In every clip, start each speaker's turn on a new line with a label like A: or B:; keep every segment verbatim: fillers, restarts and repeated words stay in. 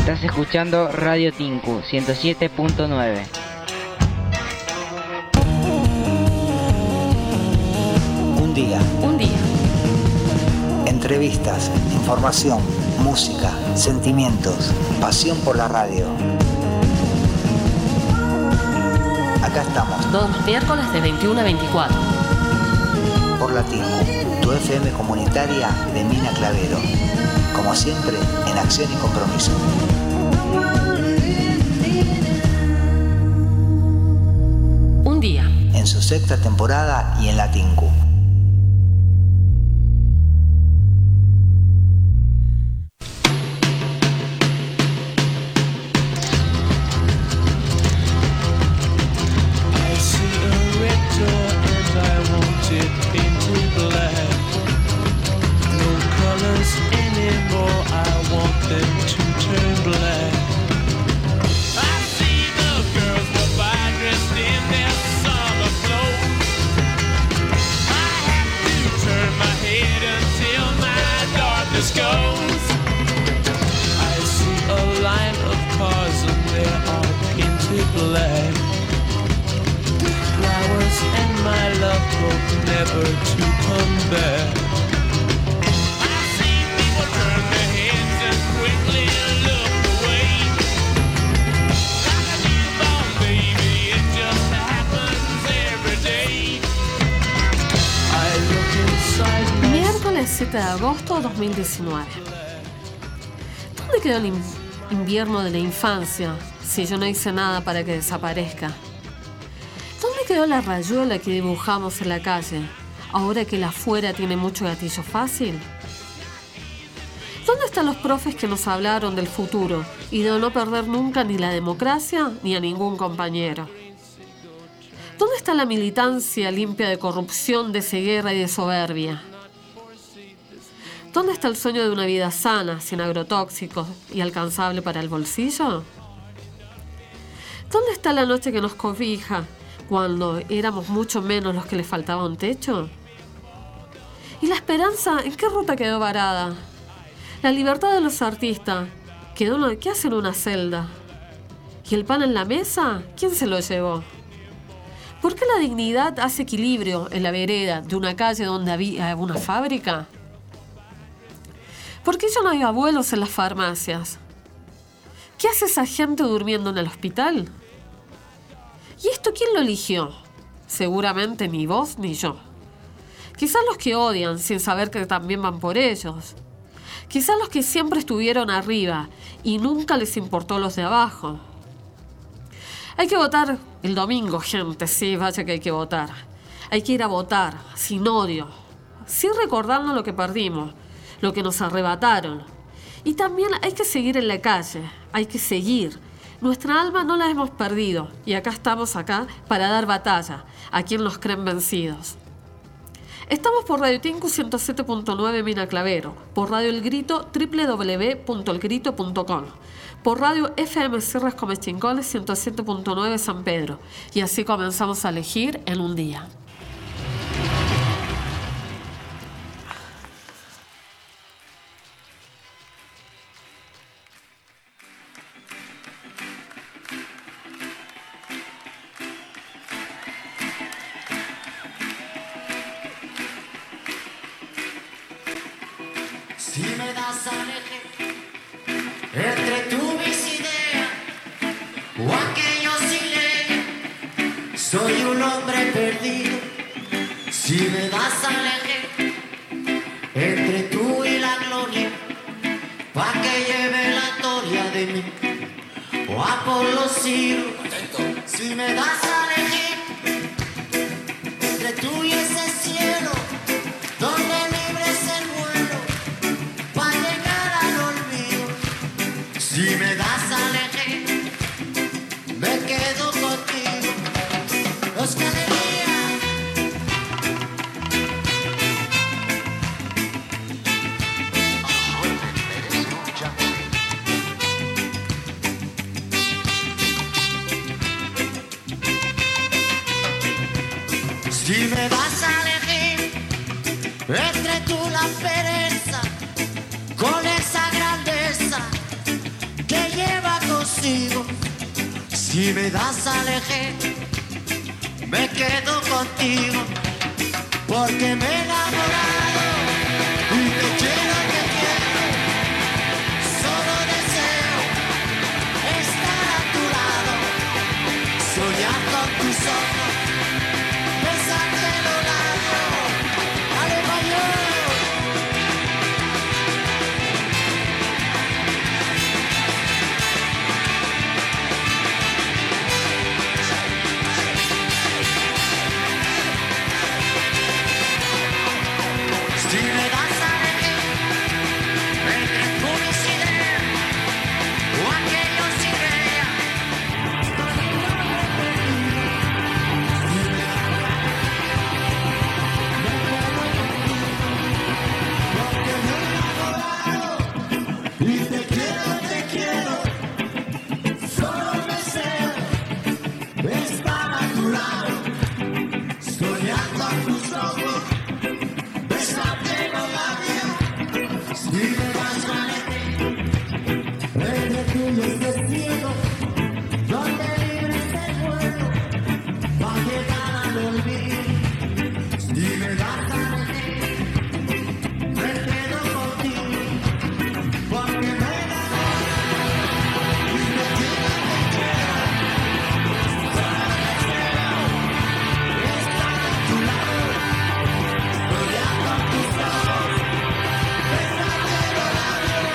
A: Estás escuchando Radio Tinku ciento siete punto nueve.
B: Un día.
C: Un día.
B: Entrevistas, información, música, sentimientos, pasión por la radio. Acá estamos.
C: Todos los miércoles de veintiuno a veinticuatro.
B: Por la Tinku, tu F M comunitaria de Mina Clavero. Como siempre, en acción y compromiso.
C: Un día.
B: En su sexta temporada y en la Tinku.
C: siete de agosto de dos mil diecinueve. ¿Dónde quedó el in- invierno de la infancia si yo no hice nada para que desaparezca? ¿Dónde quedó la rayuela que dibujamos en la calle, ahora que la afuera tiene mucho gatillo fácil? ¿Dónde están los profes que nos hablaron del futuro y de no perder nunca ni la democracia ni a ningún compañero? ¿Dónde está la militancia limpia de corrupción, de ceguera y de soberbia? ¿Dónde está el sueño de una vida sana, sin agrotóxicos y alcanzable para el bolsillo? ¿Dónde está la noche que nos cobija cuando éramos mucho menos los que le faltaba un techo? ¿Y la esperanza en qué ruta quedó varada? La libertad de los artistas quedó en lo que hacen una celda. ¿Y el pan en la mesa? ¿Quién se lo llevó? ¿Por qué la dignidad hace equilibrio en la vereda de una calle donde había una fábrica? ¿Por qué ya no hay abuelos en las farmacias? ¿Qué hace esa gente durmiendo en el hospital? ¿Y esto quién lo eligió? Seguramente ni vos ni yo. Quizás los que odian sin saber que también van por ellos. Quizás los que siempre estuvieron arriba y nunca les importó los de abajo. Hay que votar el domingo, gente, sí, vaya que hay que votar. Hay que ir a votar, sin odio, sin recordarnos lo que perdimos, lo que nos arrebataron. Y también hay que seguir en la calle, hay que seguir. Nuestra alma no la hemos perdido y acá estamos acá para dar batalla a quien nos creen vencidos. Estamos por Radio Tinku ciento siete punto nueve Mina Clavero, por Radio El Grito doble u doble u doble u punto el grito punto com, por Radio F M Sierras Comechingones ciento siete punto nueve San Pedro. Y así comenzamos a elegir en un día.
D: Si me das a elegir entre tú mis ideas o aquellos sin ley, soy un hombre perdido. Si me das a elegir entre tú y la gloria, pa' que lleve la gloria de mí, o Apolo Ciro. Si me das a elegir entre tú y ese cielo donde libres el vuelo para llegar al olvido, si me das a elegir, me quedo contigo. Los que si me das a elegir entre tú la pereza con esa grandeza que consigo. Si me das a elegir, me quedo contigo, porque me he enamorado y te quiero, te quiero. Solo deseo estar a tu lado, soñar con tus ojos, besarte los labios. ¡Ale, mayor! Si me das a elegir entre tu visión o aquello sin ella, y te quiero, te quiero, solo deseo estar a tu lado, soñando a tus ojos. Besarte los labios, si me vas a elegir, entre tuyo este cielo, donde libre este vuelo, va a llegar al olvido. Si me das a elegir, me quedo contigo, porque me enamoro y me quiero, te quiero. Solo deseo estar a tu lado, soñando a tus ojos, besarte los labios.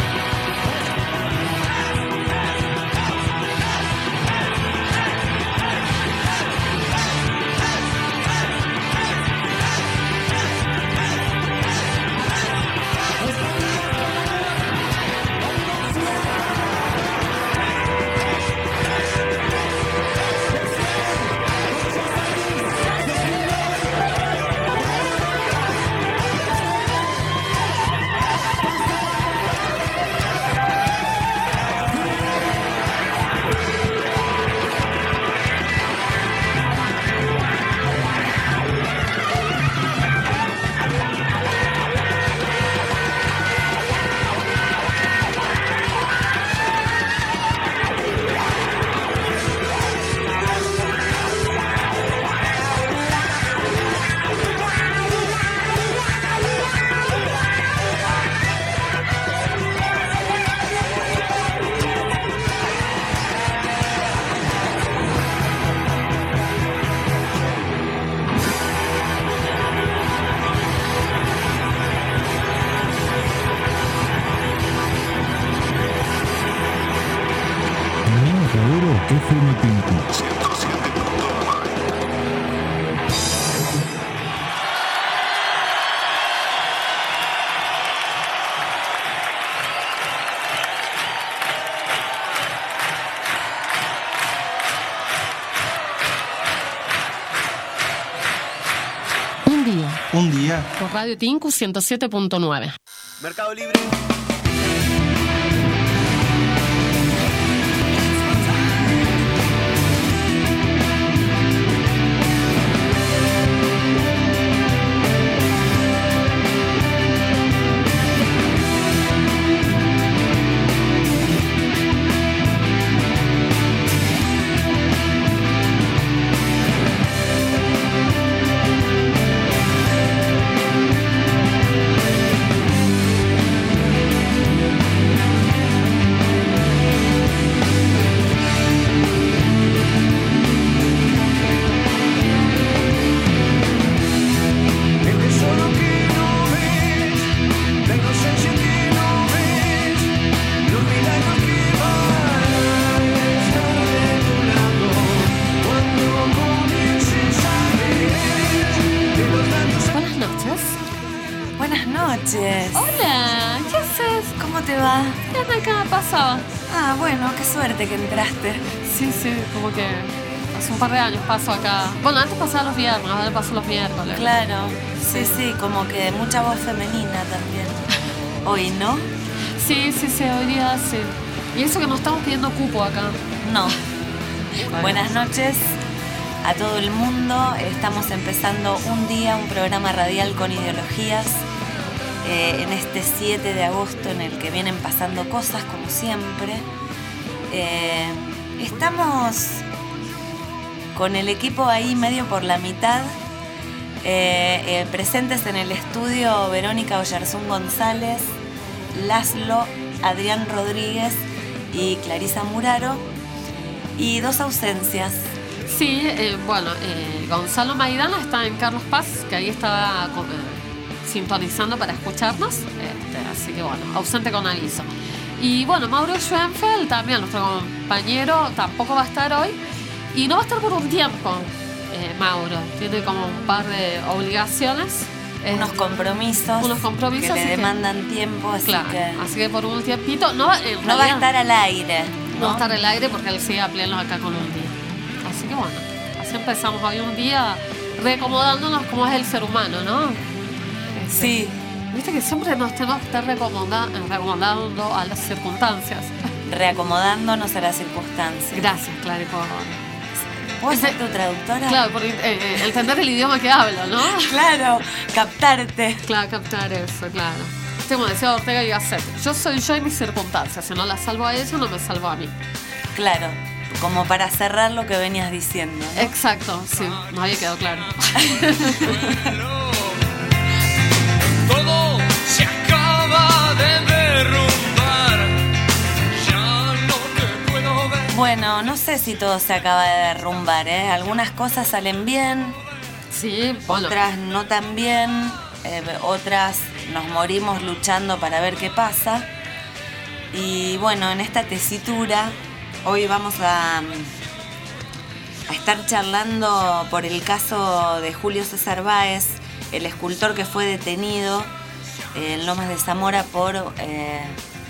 C: Un día,
E: Un día.
C: por Radio Tinku ciento siete punto nueve.
E: Mercado Libre.
F: Buenas noches.
C: Hola, ¿qué haces?
F: ¿Cómo te va?
C: ¿Qué anda acá? Pasó.
F: Ah, bueno, qué suerte que entraste.
C: Sí, sí, como que hace un par de años paso acá. Bueno, antes pasaba los viernes, ahora paso los miércoles.
F: Claro, sí, sí, como que mucha voz femenina también. Hoy, ¿no?
C: Sí, sí, sí, hoy día sí. Y eso que no estamos pidiendo cupo acá.
F: No.
C: Bueno.
F: Buenas noches a todo el mundo. Estamos empezando un día, un programa radial con ideologías. Eh, en este siete de agosto en el que vienen pasando cosas como siempre. Eh, estamos con el equipo ahí medio por la mitad, eh, eh, presentes en el estudio Verónica Oyarzún González, Laszlo, Adrián Rodríguez y Clarisa Muraro, y dos ausencias.
C: Sí, eh, bueno, eh, Gonzalo Maidana está en Carlos Paz, que ahí estaba con, eh, sintonizando para escucharnos, este, así que bueno, ausente con aviso. Y bueno, Mauro Schoenfeld, también nuestro compañero, tampoco va a estar hoy, y no va a estar por un tiempo, eh, Mauro, tiene como un par de obligaciones.
F: Unos compromisos,
C: unos compromisos
F: que le demandan que, tiempo, así,
C: claro,
F: que,
C: así que por un tiempito no va, en
F: no realidad, va a estar al aire.
C: No, no va a estar al aire porque él sigue a pleno acá con un día. Así que bueno, así empezamos hoy un día reacomodándonos como es el ser humano, ¿no? Este,
F: sí.
C: Viste que siempre nos tenemos que estar reacomodando, reacomodando a las circunstancias.
F: Reacomodándonos a las circunstancias.
C: Gracias, Clary, por...
F: ¿Puedo ser tu traductora?
C: Claro, por eh, eh, entender el idioma que hablo, ¿no?
F: Claro, captarte.
C: Claro, captar eso, claro. Como decía Ortega y Gasset, yo soy yo y mis circunstancias. Si no la salvo a ella, no me salvo a mí.
F: Claro, como para cerrar lo que venías diciendo, ¿no?
C: Exacto, sí, no había quedado claro.
E: Todo se acaba de derrumbar. Ya no te puedo ver.
F: Bueno, no sé si todo se acaba de derrumbar, ¿eh? Algunas cosas salen bien,
C: sí, bueno.
F: Otras no tan bien, eh, otras nos morimos luchando para ver qué pasa. Y bueno, en esta tesitura hoy vamos a, a estar charlando por el caso de Julio César Báez, el escultor que fue detenido en Lomas de Zamora por eh,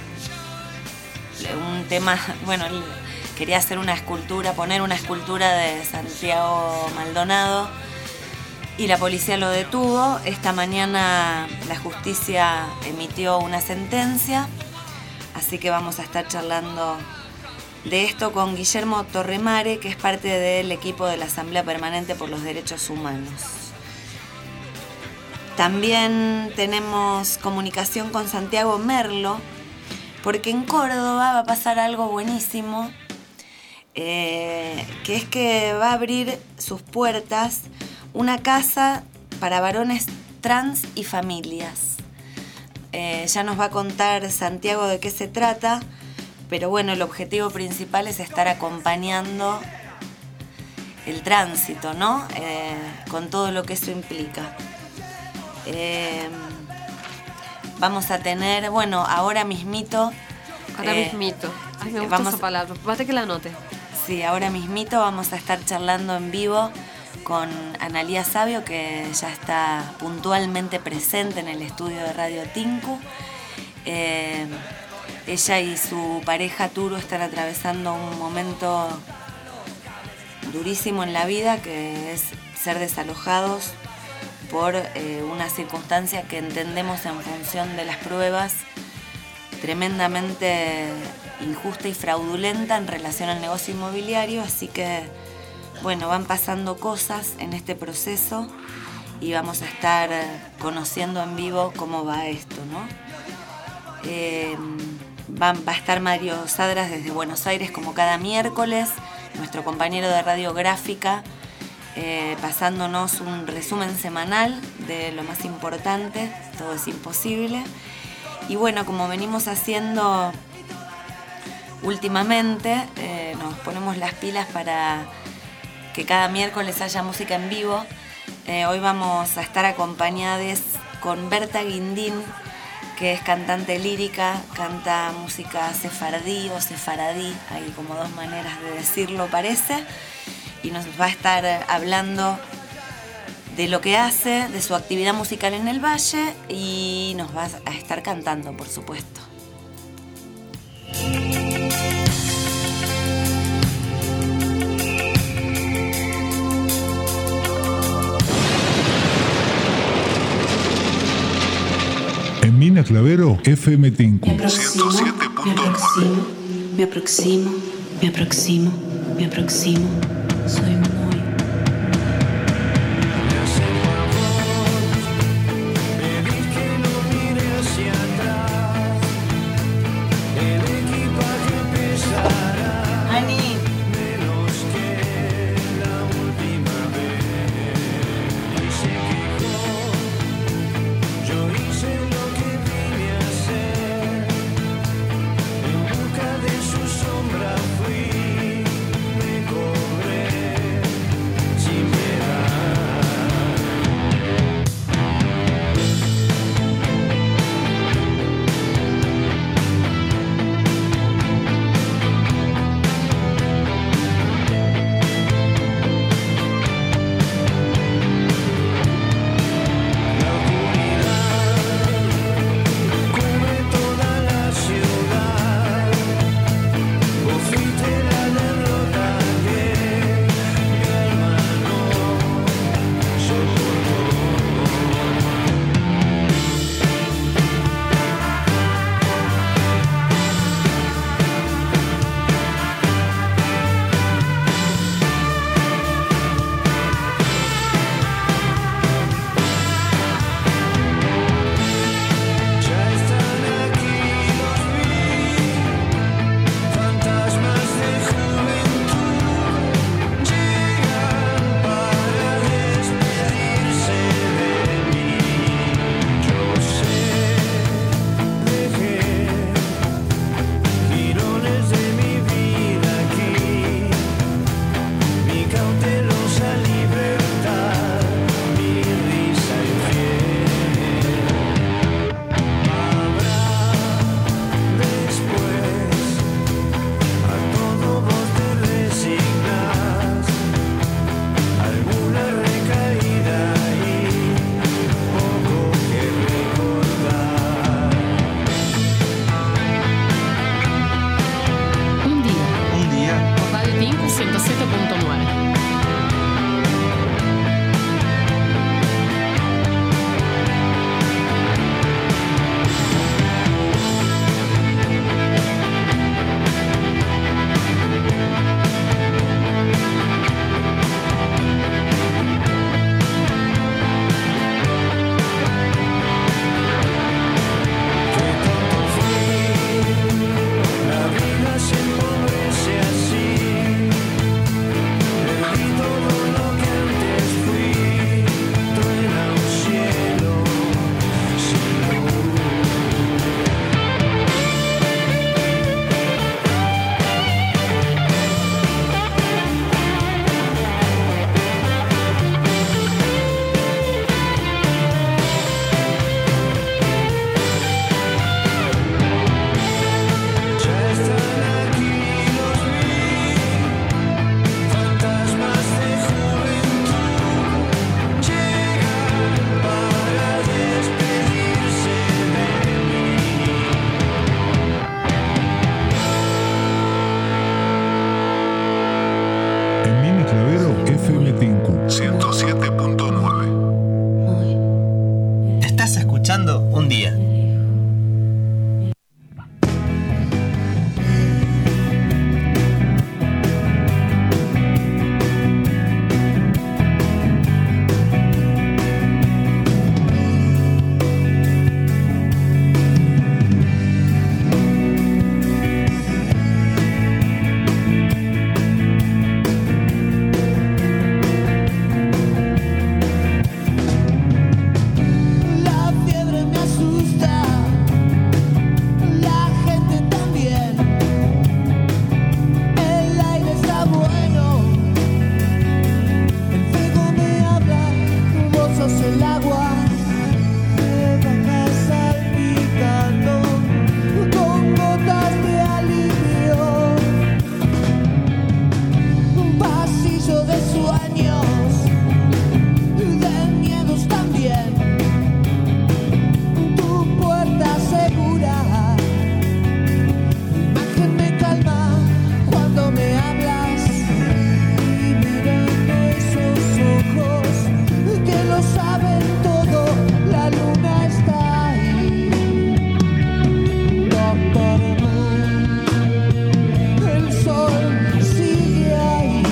F: un tema, bueno, quería hacer una escultura, poner una escultura de Santiago Maldonado, y la policía lo detuvo. Esta mañana la justicia emitió una sentencia, así que vamos a estar charlando de esto con Guillermo Torremare, que es parte del equipo de la Asamblea Permanente por los Derechos Humanos. También tenemos comunicación con Santiago Merlo, porque en Córdoba va a pasar algo buenísimo, eh, que es que va a abrir sus puertas una casa para varones trans y familias. Eh, ya nos va a contar Santiago de qué se trata, pero bueno, el objetivo principal es estar acompañando el tránsito, ¿no? Eh, con todo lo que eso implica. Eh, vamos a tener, bueno, ahora mismito.
C: Ahora
F: eh,
C: mismito. Ay, me gusta
F: vamos,
C: esa palabra. Bate que la anote.
F: Sí, ahora mismito vamos a estar charlando en vivo con Analía Sabio, que ya está puntualmente presente en el estudio de Radio Tinku. Eh, ella y su pareja Turo están atravesando un momento durísimo en la vida, que es ser desalojados por eh, una circunstancia que entendemos en función de las pruebas tremendamente injusta y fraudulenta en relación al negocio inmobiliario. Así que bueno, van pasando cosas en este proceso y vamos a estar conociendo en vivo cómo va esto, ¿no? Eh, va, va a estar Mario Sadras desde Buenos Aires como cada miércoles, nuestro compañero de radiográfica, eh, pasándonos un resumen semanal de lo más importante. Todo es imposible. Y bueno, como venimos haciendo últimamente, eh, nos ponemos las pilas para que cada miércoles haya música en vivo. Eh, hoy vamos a estar acompañados con Berta Guindín, que es cantante lírica, canta música sefardí o sefaradí, hay como dos maneras de decirlo, parece, y nos va a estar hablando de lo que hace, de su actividad musical en el Valle, y nos va a estar cantando, por supuesto.
G: En Mina Clavero, F M Tinku.
H: Me aproximo, me aproximo, me aproximo, me aproximo, me aproximo. Soy muy...
E: El equipaje pesará.
I: un día.
J: La fiebre me asusta, la gente también. El aire está bueno, el fuego me habla, vos sos el agua. Me vas salpicando con gotas de alivio. Un pasillo de sueños, de miedos también. Tu puerta segura, tu imagen me calma cuando me hablas. Y mirando esos ojos que lo saben todo, la luna está ahí. Doctor Moon, el sol sigue ahí.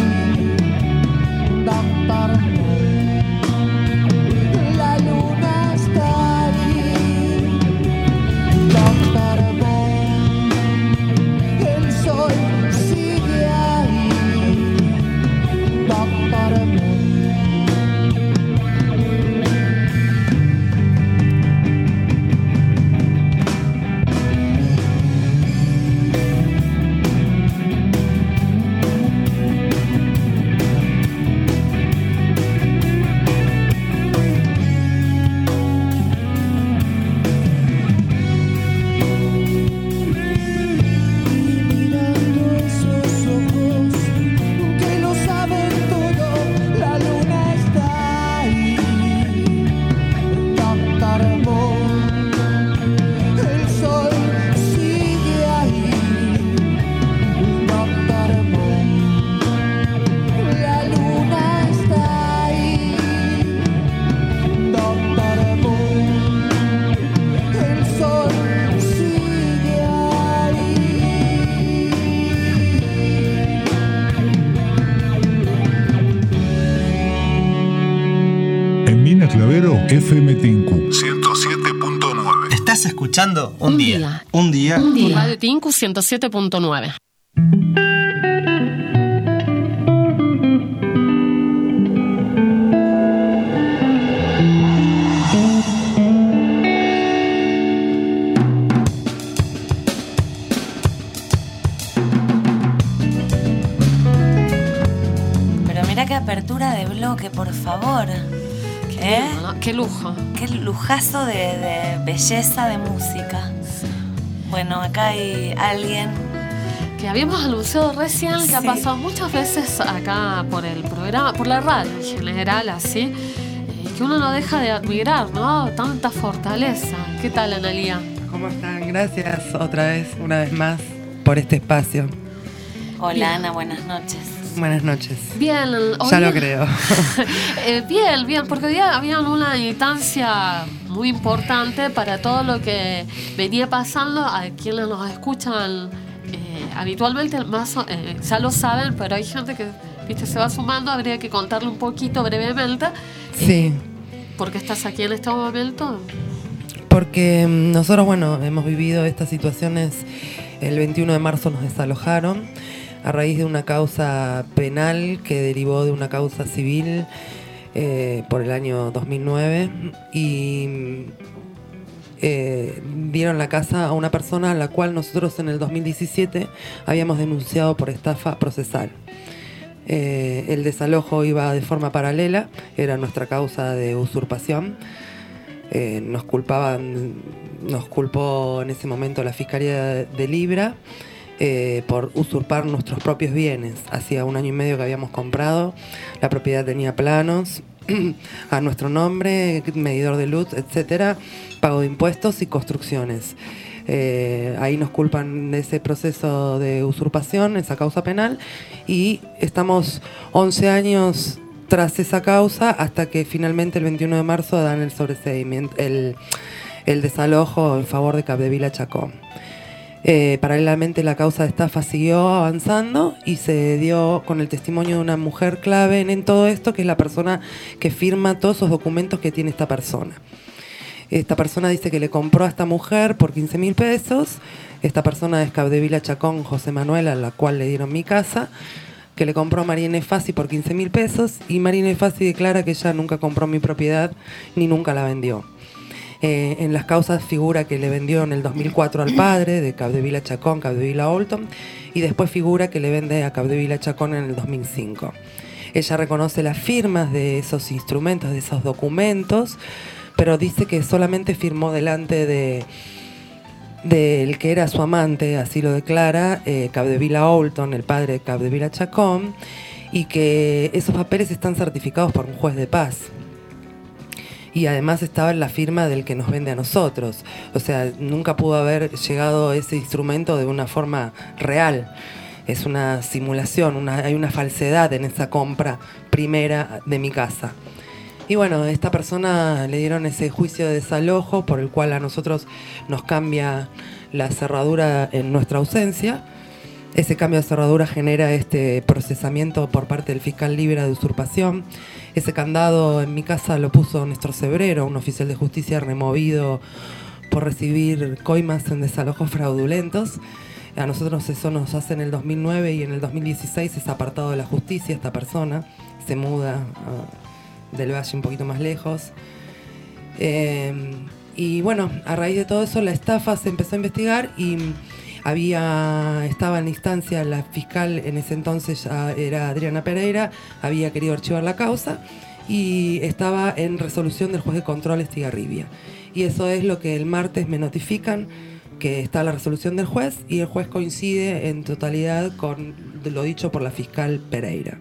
J: Doctor Moon, la luna está ahí. Doctor Moon, el sol sigue ahí. Doctor Moon. Mirando esos ojos que lo saben todo, la luna está ahí. Doctor Moon, el sol sigue ahí. Doctor Moon, la luna está ahí. Doctor Moon, el sol sigue ahí.
G: En Mina Clavero, F M Tinku ciento siete punto nueve.
I: Estás escuchando un,
C: Un
I: día.
C: día.
I: Un día.
C: Un día. Radio Tinku ciento siete punto nueve.
F: Pero mira qué apertura de bloque, por favor. ¿Eh?
C: ¿No? Qué lujo.
F: Qué lujazo de, de belleza de música. Bueno, acá hay alguien
C: Que habíamos anunciado recién, que ha
F: Sí.
C: pasado muchas veces acá por el programa, por la radio en general, así, eh, que uno no deja de admirar, ¿no? Tanta fortaleza. ¿Qué tal, Analía?
K: ¿Cómo están? Gracias otra vez, una vez más, por este espacio.
F: Hola
C: Bien.
F: Ana, buenas noches.
K: Buenas noches.
C: Bien, hoy
K: Ya lo creo.
C: Eh, bien, bien, porque hoy había una instancia muy importante para todo lo que venía pasando. A quienes nos escuchan eh, habitualmente, más, eh, ya lo saben, pero hay gente que, viste, se va sumando. Habría que contarle un poquito brevemente.
K: Sí,
C: ¿Por qué estás aquí en este momento?
K: porque mm, nosotros, bueno, hemos vivido estas situaciones. El veintiuno de marzo nos desalojaron a raíz de una causa penal que derivó de una causa civil eh, por el año dos mil nueve y eh, dieron la casa a una persona a la cual nosotros en el dos mil diecisiete habíamos denunciado por estafa procesal. Eh, el desalojo iba de forma paralela, era nuestra causa de usurpación. Eh, nos culpaban, nos culpó en ese momento la Fiscalía de, de Libra eh, por usurpar nuestros propios bienes. Hacía un año y medio que habíamos comprado, la propiedad tenía planos a nuestro nombre, medidor de luz, etcétera, pago de impuestos y construcciones. Eh, ahí nos culpan de ese proceso de usurpación, esa causa penal, y estamos once años tras esa causa hasta que finalmente el veintiuno de marzo dan el sobreseimiento, el, el desalojo en favor de Capdevila Chacón. Eh, paralelamente la causa de estafa siguió avanzando y se dio con el testimonio de una mujer clave en, en todo esto, que es la persona que firma todos esos documentos que tiene esta persona. Esta persona dice que le compró a esta mujer por quince mil pesos. Esta persona es Capdevila Chacón José Manuel, a la cual le dieron mi casa, que le compró a Marina Fassi por quince mil pesos, y Marina Fassi declara que ella nunca compró mi propiedad ni nunca la vendió. Eh, en las causas figura que le vendió en el dos mil cuatro al padre de Capdevila Chacón, Capdevila Olton, y después figura que le vende a Capdevila Chacón en el dos mil cinco. Ella reconoce las firmas de esos instrumentos, de esos documentos, pero dice que solamente firmó delante de del que era su amante, así lo declara, eh, Capdevila Olton, el padre de Capdevila Chacón, y que esos papeles están certificados por un juez de paz. Y además estaba en la firma del que nos vende a nosotros. O sea, nunca pudo haber llegado ese instrumento de una forma real. Es una simulación, una, hay una falsedad en esa compra primera de mi casa. Y bueno, a esta persona le dieron ese juicio de desalojo por el cual a nosotros nos cambia la cerradura en nuestra ausencia. Ese cambio de cerradura genera este procesamiento por parte del fiscal Libra de usurpación. Ese candado en mi casa lo puso Néstor Cebrero, un oficial de justicia removido por recibir coimas en desalojos fraudulentos. A nosotros eso nos hace en el dos mil nueve y en el dos mil dieciséis es apartado de la justicia esta persona. Se muda a, del Valle un poquito más lejos. Eh, y bueno, a raíz de todo eso la estafa se empezó a investigar y había estaba en instancia la fiscal, en ese entonces ya era Adriana Pereira, había querido archivar la causa y estaba en resolución del juez de control Estigarribia. Y eso es lo que el martes me notifican, que está la resolución del juez y el juez coincide en totalidad con lo dicho por la fiscal Pereira.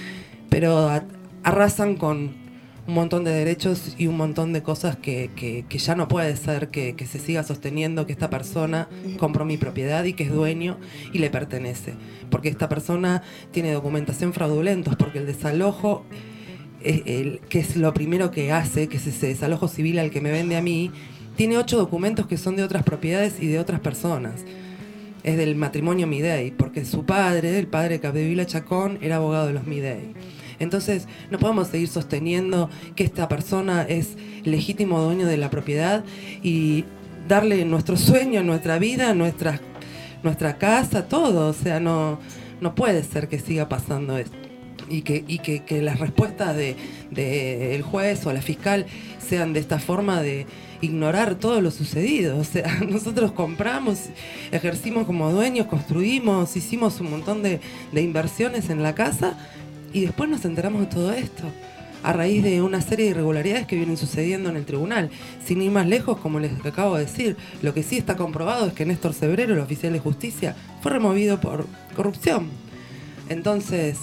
K: Pero a, arrasan con un montón de derechos y un montón de cosas que, que, que ya no puede ser que, que se siga sosteniendo que esta persona compró mi propiedad y que es dueño y le pertenece. Porque esta persona tiene documentación fraudulenta, porque el desalojo, es el, que es lo primero que hace, que es ese desalojo civil al que me vende a mí, tiene ocho documentos que son de otras propiedades y de otras personas. Es del matrimonio Midei, porque su padre, el padre de Capdevila Chacón, era abogado de los Midei. Entonces, no podemos seguir sosteniendo que esta persona es legítimo dueño de la propiedad y darle nuestro sueño, nuestra vida, nuestra, nuestra casa, todo. O sea, no, no puede ser que siga pasando esto. Y que, y que, que las respuestas de, de el juez o la fiscal sean de esta forma de ignorar todo lo sucedido. O sea, nosotros compramos, ejercimos como dueños, construimos, hicimos un montón de, de inversiones en la casa y después nos enteramos de todo esto a raíz de una serie de irregularidades que vienen sucediendo en el tribunal. Sin ir más lejos, como les acabo de decir, lo que sí está comprobado es que Néstor Cebrero, el oficial de justicia, fue removido por corrupción. Entonces,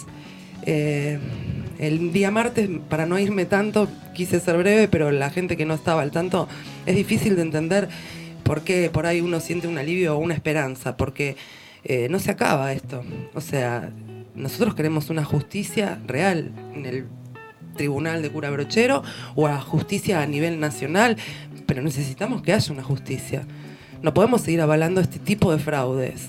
K: eh, el día martes, para no irme tanto, quise ser breve, pero la gente que no estaba al tanto, es difícil de entender por qué por ahí uno siente un alivio o una esperanza, porque eh, no se acaba esto. O sea, nosotros queremos una justicia real en el tribunal de cura brochero o a justicia a nivel nacional, pero necesitamos que haya una justicia. No podemos seguir avalando este tipo de fraudes.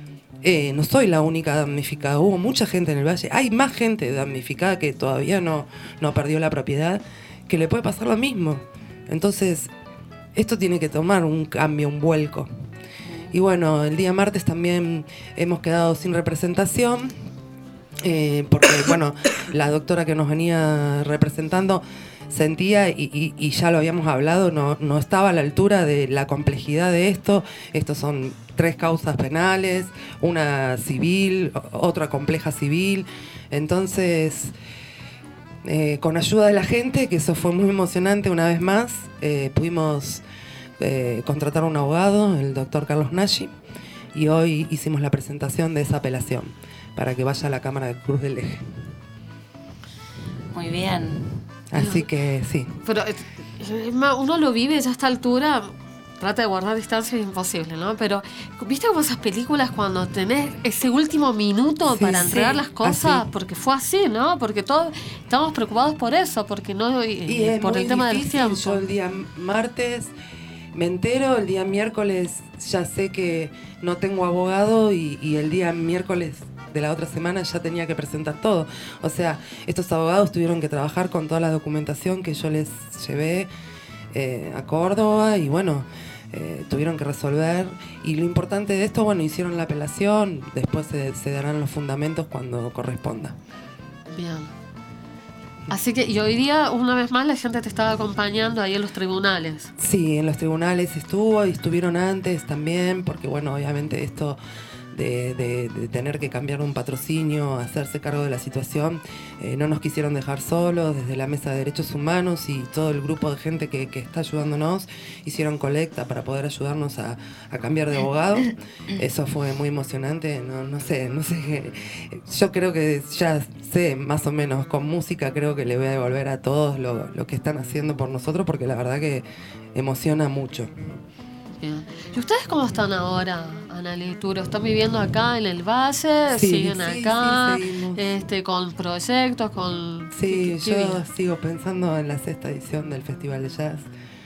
K: Eh, no soy la única damnificada, hubo mucha gente en el Valle, hay más gente damnificada que todavía no, no perdió la propiedad, que le puede pasar lo mismo. Entonces, esto tiene que tomar un cambio, un vuelco. Y bueno, el día martes también hemos quedado sin representación, eh, porque bueno, la doctora que nos venía representando sentía, y, y, y ya lo habíamos hablado, no, no estaba a la altura de la complejidad de esto. Estos son tres causas penales, una civil, otra compleja civil. Entonces, eh, con ayuda de la gente, que eso fue muy emocionante una vez más, eh, pudimos eh, contratar a un abogado, el doctor Carlos Nagy, y hoy hicimos la presentación de esa apelación para que vaya a la Cámara de Cruz del Eje.
F: Muy bien.
K: Así que sí.
C: Pero es más, uno lo vive ya a esta altura, trata de guardar distancia, es imposible, ¿no? Pero, ¿viste como esas películas cuando tenés ese último minuto
K: Sí,
C: para entregar
K: sí,
C: las cosas?
K: así.
C: Porque fue así, ¿no? Porque todos estamos preocupados por eso, porque no
K: Y es
C: por
K: muy
C: el tema del
K: difícil.
C: tiempo.
K: Yo el día martes me entero el día miércoles, ya sé que no tengo abogado y, y el día miércoles de la otra semana ya tenía que presentar todo. O sea, estos abogados tuvieron que trabajar con toda la documentación que yo les llevé eh, a Córdoba y bueno, eh, tuvieron que resolver. Y lo importante de esto, bueno, hicieron la apelación, después se, se darán los fundamentos cuando corresponda.
C: Bien. Así que, y hoy día, una vez más, la gente te estaba acompañando ahí en los tribunales.
K: Sí, en los tribunales estuvo y estuvieron antes también, porque bueno, obviamente esto de, de, de tener que cambiar un patrocinio, hacerse cargo de la situación, eh, no nos quisieron dejar solos. Desde la Mesa de Derechos Humanos y todo el grupo de gente que, que está ayudándonos, hicieron colecta para poder ayudarnos a, a cambiar de abogado. Eso fue muy emocionante, no, no sé, no sé, yo creo que ya sé más o menos, con música creo que le voy a devolver a todos lo, lo que están haciendo por nosotros, porque la verdad que emociona mucho.
C: Bien. ¿Y ustedes cómo están ahora, Analí Turo? ¿Están viviendo acá en el Valle?
K: Sí,
C: ¿Siguen
K: sí,
C: acá?
K: sí, seguimos.
C: este, ¿Con proyectos? Con
K: Sí,
C: ¿qué- qué
K: yo
C: viven?
K: sigo pensando en la sexta edición del Festival de Jazz.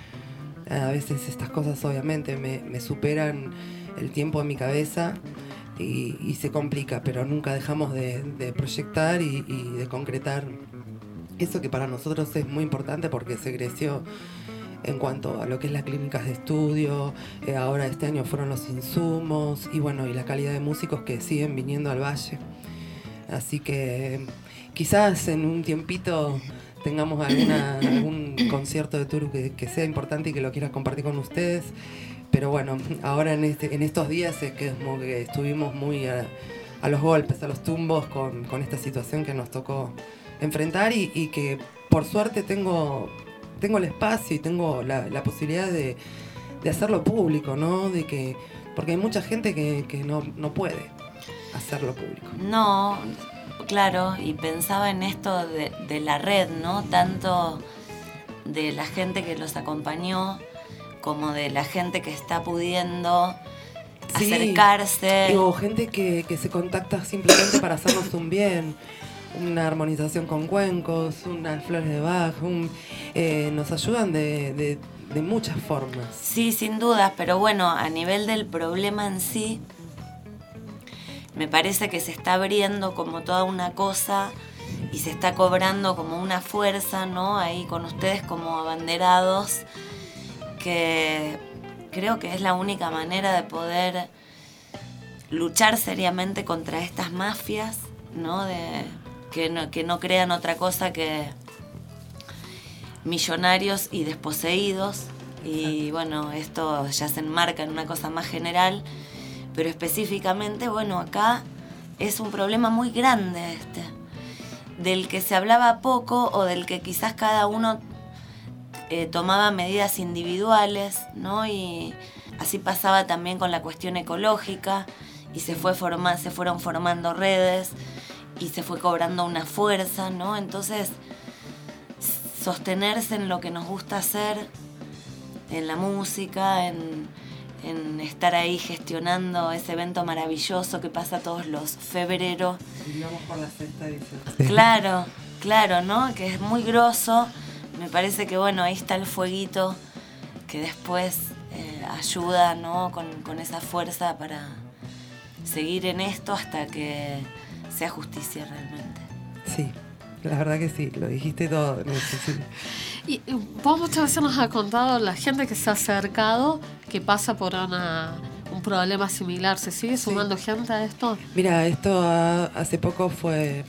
K: A veces estas cosas obviamente me, me superan el tiempo en mi cabeza y, y se complica, pero nunca dejamos de, de proyectar y, y de concretar eso que para nosotros es muy importante, porque se creció en cuanto a lo que es las clínicas de estudio. Eh, ahora este año fueron los insumos y bueno, y la calidad de músicos que siguen viniendo al Valle. Así que quizás en un tiempito tengamos alguna, algún concierto de Turu que, que sea importante y que lo quiera compartir con ustedes. Pero bueno, ahora en, este, en estos días es que, como que estuvimos muy a, a los golpes, a los tumbos con, con esta situación que nos tocó enfrentar y, y que por suerte tengo, tengo el espacio y tengo la, la posibilidad de, de hacerlo público, ¿no? De que, porque hay mucha gente que, que no, no puede hacerlo público.
F: No, claro, y pensaba en esto de, de la red, ¿no? Tanto de la gente que los acompañó como de la gente que está pudiendo
K: Sí,
F: acercarse.
K: O gente que, que se contacta simplemente para hacernos un bien. Una armonización con cuencos, unas flores de Bach, un, eh, nos ayudan de, de, de muchas formas.
F: Sí, sin dudas, pero bueno, a nivel del problema en sí, me parece que se está abriendo como toda una cosa y se está cobrando como una fuerza, ¿no? Ahí con ustedes como abanderados, que creo que es la única manera de poder luchar seriamente contra estas mafias, ¿no? De, que no, que no crean otra cosa que millonarios y desposeídos. Y bueno, esto ya se enmarca en una cosa más general, pero específicamente, bueno, acá es un problema muy grande este, del que se hablaba poco o del que quizás cada uno eh, tomaba medidas individuales, ¿no? Y así pasaba también con la cuestión ecológica y se, fue forma, se fueron formando redes y se fue cobrando una fuerza, ¿no? Entonces, sostenerse en lo que nos gusta hacer, en la música, en, en estar ahí gestionando ese evento maravilloso que pasa todos los febrero.
K: Sigamos por la sexta edición.
F: Claro, claro, ¿no? Que es muy grosso. Me parece que, bueno, ahí está el fueguito que después eh, ayuda, ¿no? Con, con esa fuerza para seguir en esto hasta que sea justicia realmente.
K: Sí, la verdad que sí, lo dijiste todo. Sí.
C: Y y vos muchas veces nos has contado la gente que se ha acercado, que pasa por una, un problema similar. ¿Se sigue sumando sí. gente a esto?
K: Mira, esto a, hace poco fue...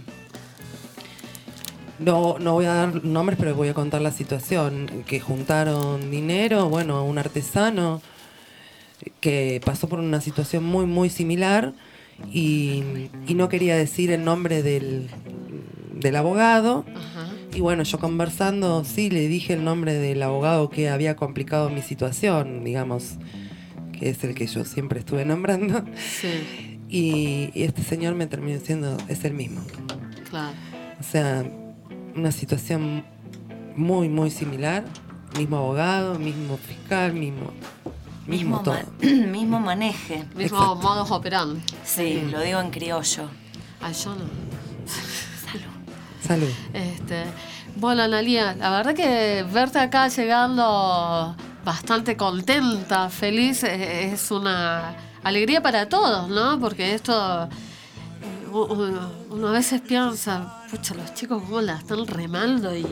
K: No, no voy a dar nombres, pero voy a contar la situación. Que juntaron dinero, bueno, un artesano que pasó por una situación muy, muy similar y, y no quería decir el nombre del, del abogado.
C: Ajá.
K: Y bueno, yo conversando, sí, le dije el nombre del abogado que había complicado mi situación, digamos, que es el que yo siempre estuve nombrando.
C: Sí.
K: Y, y este señor me terminó diciendo, es el mismo.
C: Claro.
K: O sea, una situación muy, muy similar. Mismo abogado, mismo fiscal, mismo... Mismo,
F: mismo
K: todo.
F: Man, mismo maneje.
C: Mismo
K: Exacto.
C: modus operandi.
F: Sí, mm. lo digo en criollo.
C: Ay, yo no.
F: Salud.
K: Salud.
C: Este, bueno, Analía, la verdad que verte acá llegando bastante contenta, feliz, eh, es una alegría para todos, ¿no? Porque esto, eh, uno, uno a veces piensa, pucha, los chicos cómo la están remando y,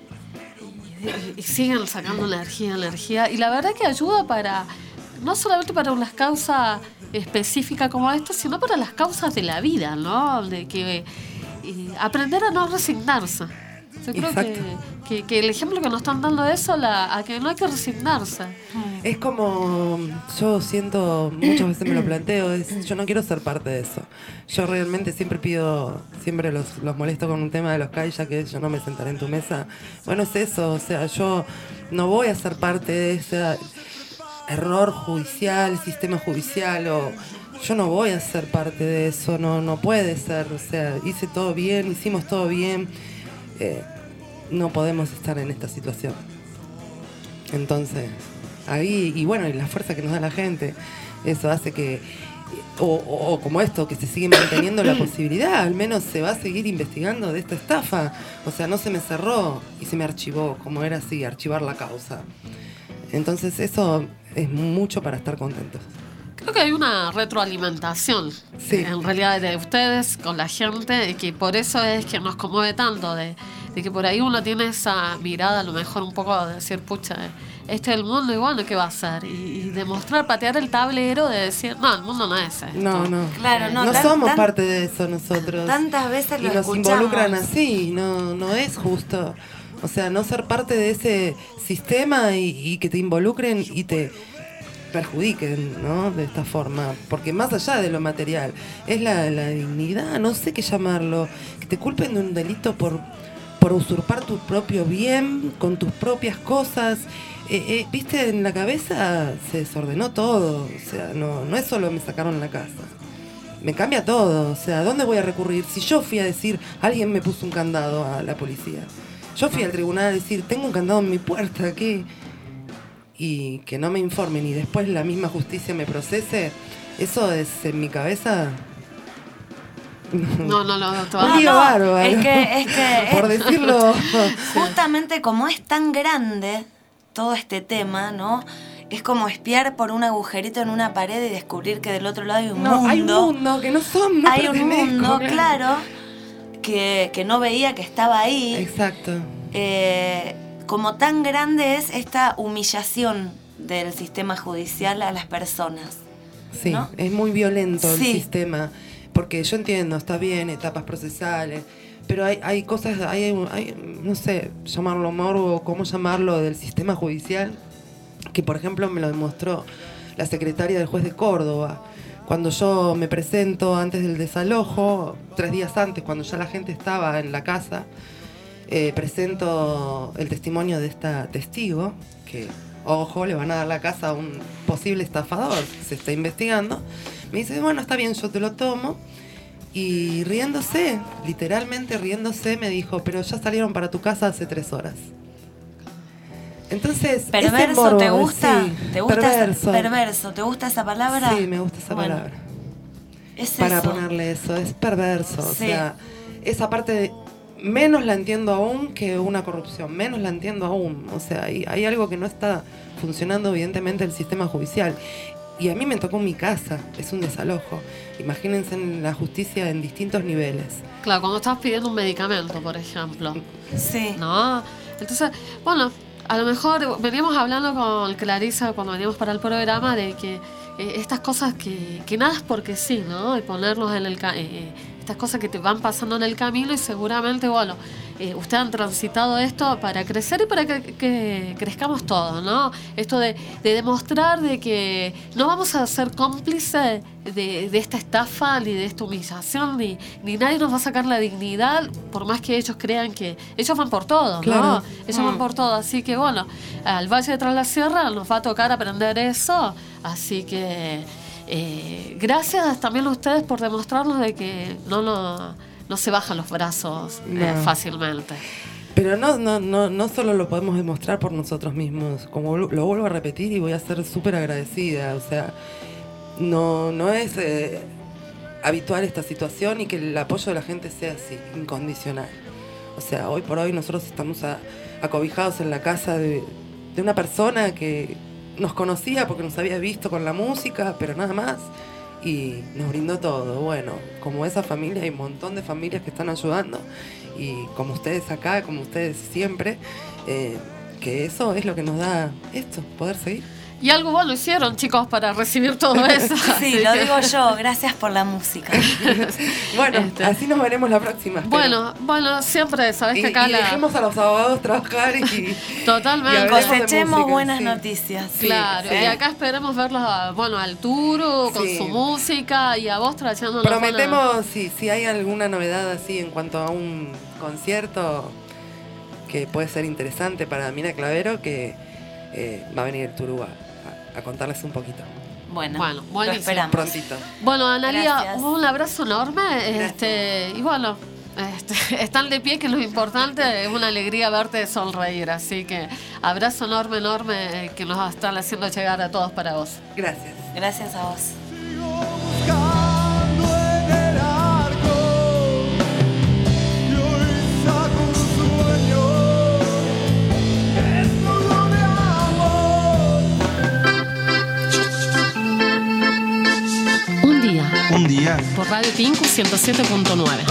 C: y, y siguen sacando energía, energía. Y la verdad que ayuda para, no solamente para unas causas específicas como esta, sino para las causas de la vida, ¿no? De que eh, aprender a no resignarse. Yo creo que, que, que el ejemplo que nos están dando es eso, la, a que no hay que resignarse.
K: Es como, yo siento, muchas veces me lo planteo, es, yo no quiero ser parte de eso. Yo realmente siempre pido, siempre los, los molesto con un tema de los kayak, que es yo no me sentaré en tu mesa. Bueno, es eso, o sea, yo no voy a ser parte de ese error judicial, sistema judicial, o yo no voy a ser parte de eso, no, no puede ser, o sea, hice todo bien, hicimos todo bien. Eh, no podemos estar en esta situación. Entonces, ahí, y bueno, y la fuerza que nos da la gente, eso hace que, o, o, o como esto, que se sigue manteniendo la posibilidad, al menos se va a seguir investigando de esta estafa. O sea, no se me cerró y se me archivó, como era así, archivar la causa. Entonces, eso es mucho para estar contentos.
C: Creo que hay una retroalimentación,
K: sí.
C: en realidad, de ustedes con la gente, y que por eso es que nos conmueve tanto, de, de que por ahí uno tiene esa mirada, a lo mejor un poco de decir, pucha, este es el mundo y bueno, ¿qué va a hacer? Y, y demostrar, patear el tablero de decir, no, el mundo no es esto.
K: No, no.
F: Claro, no,
K: no
F: tan,
K: somos
F: tan,
K: parte de eso nosotros.
F: Tantas veces lo
K: y nos
F: escuchamos.
K: involucran así, no, no es justo. O sea, no ser parte de ese sistema y, y que te involucren y te perjudiquen, ¿no? De esta forma, porque más allá de lo material es la, la dignidad, no sé qué llamarlo, que te culpen de un delito por, por usurpar tu propio bien con tus propias cosas. Eh, eh, viste, en la cabeza se desordenó todo, o sea, no, no es solo me sacaron la casa, me cambia todo, o sea, ¿dónde voy a recurrir? Si yo fui a decir, alguien me puso un candado a la policía, yo fui al tribunal a decir, tengo un candado en mi puerta, ¿qué? Y que no me informen y después la misma justicia me procese, eso es en mi cabeza.
C: No, no, no, no,
K: un lío
F: no,
K: bárbaro.
F: Es que, es que
K: por
F: es,
K: decirlo.
F: justamente como es tan grande todo este tema, ¿no? Es como espiar por un agujerito en una pared y descubrir que del otro lado hay un
K: no,
F: mundo.
K: Hay un mundo que no son. No
F: hay un mundo,
K: claro,
F: claro, que, que no veía que estaba ahí.
K: Exacto.
F: Eh, como tan grande es esta humillación del sistema judicial a las personas.
K: Sí,
F: ¿no?
K: Es muy violento
F: sí.
K: el sistema, porque yo entiendo, está bien, etapas procesales, pero hay, hay cosas, hay, hay, no sé, llamarlo morbo o cómo llamarlo, del sistema judicial, que por ejemplo me lo demostró la secretaria del juez de Córdoba. Cuando yo me presento antes del desalojo, tres días antes, cuando ya la gente estaba en la casa, Eh, presento el testimonio de esta testigo, que, ojo, le van a dar la casa a un posible estafador, se está investigando. Me dice, bueno, está bien, yo te lo tomo. Y riéndose, literalmente riéndose, me dijo, pero ya salieron para tu casa hace tres horas. Entonces,
F: perverso,
K: morbo,
F: ¿te gusta?
K: Sí,
F: ¿Te gusta
K: perverso.
F: Esa, perverso, ¿te gusta esa palabra?
K: Sí, me gusta esa bueno, palabra.
F: Es
K: para
F: eso.
K: ponerle eso, es perverso.
F: Sí.
K: O sea, esa parte de, menos la entiendo aún que una corrupción, menos la entiendo aún. O sea, hay, hay algo que no está funcionando evidentemente el sistema judicial. Y a mí me tocó mi casa, es un desalojo. Imagínense en la justicia en distintos niveles.
C: Claro, cuando estás pidiendo un medicamento, por ejemplo.
F: Sí.
C: ¿No? Entonces, bueno, a lo mejor veníamos hablando con Clarisa cuando veníamos para el programa de que eh, estas cosas que, que nada es porque sí, ¿no? Y ponernos en el... Eh, estas cosas que te van pasando en el camino y seguramente, bueno, eh, ustedes han transitado esto para crecer y para que, que crezcamos todos, ¿no? Esto de, de demostrar de que no vamos a ser cómplices de, de esta estafa, ni de esta humillación, ni, ni nadie nos va a sacar la dignidad, por más que ellos crean que... Ellos van por todo,
K: claro.
C: ¿no? Ellos
F: mm.
C: van por todo, así que, bueno, al Valle de Tras la Sierra nos va a tocar aprender eso, así que... Eh, gracias también a ustedes por demostrarnos de que no, no, no se bajan los brazos
K: no.
C: eh, fácilmente.
K: Pero no, no, no, no solo lo podemos demostrar por nosotros mismos, como lo vuelvo a repetir y voy a ser súper agradecida, o sea, no, no es eh, habitual esta situación y que el apoyo de la gente sea así, incondicional. O sea, hoy por hoy nosotros estamos a, acobijados en la casa de, de una persona que... nos conocía porque nos había visto con la música, pero nada más. Y nos brindó todo. Bueno, como esa familia, hay un montón de familias que están ayudando. Y como ustedes acá, como ustedes siempre, eh, que eso es lo que nos da esto, poder seguir.
C: Y algo bueno hicieron, chicos, para recibir todo eso.
F: Sí, lo digo yo, gracias por la música.
K: Bueno,
C: Este.
K: así nos veremos la próxima.
C: Bueno, bueno, siempre, sabés
K: Y,
C: que acá
K: y
C: la...
K: dejemos a los abogados trabajar y...
C: Totalmente.
K: y hablemos de
F: Cosechemos
K: música,
F: buenas
K: sí.
F: noticias.
C: Claro,
F: Sí.
C: y acá esperemos verlos, a, bueno, al Turo con
K: Sí.
C: su música y a vos trayéndonos.
K: Prometemos, si, si hay alguna novedad así en cuanto a un concierto que puede ser interesante para Mina Clavero, que eh, va a venir el Turú a, a- a contarles un poquito.
F: Bueno,
C: Bueno,
F: lo
C: buenísimo.
F: esperamos.
K: Prontito.
C: Bueno, Analia,
F: Gracias.
C: un abrazo enorme. Este, y bueno, este, están de pie, que es lo importante. Es una alegría verte sonreír. Así que abrazo enorme, enorme, eh, que nos están haciendo llegar a todos para vos.
K: Gracias.
F: Gracias a vos.
J: Buscando en el arco y hoy saco un sueño, es todo de amor.
C: Un día,
I: Un día.
C: por Radio Tinku ciento siete punto nueve.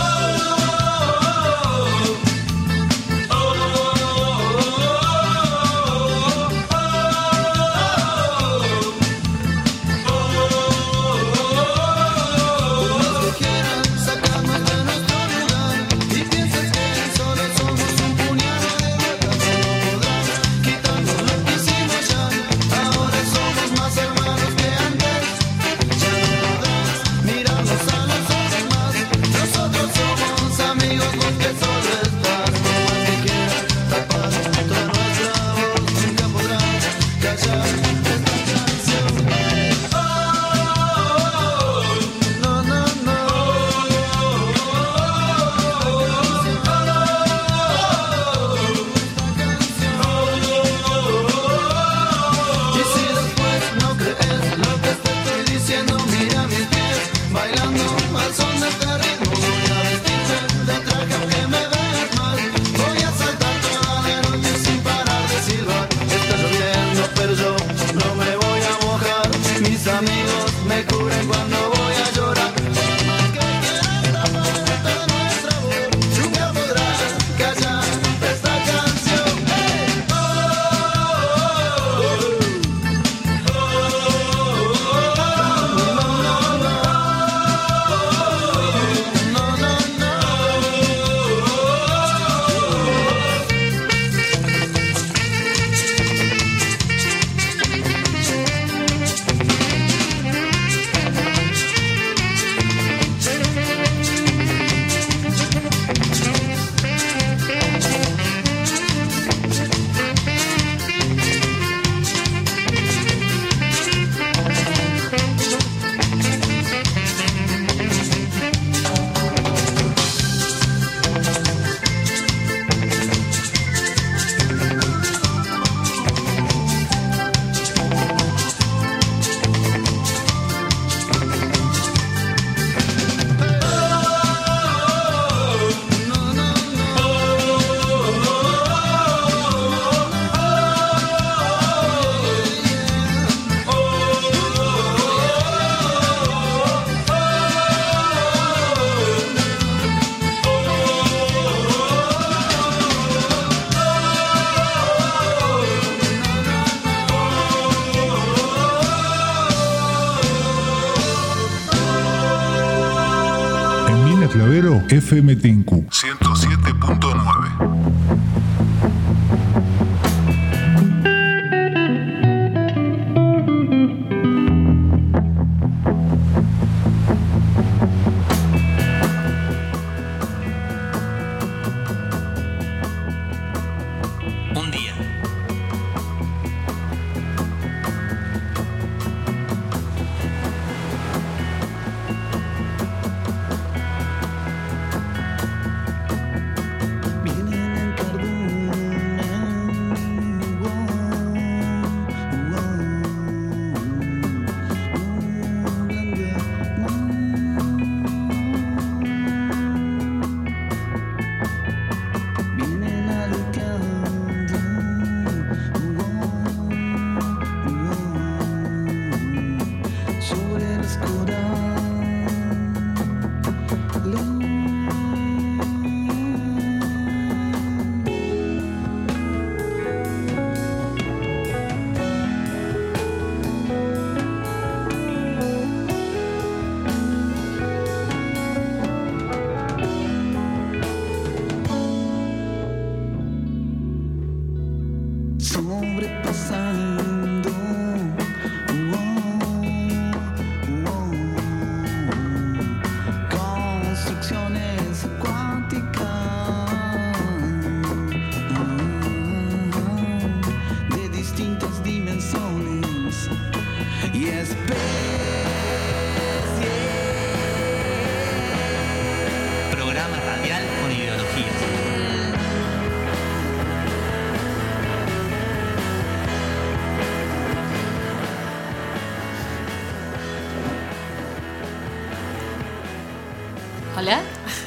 G: Clavero F M Tinku ciento siete punto nueve.
I: Un día.
C: Hola.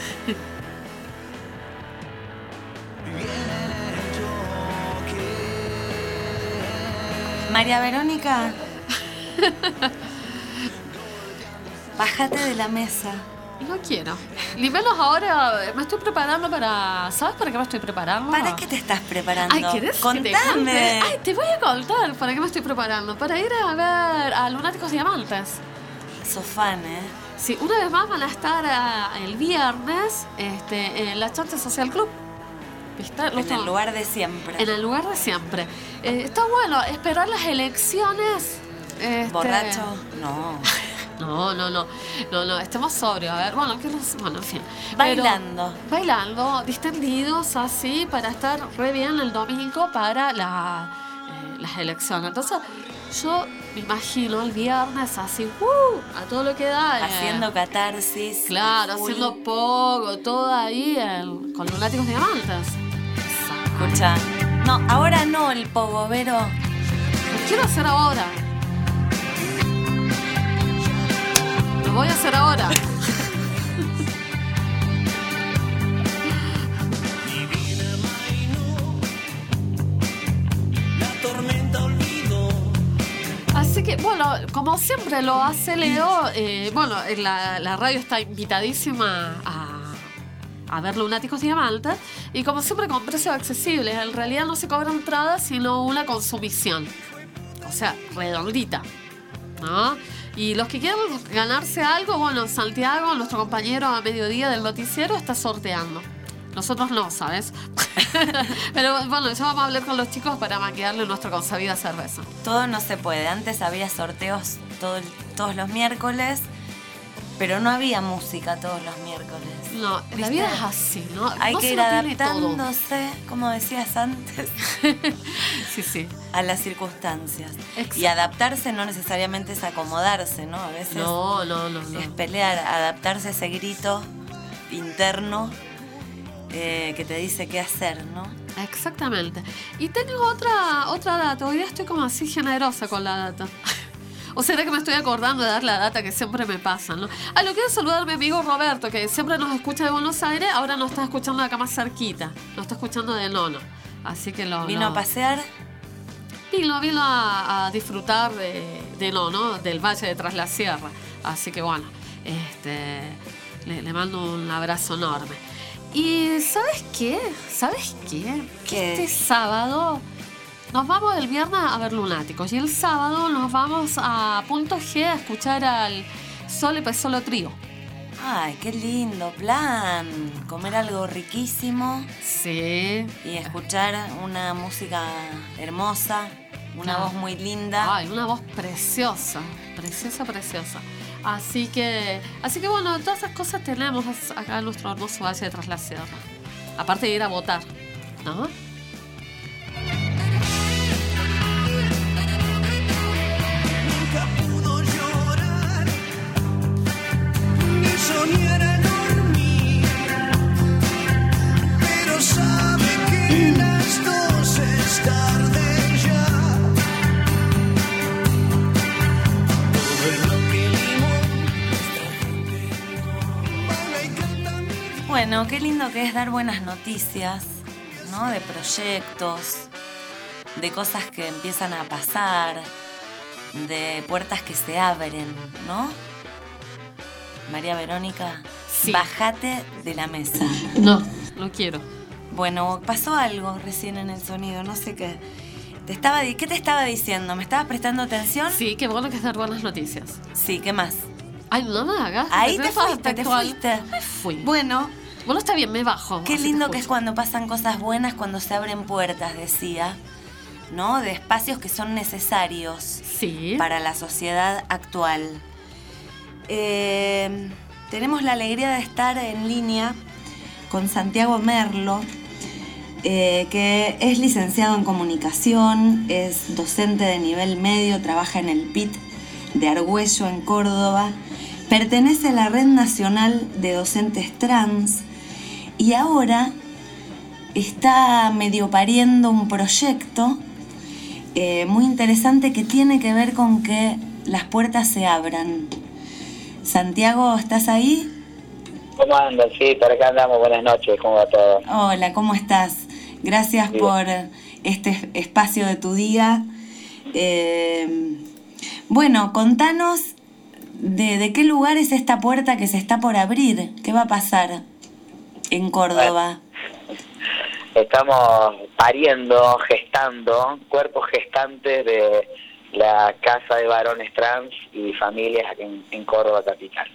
F: María Verónica, bájate de la mesa.
C: No quiero. Ni menos ahora, me estoy preparando para... ¿Sabes para qué me estoy preparando?
F: ¿Para qué te estás preparando?
C: Ay, ¿querés que te
F: Contame.
C: cuente? Ay, te voy a contar para qué me estoy preparando. Para ir a ver a Lunáticos Diamantes.
F: Sos fan, ¿eh?
C: Sí, una vez más van a estar a- el viernes este, en la Chance Social Club. ¿Viste? Los
F: En el
C: to-
F: lugar de siempre.
C: En el lugar de siempre. Eh, está bueno esperar las elecciones. este-
F: ¿Borracho? No.
C: No, no, no. No, no, estemos sobrios. A ver, bueno, ¿qué nos- bueno, en fin.
F: Bailando.
C: Pero, bailando, distendidos así, para estar re bien el domingo para la, eh, las elecciones. Entonces, yo me imagino el viernes así, uh, a todo lo que da. eh,
F: Haciendo catarsis.
C: Claro,
F: full.
C: haciendo poco, todo ahí en- con Lunáticos Diamantes.
F: Escucha. No, ahora no el pogo, Vero.
C: Lo quiero hacer ahora. Lo voy a hacer ahora. Así que, bueno, como siempre lo hace Leo, eh, bueno, la, la radio está invitadísima a, a ver Lunáticos Diamantes y como siempre con precios accesibles. En realidad no se cobra entrada, sino una consumición. O sea, redondita, ¿no? Y los que quieran ganarse algo, bueno, Santiago, nuestro compañero a mediodía del noticiero, está sorteando. Nosotros no, ¿sabes? Pero bueno, ya vamos a hablar con los chicos para maquillarle nuestra consabida cerveza.
F: Todo no se puede. Antes había sorteos todo el- todos los miércoles, pero no había música todos los miércoles.
C: No, la
F: ¿Viste?
C: vida es así, ¿no?
F: Hay
C: No
F: que
C: se
F: ir
C: lo tiene todo.
F: adaptándose, como decías antes,
C: Sí, sí.
F: a las circunstancias.
C: Exacto.
F: Y adaptarse no necesariamente es acomodarse, ¿no? A veces
C: No, no, no, no.
F: es pelear, adaptarse a ese grito interno eh, que te dice qué hacer, ¿no?
C: Exactamente. Y tengo otra, otra data. Hoy día estoy como así generosa con la data. ¿O será que me estoy acordando de dar la data que siempre me pasa, no? Ah, lo quiero saludar a mi amigo Roberto, que siempre nos escucha de Buenos Aires, ahora nos está escuchando de acá más cerquita. Nos está escuchando de Nono. Así que lo...
F: ¿Vino
C: lo-
F: a pasear?
C: Vino, vino a, a disfrutar de, de Nono, del Valle de Tras la Sierra. Así que bueno, este, le, le mando un abrazo enorme. Y ¿sabes qué? ¿Sabes qué?
F: ¿Qué?
C: Este sábado nos vamos el viernes a ver Lunáticos y el sábado nos vamos a Punto G a escuchar al Sole Pe Solo Trío.
F: Ay, qué lindo plan. Comer algo riquísimo
C: Sí.
F: y escuchar una música hermosa, una
C: Claro.
F: voz muy linda.
C: Ay, una voz preciosa, preciosa, preciosa. Así que, así que bueno, todas esas cosas tenemos acá en nuestro hermoso Valle de Tras la Sierra. Aparte de ir a votar, ¿no?
J: Nunca pudo llorar ni soñar al dormir, pero sabe que las dos es tarde ya. Todo es lo que baila y canta mi.
F: Bueno, qué lindo que es dar buenas noticias, ¿no? De proyectos, de cosas que empiezan a pasar, de puertas que se abren, ¿no? María Verónica,
C: Sí.
F: bájate de la mesa.
C: No, no quiero.
F: Bueno, pasó algo recién en el sonido, no sé qué. Te estaba, di- ¿Qué te estaba diciendo? ¿Me estabas prestando atención?
C: Sí, qué bueno que es dar buenas noticias.
F: Sí, ¿qué más?
C: Ay, no me hagas.
F: Ahí
C: me
F: te
C: tenés
F: fuiste, te
C: textual.
F: fuiste.
C: Me fui.
F: Bueno,
C: Bueno, está bien, me bajo.
F: qué
C: así
F: lindo
C: te
F: que es
C: escucho.
F: cuando pasan cosas buenas, cuando se abren puertas, decía, ¿no? De espacios que son necesarios
C: Sí.
F: para la sociedad actual. Eh, tenemos la alegría de estar en línea con Santiago Merlo, eh, que es licenciado en comunicación, es docente de nivel medio, trabaja en el P I T de Argüello en Córdoba, pertenece a la Red Nacional de Docentes Trans y ahora está medio pariendo un proyecto eh, muy interesante que tiene que ver con que las puertas se abran. Santiago, ¿estás ahí?
I: ¿Cómo andan? Sí, por acá andamos. Buenas noches, ¿cómo va todo?
F: Hola, ¿cómo estás? Gracias
I: Bien.
F: por este espacio de tu día. Eh, bueno, contanos de, de qué lugar es esta puerta que se está por abrir. ¿Qué va a pasar en Córdoba?
I: Estamos pariendo, gestando, cuerpos gestantes de la Casa de Varones Trans y Familias aquí en, en Córdoba capital.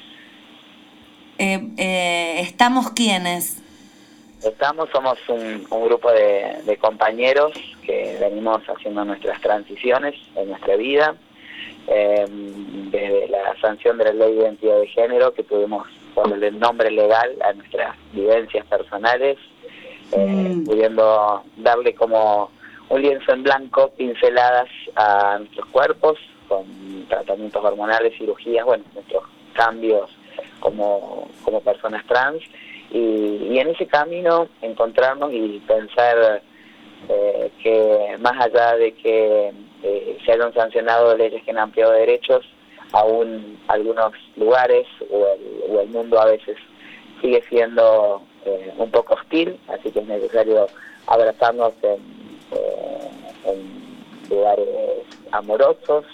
F: Eh, eh, ¿Estamos quiénes?
I: Estamos, somos un, un grupo de, de compañeros que venimos haciendo nuestras transiciones en nuestra vida, eh, desde la sanción de la Ley de Identidad de Género, que tuvimos ponerle el nombre legal a nuestras vivencias personales, eh, mm. pudiendo darle como un lienzo en blanco, pinceladas a nuestros cuerpos, con tratamientos hormonales, cirugías, bueno, nuestros cambios como, como personas trans, y, y en ese camino encontrarnos y pensar eh, que más allá de que eh, se hayan sancionado leyes que han ampliado derechos, aún algunos lugares o el, o el mundo a veces sigue siendo eh, un poco hostil, así que es necesario abrazarnos en, eh, en lugares amorosos,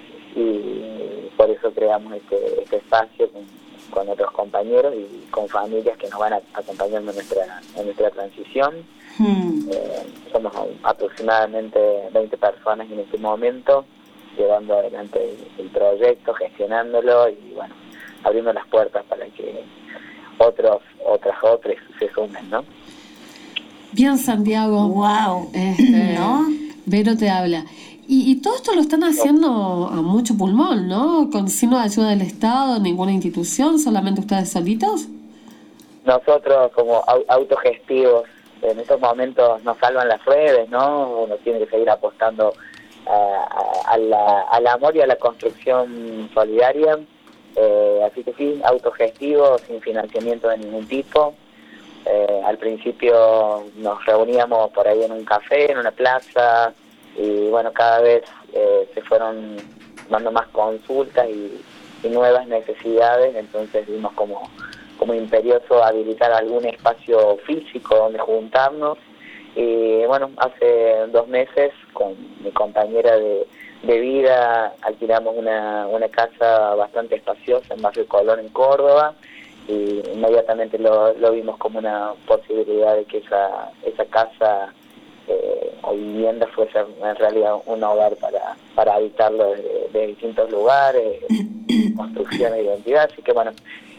I: y por eso creamos este, este espacio con, con otros compañeros y con familias que nos van a, acompañando en nuestra, en nuestra transición. Hmm. Eh, somos aproximadamente veinte personas en este momento, llevando adelante el, el proyecto, gestionándolo y bueno, abriendo las puertas para que otros, otras, otras se sumen, ¿no?
C: Bien, Santiago.
F: Wow.
C: Este,
F: ¿no?
C: Vero te habla. Y, y todo esto lo están haciendo a mucho pulmón, ¿no? Con signo de ayuda del Estado, ninguna institución, solamente ustedes solitos.
I: Nosotros como autogestivos, en estos momentos nos salvan las redes, ¿no? Uno tiene que seguir apostando a, a, a la, al amor y a la construcción solidaria. Eh, así que sí, autogestivos, sin financiamiento de ningún tipo. Eh, al principio nos reuníamos por ahí en un café, en una plaza, y bueno, cada vez eh, se fueron dando más consultas y, y nuevas necesidades, entonces vimos como, como imperioso habilitar algún espacio físico donde juntarnos. Y bueno, hace dos meses con mi compañera de, de vida alquilamos una, una casa bastante espaciosa en Barrio Colón, en Córdoba, y inmediatamente lo, lo vimos como una posibilidad de que esa, esa casa eh, o vivienda fuese en realidad un hogar para, para habitarlo de, de distintos lugares, construcción de identidad. Así que bueno,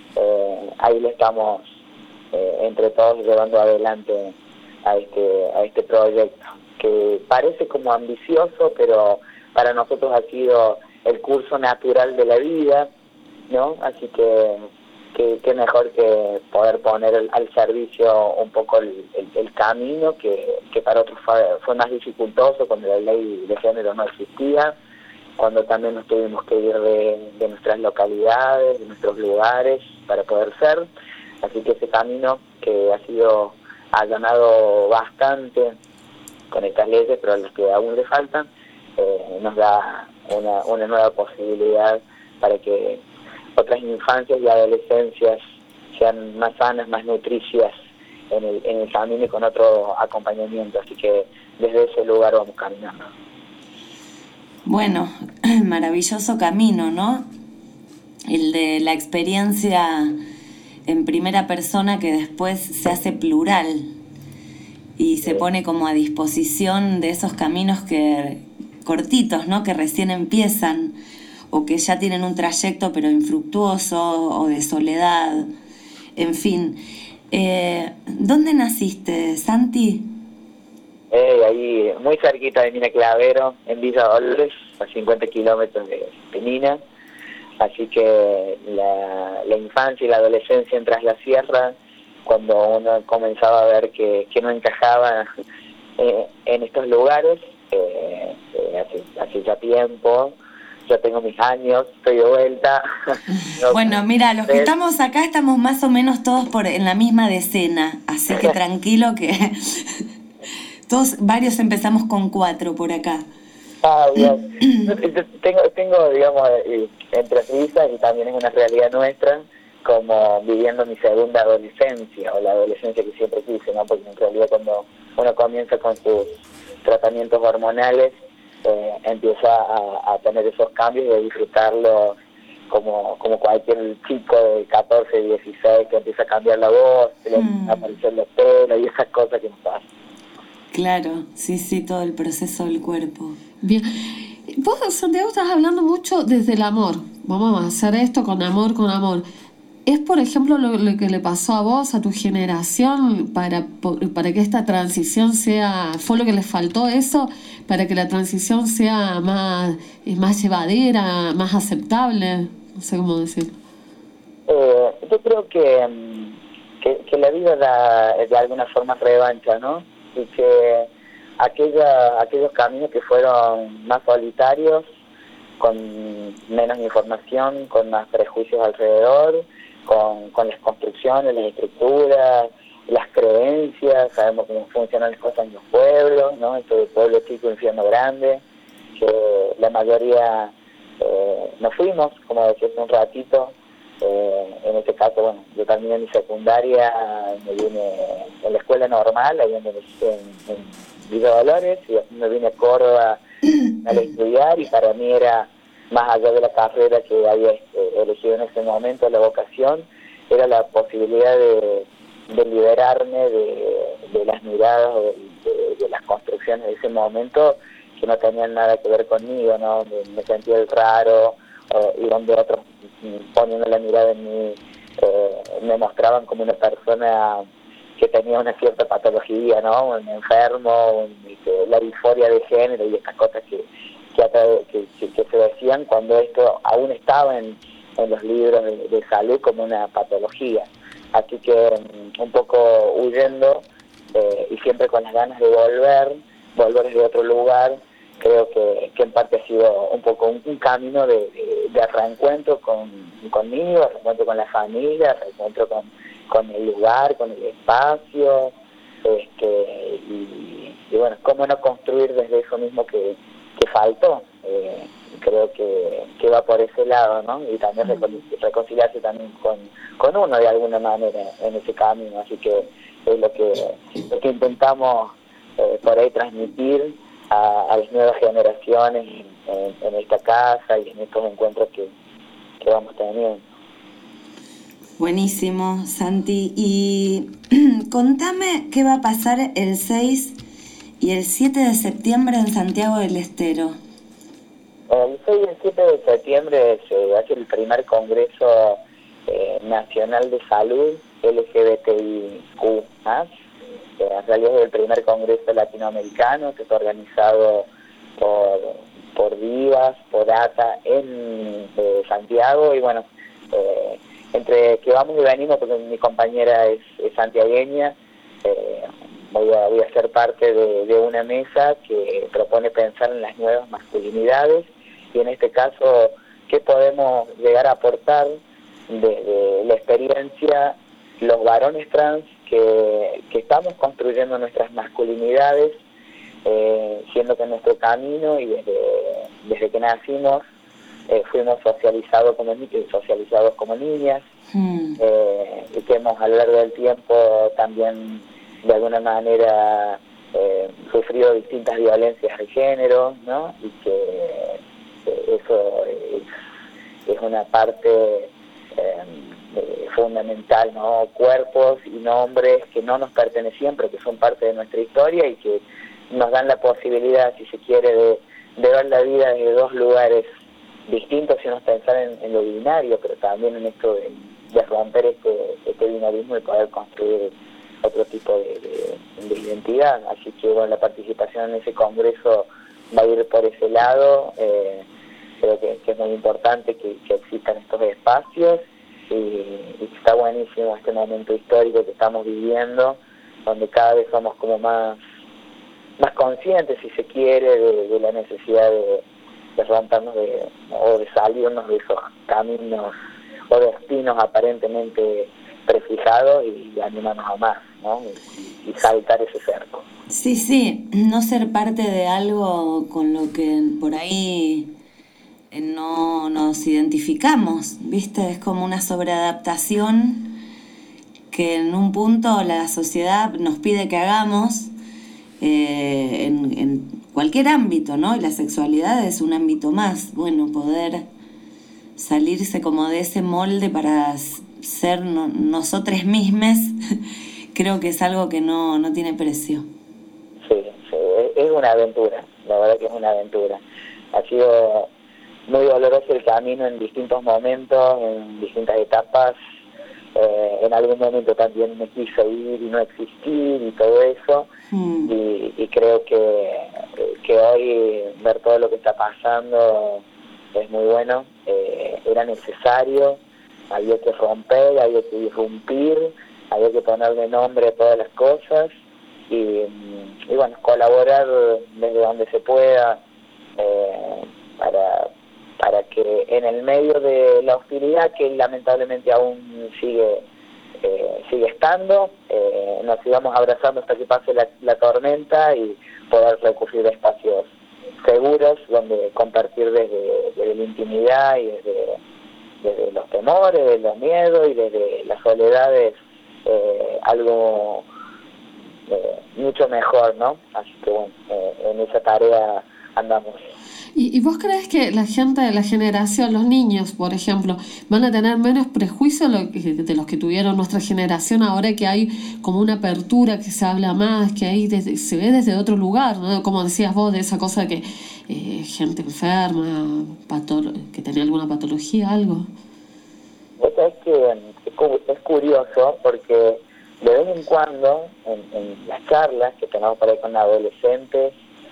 I: eh, ahí le estamos eh, entre todos llevando adelante a este, a este proyecto, que parece como ambicioso, pero para nosotros ha sido el curso natural de la vida, ¿no? Así que que, que mejor que poder poner el, al servicio un poco el, el, el camino que, que para otros fue, fue más dificultoso cuando la ley de género no existía, cuando también nos tuvimos que ir de, de nuestras localidades, de nuestros lugares para poder ser. Así que ese camino que ha sido allanado bastante con estas leyes, pero a las que aún le faltan, eh, nos da una, una nueva posibilidad para que otras infancias y adolescencias sean más sanas, más nutricias en el, en el camino y con otro acompañamiento. Así que desde ese lugar vamos caminando.
F: Bueno, maravilloso camino, ¿no? El de la experiencia en primera persona que después se hace plural y se pone como a disposición de esos caminos que cortitos, ¿no? Que recién empiezan o que ya tienen un trayecto pero infructuoso o de soledad, en fin. Eh, ¿Dónde naciste, Santi?
I: Eh, ahí, muy cerquita de Mina Clavero, en Villa Dolores, a cincuenta kilómetros de, de Mina. Así que la, la infancia y la adolescencia en Tras la Sierra, cuando uno comenzaba a ver que, que no encajaba eh, en estos lugares, eh, eh, hace, hace ya tiempo. Ya tengo mis años, estoy de vuelta. No,
F: bueno, mira, los que estamos acá estamos más o menos todos por en la misma decena, así que tranquilo que todos, varios empezamos con cuatro por acá.
I: Ah, bien. tengo, tengo, digamos, entre risas, y también es una realidad nuestra, como viviendo mi segunda adolescencia, o la adolescencia que siempre quise, ¿no? Porque en realidad cuando uno comienza con sus tratamientos hormonales, eh, empieza a, a tener esos cambios y a disfrutarlos como, como cualquier chico de catorce, dieciséis que empieza a cambiar la voz, que le empiezan a aparecer los pelos y esas cosas que nos pasan.
F: Claro, sí, sí, todo el proceso del cuerpo.
C: Bien. Vos, Santiago, estás hablando mucho desde el amor. Vamos a hacer esto con amor, con amor. ¿Es, por ejemplo, lo, lo que le pasó a vos, a tu generación, para, para que esta transición sea... ¿Fue lo que les faltó eso? Para que la transición sea más, más llevadera, más aceptable. No sé cómo decir.
I: Eh, yo creo que, que, que la vida da de alguna forma revancha, ¿no? Y que aquella, aquellos caminos que fueron más solitarios, con menos información, con más prejuicios alrededor, con, con las construcciones, las estructuras, las creencias, sabemos cómo funcionan las cosas en los pueblos, ¿no? Esto de pueblo chico, infierno grande, que la mayoría eh, nos fuimos, como decía hace un ratito. Eh, en este caso, bueno, yo también en mi secundaria me vine en la escuela normal, ahí donde me hice en, en Villa Dolores, y después me vine a Córdoba a estudiar, y para mí era, más allá de la carrera que había eh, elegido en ese momento, la vocación, era la posibilidad de, de liberarme de, de las miradas, de, de, de las construcciones de ese momento que no tenían nada que ver conmigo, ¿no? Me, me sentía el raro, eh, y donde otros, poniendo la mirada en mí, eh, me mostraban como una persona que tenía una cierta patología, ¿no? Un enfermo, un, este, la disforia de género y estas cosas que que, que, que se decían cuando esto aún estaba en, en los libros de, de salud como una patología. Así que um, un poco huyendo eh, y siempre con las ganas de volver, volver desde otro lugar, creo que, que en parte ha sido un poco un, un camino de, de, de reencuentro con, conmigo, reencuentro con la familia, reencuentro con, con el lugar, con el espacio, este, y, y bueno, cómo no construir desde eso mismo que que faltó. Eh, creo que, que va por ese lado, ¿no? Y también recon- reconciliarse también con, con uno de alguna manera en ese camino, así que es lo que, lo que intentamos eh, por ahí transmitir a, a las nuevas generaciones en, en esta casa y en estos encuentros que, que vamos teniendo.
F: Buenísimo, Santi. Y contame qué va a pasar el seis y el siete de septiembre en Santiago del Estero.
I: El seis y el siete de septiembre se hace el primer Congreso eh, Nacional de Salud L G B T I Q más. Eh, en realidad es el primer Congreso Latinoamericano que está organizado por, por Vivas, por A T A en eh, Santiago. Y bueno, eh, entre que vamos y venimos, porque mi compañera es, es santiagueña, eh, Voy a, voy a ser parte de, de una mesa que propone pensar en las nuevas masculinidades y en este caso qué podemos llegar a aportar de, de la experiencia los varones trans que, que estamos construyendo nuestras masculinidades, eh, siendo que en nuestro camino y desde, desde que nacimos eh, fuimos socializados como, socializados como niñas, mm. eh, y que hemos a lo largo del tiempo también de alguna manera eh, sufrido distintas violencias de género, ¿no? Y que eh, eso es, es una parte eh, fundamental, ¿no? Cuerpos y nombres que no nos pertenecían, pero que son parte de nuestra historia y que nos dan la posibilidad, si se quiere, de, de ver la vida desde dos lugares distintos, si nos pensar en, en lo binario, pero también en esto de, de romper este, este binarismo y poder construir otro tipo de, de, de identidad. Así que bueno, la participación en ese congreso va a ir por ese lado. Eh, creo que, que es muy importante que, que existan estos espacios y, y está buenísimo este momento histórico que estamos viviendo, donde cada vez somos como más más conscientes, si se quiere, de, de la necesidad de, de rompernos de, o de salirnos de esos caminos o destinos aparentemente prefijados y animarnos a más, ¿no? Y, y saltar ese cerco.
F: Sí, sí, no ser parte de algo con lo que por ahí eh, no nos identificamos, ¿viste? Es como una sobreadaptación que en un punto la sociedad nos pide que hagamos eh, en, en cualquier ámbito, ¿no? Y la sexualidad es un ámbito más. Bueno, poder salirse como de ese molde para ser no, nosotros mismos, creo que es algo que no, no tiene precio.
I: Sí, sí, es una aventura, la verdad que es una aventura. Ha sido muy doloroso el camino en distintos momentos, en distintas etapas. Eh, en algún momento también me quise ir y no existir y todo eso. Mm. Y, y creo que, que hoy ver todo lo que está pasando es muy bueno. Eh, era necesario, había que romper, había que irrumpir, había que ponerle nombre a todas las cosas y, y bueno, colaborar desde donde se pueda eh, para, para que en el medio de la hostilidad que lamentablemente aún sigue eh, sigue estando, eh, nos sigamos abrazando hasta que pase la, la tormenta y poder recurrir a espacios seguros donde compartir desde, desde la intimidad y desde, desde los temores, desde los miedos y desde las soledades eh, algo eh, mucho mejor, ¿no? Así que bueno, eh, en esa tarea andamos.
C: ¿Y, ¿Y vos crees que la gente de la generación, los niños, por ejemplo, van a tener menos prejuicios de los que tuvieron nuestra generación ahora que hay como una apertura, que se habla más, que hay desde, se ve desde otro lugar, ¿no? Como decías vos, de esa cosa que eh, gente enferma, patolo- que tenía alguna patología, algo?
I: Vos sabés que es curioso porque de vez en cuando, en, en las charlas que tenemos por ahí con adolescentes,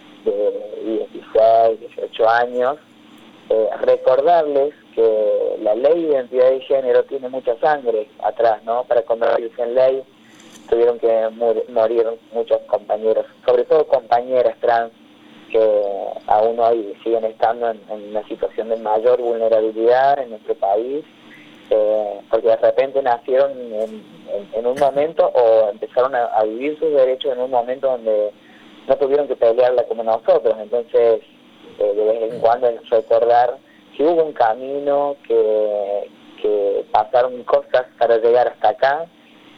I: de dieciséis, dieciocho años, eh, recordarles que la ley de identidad de género tiene mucha sangre atrás, ¿no? Para convertirse en ley tuvieron que mur- morir muchos compañeros, sobre todo compañeras trans que aún hoy siguen estando en, en una situación de mayor vulnerabilidad en nuestro país, eh, porque de repente nacieron en, en, en un momento o empezaron a, a vivir sus derechos en un momento donde no tuvieron que pelearla como nosotros. Entonces eh, de vez en cuando recordar que hubo un camino, que, que pasaron cosas para llegar hasta acá,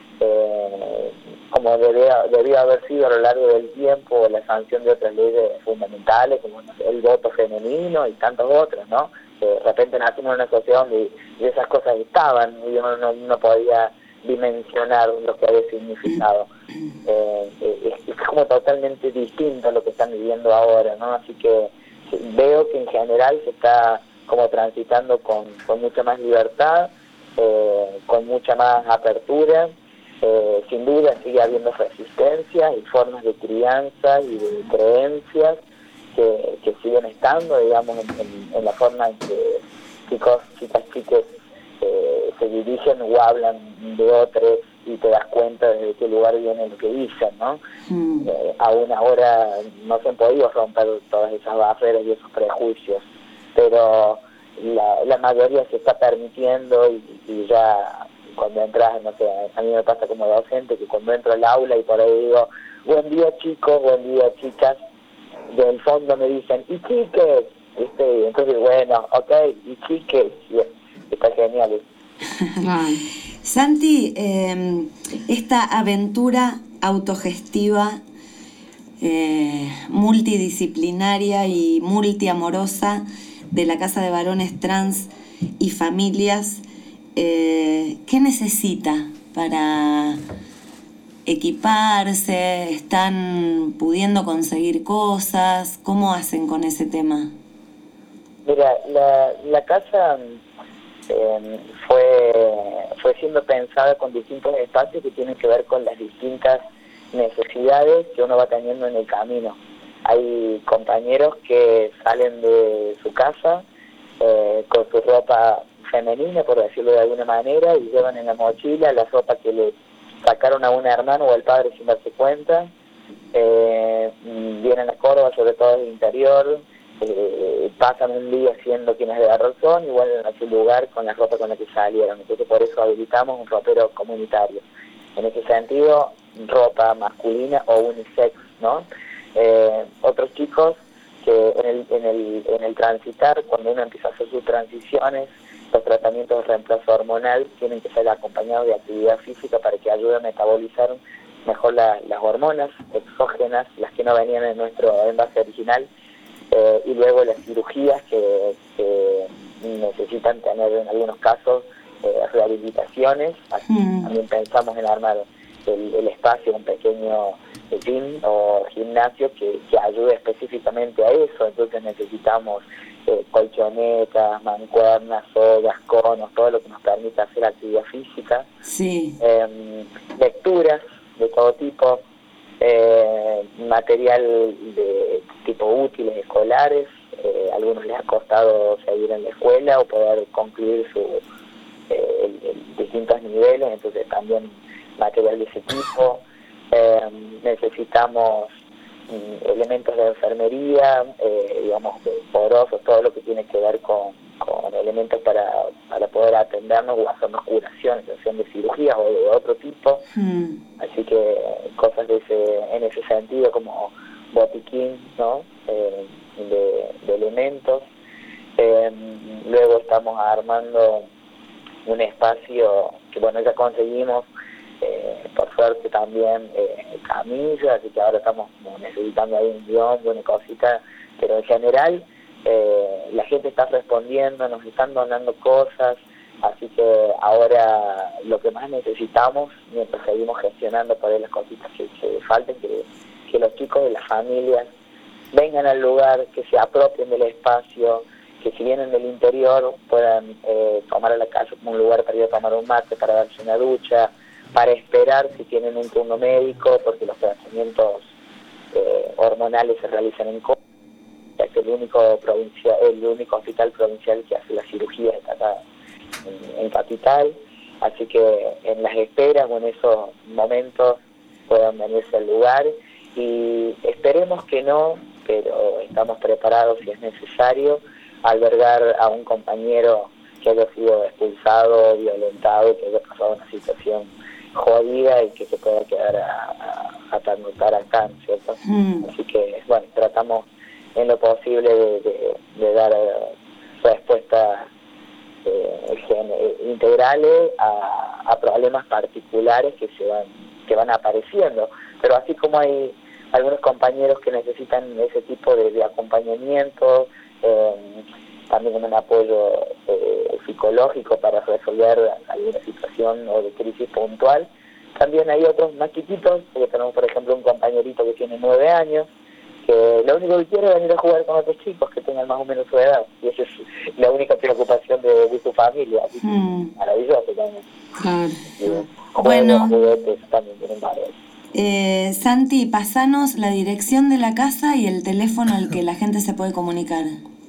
I: eh, como debía, debió haber sido a lo largo del tiempo la sanción de otras leyes fundamentales como el voto femenino y tantos otros, ¿no? Que de repente nacimos en una sociedad donde esas cosas estaban y uno no, no podía dimensionar lo que había significado. Eh, es, es como totalmente distinto a lo que están viviendo ahora, ¿no? Así que veo que en general se está como transitando con, con mucha más libertad, eh, con mucha más apertura. Eh, sin duda sigue habiendo resistencia y formas de crianza y de creencias que, que siguen estando, digamos, en, en, en la forma en que chicos, chicas, chiques eh, se dirigen o hablan de otros y te das cuenta desde qué lugar viene lo que dicen, ¿no? Mm. Eh, aún ahora no se han podido romper todas esas barreras y esos prejuicios, pero la, la mayoría se está permitiendo y, y ya cuando entras, no sé, a mí me pasa como docente que cuando entro al aula y por ahí digo, buen día chicos, buen día chicas, del fondo me dicen, ¿y chiques? ¿Viste? Entonces, bueno, ok, ¿y chiques? Y está genial.
F: Santi, eh, esta aventura autogestiva, eh, multidisciplinaria y multiamorosa de la Casa de Varones Trans y Familias, eh, ¿qué necesita para equiparse? ¿Están pudiendo conseguir cosas? ¿Cómo hacen con ese tema?
I: Mira, la, la casa eh, fue, fue siendo pensada con distintos espacios que tienen que ver con las distintas necesidades que uno va teniendo en el camino. Hay compañeros que salen de su casa eh, con su ropa femenina, por decirlo de alguna manera, y llevan en la mochila la ropa que le sacaron a un hermano o al padre sin darse cuenta. Eh, vienen a Córdoba, sobre todo del interior, eh, pasan un día siendo quienes de razón y vuelven a su lugar con la ropa con la que salieron. Entonces por eso habilitamos un ropero comunitario. En ese sentido, ropa masculina o unisex, ¿no? Eh, otros chicos que en el, en el, en el transitar, cuando uno empieza a hacer sus transiciones, los tratamientos de reemplazo hormonal tienen que ser acompañados de actividad física para que ayude a metabolizar mejor la, las hormonas exógenas, las que no venían en nuestro envase original, eh, y luego las cirugías que, que necesitan tener en algunos casos eh, rehabilitaciones. Así mm. también pensamos en armar el, el espacio, un pequeño gym o gimnasio que, que ayude específicamente a eso. Entonces necesitamos eh, colchonetas, mancuernas, sogas, conos, todo lo que nos permita hacer actividad física.
F: Sí.
I: Eh, lecturas de todo tipo, eh, material de tipo útiles escolares. Eh, a algunos les ha costado seguir en la escuela o poder concluir su eh, el, el distintos niveles, entonces también material de ese tipo. Eh, necesitamos mm, elementos de enfermería, eh, digamos, porosos, todo lo que tiene que ver con, con elementos para, para poder atendernos o hacernos curaciones, ya de cirugías o de otro tipo. Mm. Así que cosas de ese, en ese sentido, como botiquín, ¿no? Eh, de, de elementos. Eh, luego estamos armando un espacio que, bueno, ya conseguimos, eh, por suerte también, eh, camillas, así que ahora estamos como necesitando ahí un guión, una cosita, pero en general eh, la gente está respondiendo, nos están donando cosas, así que ahora lo que más necesitamos, mientras seguimos gestionando por ahí las cositas que, que falten, que, que los chicos de las familias vengan al lugar, que se apropien del espacio, que si vienen del interior puedan eh, tomar a la casa como un lugar para ir a tomar un mate, para darse una ducha, para esperar si tienen un turno médico, porque los tratamientos eh, hormonales se realizan en Córdoba, es el único provincia, el único hospital provincial que hace la cirugía está acá en, en Capital, así que en las esperas o en esos momentos puedan venirse al lugar, y esperemos que no, pero estamos preparados si es necesario albergar a un compañero que haya sido expulsado, violentado, que haya pasado una situación jodida y que se pueda quedar a, a, a pernotar acá, ¿cierto? Mm. Así que, bueno, tratamos en lo posible de, de, de dar eh, respuestas eh, integrales a, a problemas particulares que se van que van apareciendo, pero así como hay algunos compañeros que necesitan ese tipo de, de acompañamiento, eh, también un apoyo eh, psicológico para resolver alguna situación o de crisis puntual. También hay otros más chiquitos, porque tenemos por ejemplo un compañerito que tiene nueve años, que lo único que quiere es venir a jugar con otros chicos que tengan más o menos su edad, y esa es la única preocupación de, de su familia, así que mm. maravilloso también.
F: Claro.
I: Y,
F: bueno,
I: juguetes también tienen varios.
F: Eh, Santi, pasanos la dirección de la casa y el teléfono al que la gente se puede comunicar.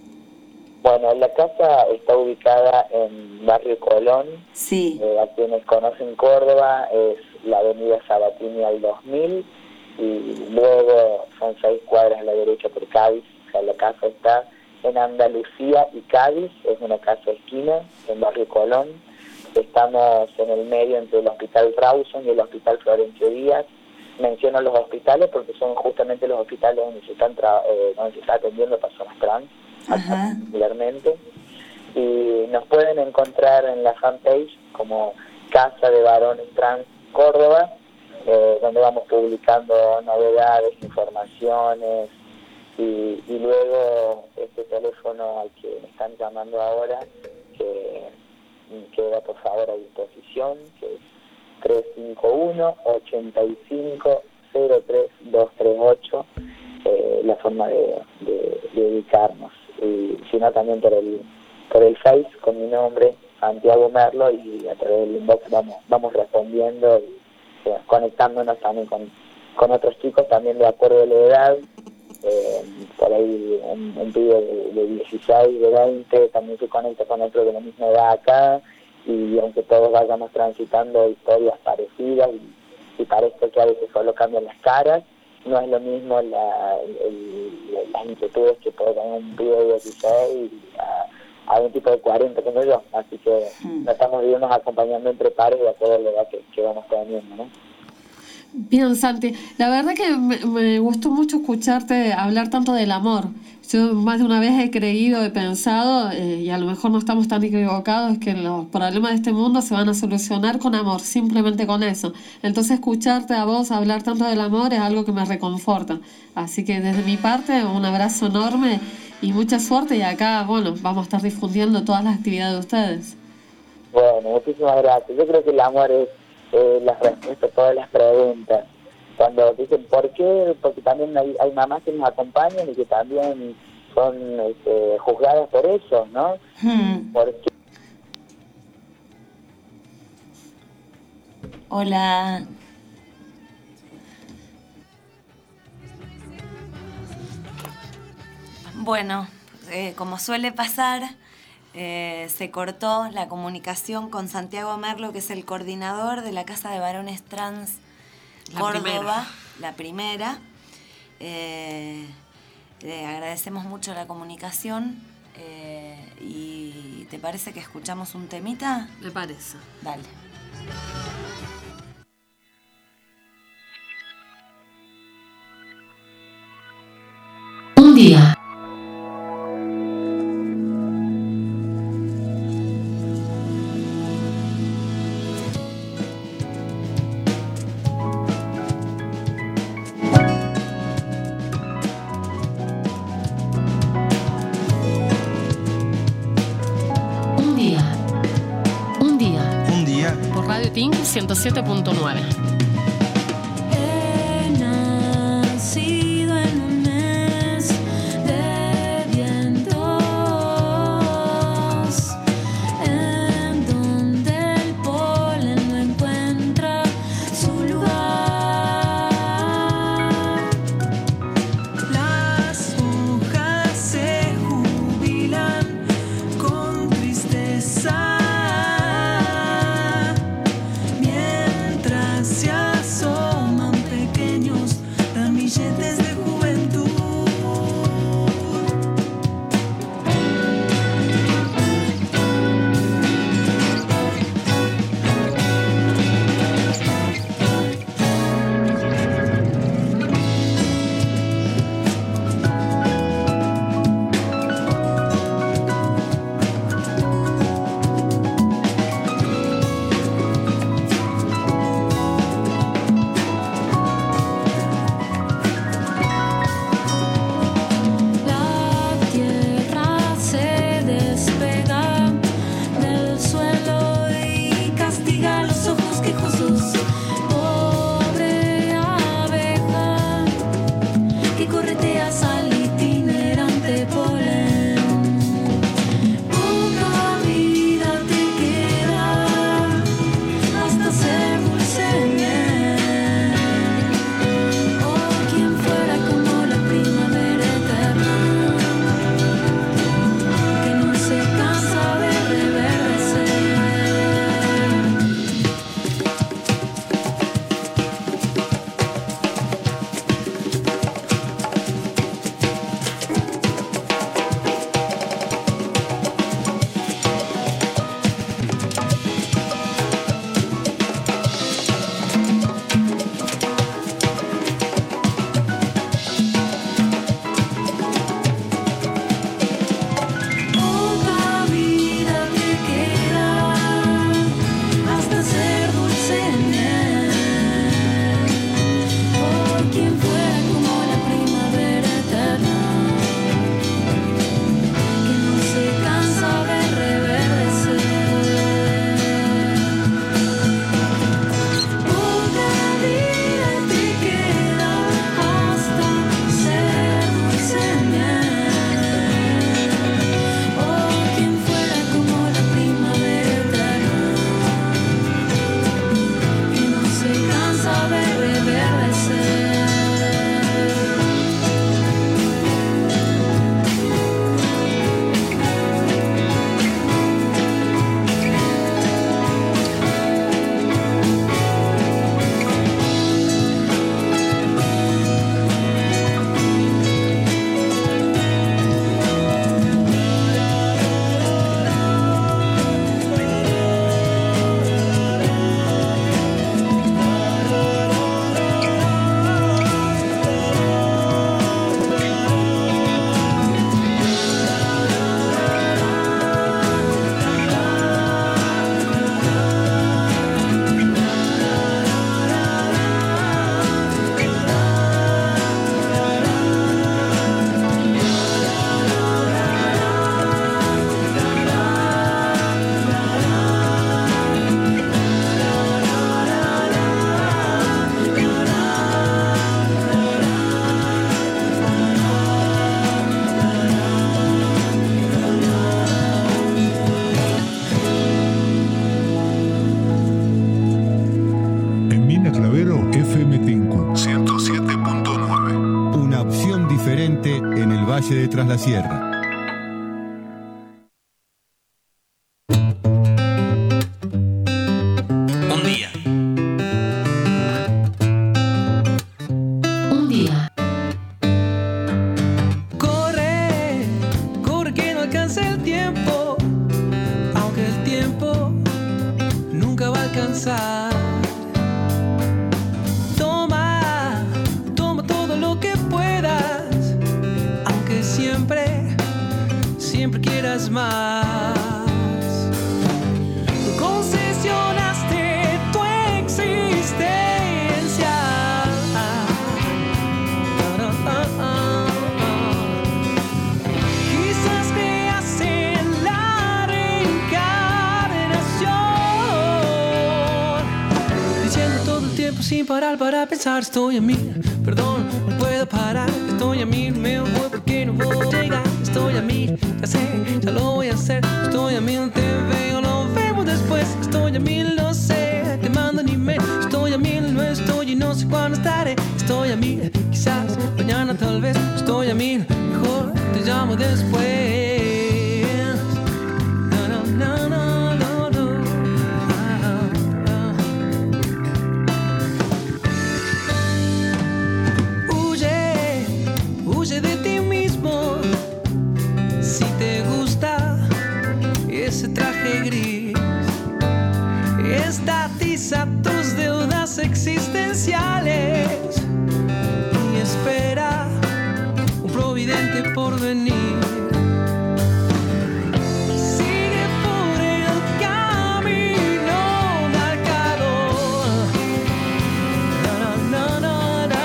I: Bueno, la casa está ubicada en Barrio Colón.
F: Sí.
I: Eh, a quienes conocen Córdoba es la avenida Sabatini al dos mil, y luego son seis cuadras a la derecha por Cádiz. O sea, la casa está en Andalucía y Cádiz, es una casa esquina en Barrio Colón. Estamos en el medio entre el Hospital Rawson y el Hospital Florencio Díaz. Menciono los hospitales porque son justamente los hospitales donde se están tra- eh, donde se está atendiendo personas trans, particularmente. Y nos pueden encontrar en la fanpage como Casa de Varones Trans Córdoba, eh, donde vamos publicando novedades, informaciones, y, y luego este teléfono al que me están llamando ahora, que queda por favor a disposición, que es tres cinco uno, ocho cinco, cero tres dos tres ocho, eh, la forma de, de, de ubicarnos. Y si no, también por el por el Face con mi nombre, Santiago Merlo, y a través del inbox vamos vamos respondiendo y eh, conectándonos también con, con otros chicos también de acuerdo a la edad. Eh, por ahí un, un pibe de, de dieciséis, de veinte también se conecta con otro de la misma edad acá, y aunque todos vayamos transitando historias parecidas y, y parece que a veces solo cambian las caras, no es lo mismo la, el, las inquietudes que puede tener un pibe de dieciséis a, a un tipo de cuarenta como yo, así que mm. nos estamos viendo acompañando entre pares de acuerdo a la edad que, que vamos teniendo, ¿no?
C: Bien, Santi, la verdad que me, me gustó mucho escucharte hablar tanto del amor. Yo más de una vez he creído, he pensado, eh, y a lo mejor no estamos tan equivocados, que los problemas de este mundo se van a solucionar con amor, simplemente con eso. Entonces escucharte a vos hablar tanto del amor es algo que me reconforta. Así que desde mi parte, un abrazo enorme y mucha suerte, y acá, bueno, vamos a estar difundiendo todas las actividades de ustedes.
I: Bueno, muchísimas gracias. Yo creo que el amor es eh, la respuesta a todas las preguntas. Cuando dicen por qué, porque también hay, hay mamás que nos acompañan y que también son este, juzgadas por eso, ¿no?
F: Hmm.
I: ¿Por qué?
F: Hola. Bueno, eh, como suele pasar, eh, se cortó la comunicación con Santiago Merlo, que es el coordinador de la Casa de Varones Trans
C: La
F: Córdoba,
C: primera.
F: la primera. Eh, le agradecemos mucho la comunicación. Eh, ¿Y te parece que escuchamos un temita?
C: Me parece.
F: Dale.
H: Un día. Un día. Un día.
L: Un día.
C: Por Radio Tinku ciento siete punto nueve.
M: He nacido en un mes de vientos, en donde el polen no encuentra su lugar. Las hojas se jubilan con tristeza, mientras se
G: Valle de Tras la Sierra.
L: Un día.
H: Un día.
M: Corre, corre que no alcance el tiempo, aunque el tiempo nunca va a alcanzar. Toma, toma todo lo que puedas, aunque siempre, siempre quieras más. Concesionaste tu existencia. Quizás creas en la reencarnación, diciendo todo el tiempo sin parar para pensar: estoy a mil, perdón, no puedo parar. Estoy a mil, me voy porque no voy a llegar. Estoy a mil, ya sé, ya lo voy a hacer. Estoy a mil, te veo, lo vemos después. Estoy a mil, no sé, te mando un email. Estoy a mil, no estoy y no sé cuándo estaré. Estoy a mil, quizás mañana tal vez. Estoy a mil, mejor te llamo después. No, no, no, no, no, no. Ah, ah. Huye, huye de ti mismo. Si te gusta ese traje gris, estatiza tus deudas existenciales y espera un providente por venir. Sigue por el camino marcado. No, no, no, no,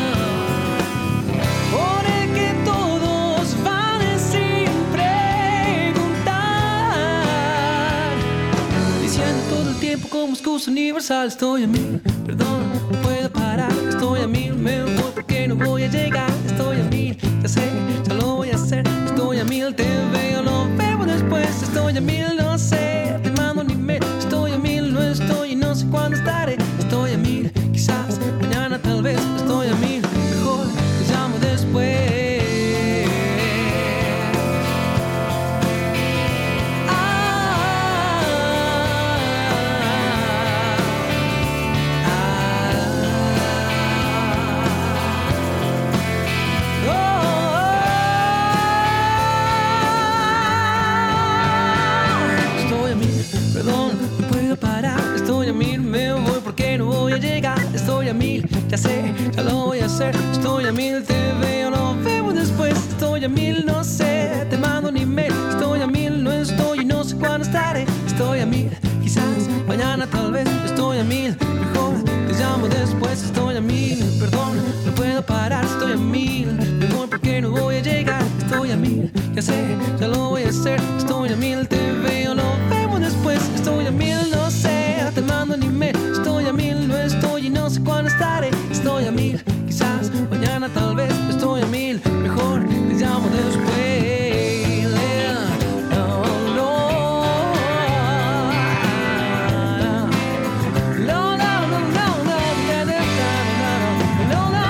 M: por el que todos van sin preguntar, diciendo todo el tiempo como excusa universal: estoy a mil, perdón, no puedo parar. Estoy a mil, me voy porque no voy a llegar. Estoy a mil, ya sé, ya lo voy a hacer. Estoy a mil, te veo, lo vemos después. Estoy a mil, no sé, te mando un email. Estoy a mil, no estoy y no sé cuándo estaré. Estoy a mil, quizás mañana tal vez. Estoy a mil, mejor te llamo después. Estoy a mil, perdón, no puedo parar. Estoy a mil, me voy porque no voy a llegar. Estoy a mil, ya sé, ya lo voy a hacer. Estoy a mil, te veo, lo vemos después. Estoy a mil, no sé, te mando un email. Estoy a mil, no estoy y no sé cuándo estaré. Estoy a mil, quizás mañana tal vez. Estoy a mil, mejor te llamo después. Estoy a mil, perdón, no puedo parar. Estoy a mil, me voy porque no voy a llegar. Estoy a mil, ya sé, ya lo voy a hacer. Estoy a mil, te veo, lo vemos después. Estoy a mil, no sé, te mando un email. Estoy a mil, no estoy y no sé cuándo estaré. Estoy a mil, quizás mañana tal vez. Estoy a mil, mejor te llamo después. No, no. No, no, no, no, no. No, no,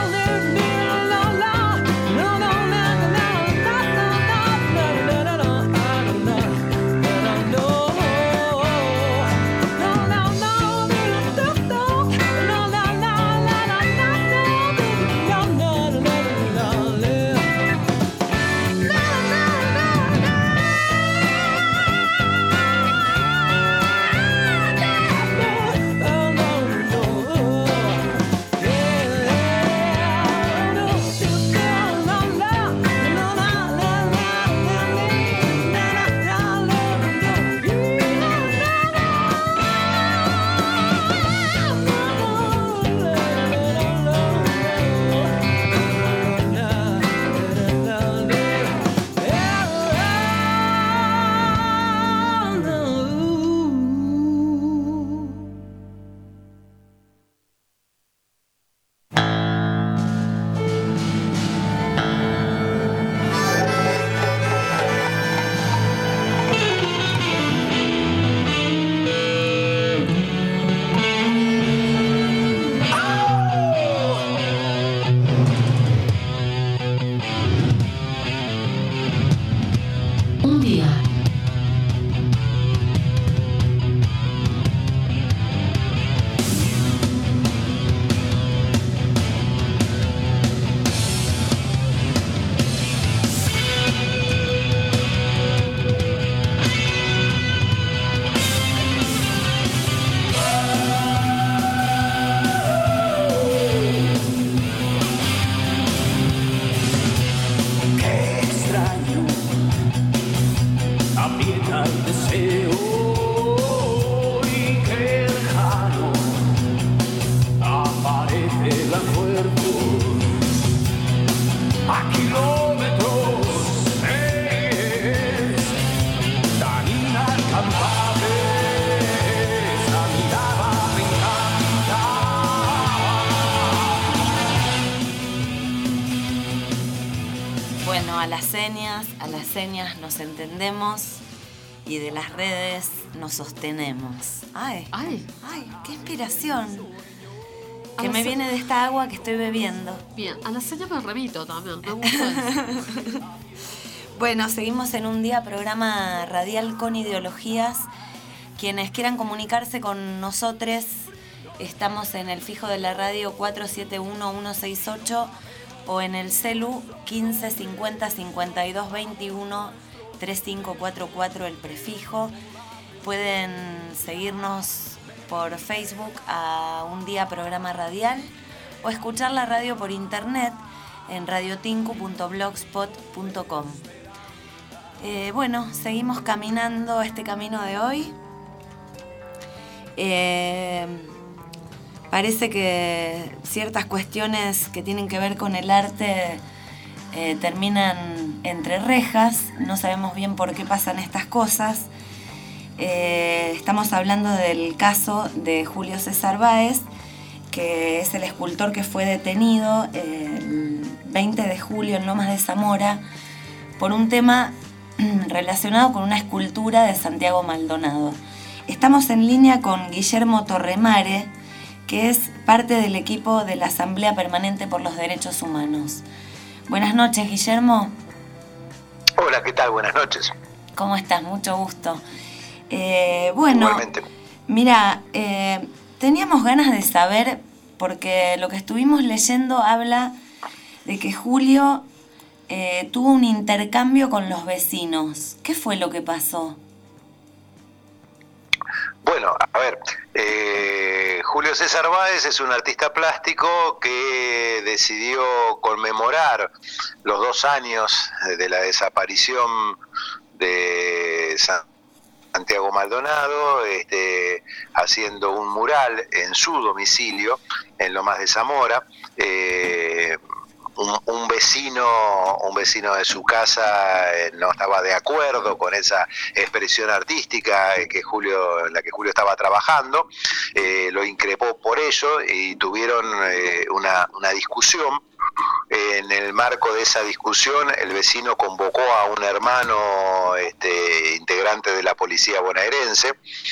F: a las señas, a las señas nos entendemos y de las redes nos sostenemos. Ay,
C: ay,
F: ay, qué inspiración.
C: A
F: Que
C: la
F: me
C: se-
F: viene de esta agua que estoy bebiendo.
C: Bien, a la seña me remito también, me gusta eso.
F: Bueno, seguimos en un día programa radial con ideologías. Quienes quieran comunicarse con nosotros, estamos en el fijo de la radio cuatro siete uno uno seis ocho o en el celu quince cincuenta cincuenta y dos veintiuno treinta y cinco cuarenta y cuatro el prefijo. Pueden seguirnos por Facebook a Un Día Programa Radial o escuchar la radio por internet en radiotinku punto blogspot punto com. Eh, bueno, seguimos caminando este camino de hoy. Eh, parece que ciertas cuestiones que tienen que ver con el arte eh, terminan entre rejas. No sabemos bien por qué pasan estas cosas. Eh, estamos hablando del caso de Julio César Báez, que es el escultor que fue detenido el veinte de julio en Lomas de Zamora por un tema relacionado con una escultura de Santiago Maldonado. Estamos en línea con Guillermo Torremare, que es parte del equipo de la Asamblea Permanente por los Derechos Humanos. Buenas noches, Guillermo.
L: Hola, ¿qué tal? Buenas noches.
F: ¿Cómo estás? Mucho gusto. Eh, bueno,
L: Igualmente.
F: mira, eh, teníamos ganas de saber, porque lo que estuvimos leyendo habla de que Julio eh, tuvo un intercambio con los vecinos. ¿Qué fue lo que pasó?
L: Bueno, a ver, eh, Julio César Báez es un artista plástico que decidió conmemorar los dos años de la desaparición de Santiago Maldonado, este, haciendo un mural en su domicilio, en Lomas de Zamora. Eh, Un, un vecino un vecino de su casa eh, no estaba de acuerdo con esa expresión artística eh, que Julio en la que Julio estaba trabajando, eh, lo increpó por ello y tuvieron eh, una, una discusión. En el marco de esa discusión, el vecino convocó a un hermano este, integrante de la policía bonaerense.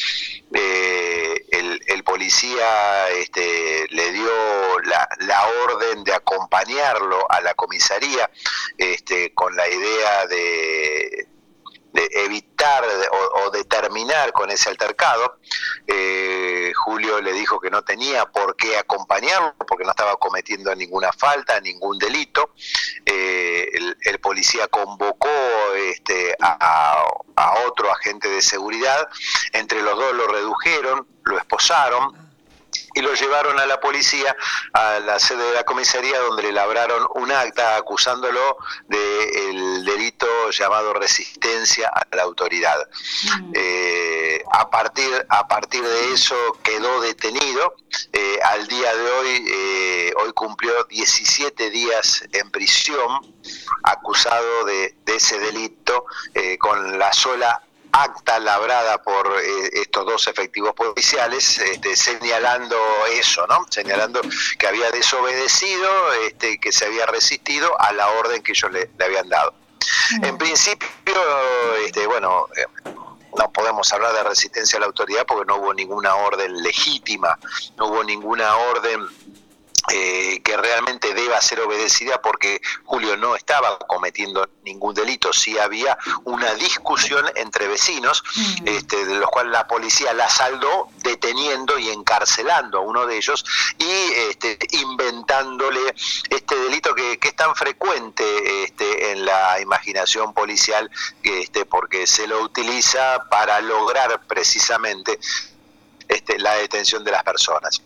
L: Eh, el, el policía este, le dio la, la orden de acompañarlo a la comisaría este, con la idea de, de evitar de, o, o de terminar con ese altercado. Eh, Julio le dijo que no tenía por qué acompañarlo porque no estaba cometiendo ninguna falta, ningún delito. Eh, el, el policía convocó este, a, a otro agente de seguridad, entre los dos lo redujeron, lo esposaron y lo llevaron a la policía, a la sede de la comisaría, donde le labraron un acta acusándolo del delito llamado resistencia a la autoridad. Mm. Eh, a partir a partir de eso quedó detenido. Eh, al día de hoy, eh, hoy cumplió diecisiete días en prisión, acusado de, de ese delito, eh, con la sola acta labrada por eh, estos dos efectivos policiales, este, señalando eso, ¿no? Señalando que había desobedecido, este, que se había resistido a la orden que ellos le, le habían dado. Mm. En principio, este, bueno, eh, no podemos hablar de resistencia a la autoridad porque no hubo ninguna orden legítima, no hubo ninguna orden Eh, que realmente deba ser obedecida, porque Julio no estaba cometiendo ningún delito. Sí había una discusión entre vecinos, mm. este, de los cuales la policía la saldó deteniendo y encarcelando a uno de ellos y este, inventándole este delito que, que es tan frecuente este, en la imaginación policial, este, porque se lo utiliza para lograr precisamente este, la detención de las personas.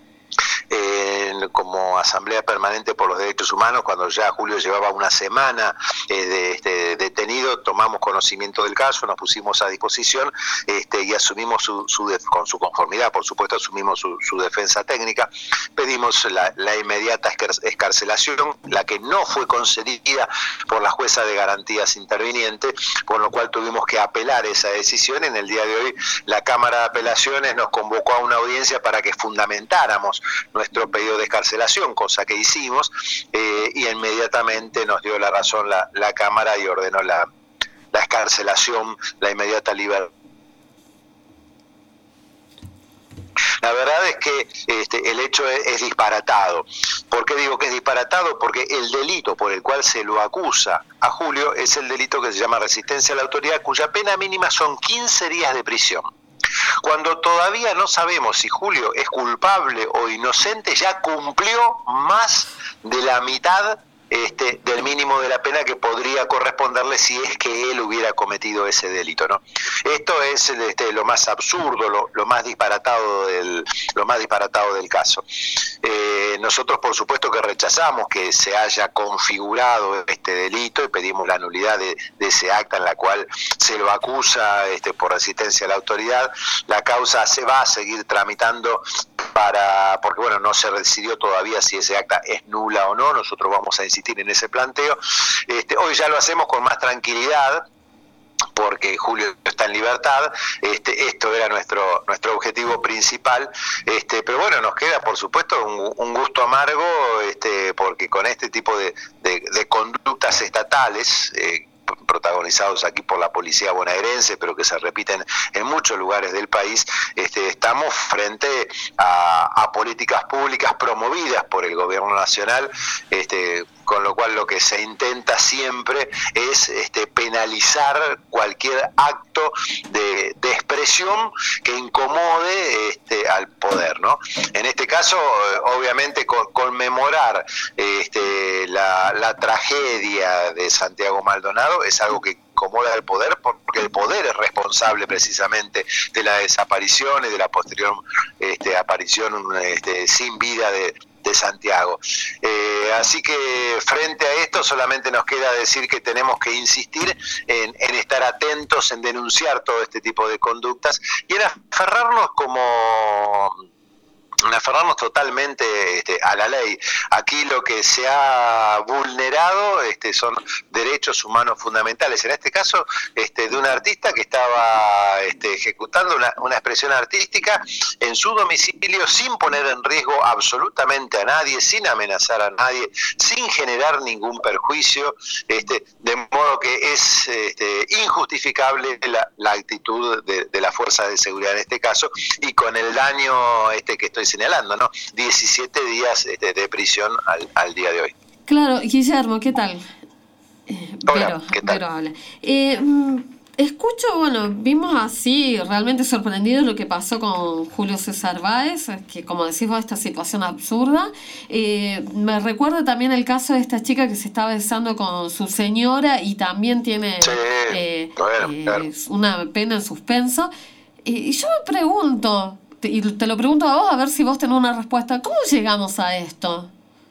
L: Eh, como Asamblea Permanente por los Derechos Humanos, cuando ya Julio llevaba una semana eh, de, este, detenido, tomamos conocimiento del caso, nos pusimos a disposición este, y asumimos su, su de, con su conformidad, por supuesto, asumimos su, su defensa técnica, pedimos la, la inmediata excarcelación, la que no fue concedida por la jueza de garantías interviniente, con lo cual tuvimos que apelar esa decisión. En el día de hoy la Cámara de Apelaciones nos convocó a una audiencia para que fundamentáramos nuestro pedido de excarcelación, cosa que hicimos, eh, y inmediatamente nos dio la razón la, la Cámara y ordenó la, la excarcelación, la inmediata libertad. La verdad es que este, el hecho es, es disparatado. ¿Por qué digo que es disparatado? Porque el delito por el cual se lo acusa a Julio es el delito que se llama resistencia a la autoridad, cuya pena mínima son quince días de prisión. Cuando todavía no sabemos si Julio es culpable o inocente, ya cumplió más de la mitad Este, del mínimo de la pena que podría corresponderle si es que él hubiera cometido ese delito, ¿no? Esto es este, lo más absurdo, lo, lo más disparatado del, lo más disparatado del caso. Eh, nosotros, por supuesto, que rechazamos que se haya configurado este delito y pedimos la nulidad de, de ese acta en la cual se lo acusa este, por resistencia a la autoridad. La causa se va a seguir tramitando para, porque bueno, no se decidió todavía si ese acta es nula o no. Nosotros vamos a insistir en ese planteo. Este, hoy ya lo hacemos con más tranquilidad porque Julio está en libertad. Este, esto era nuestro nuestro objetivo principal, este, pero bueno, nos queda por supuesto un, un gusto amargo, este, porque con este tipo de, de, de conductas estatales eh, protagonizados aquí por la policía bonaerense, pero que se repiten en muchos lugares del país, este, estamos frente a, a políticas públicas promovidas por el gobierno nacional, este, con lo cual lo que se intenta siempre es este, penalizar cualquier acto de, de expresión que incomode este, al poder, ¿no? En este caso, obviamente, con, conmemorar este, la, la tragedia de Santiago Maldonado es algo que incomoda al poder, porque el poder es responsable precisamente de la desaparición y de la posterior este, aparición este, sin vida de de Santiago. Eh, así que frente a esto solamente nos queda decir que tenemos que insistir en, en estar atentos, en denunciar todo este tipo de conductas y en aferrarnos como... en aferrarnos totalmente este, a la ley. Aquí lo que se ha vulnerado este, son derechos humanos fundamentales, en este caso este, de un artista que estaba este, ejecutando una, una expresión artística en su domicilio sin poner en riesgo absolutamente a nadie, sin amenazar a nadie, sin generar ningún perjuicio, este, de modo que es este, injustificable la, la actitud de, de las fuerzas de seguridad en este caso, y con el daño este, que estoy señalando, ¿no? diecisiete días este, de prisión al, al día de hoy.
C: Claro, Guillermo, ¿qué tal? Eh,
L: Hola,
C: Vero,
L: ¿qué tal?
C: Vero habla. Eh, escucho, bueno, vimos así realmente sorprendidos lo que pasó con Julio César Báez, que como decís vos, esta situación absurda. Eh, me recuerda también el caso de esta chica que se está besando con su señora y también tiene
L: sí,
C: eh,
L: bueno,
C: eh,
L: claro.
C: una pena en suspenso. Eh, y yo me pregunto, te, y te lo pregunto a vos, a ver si vos tenés una respuesta, ¿cómo llegamos a esto?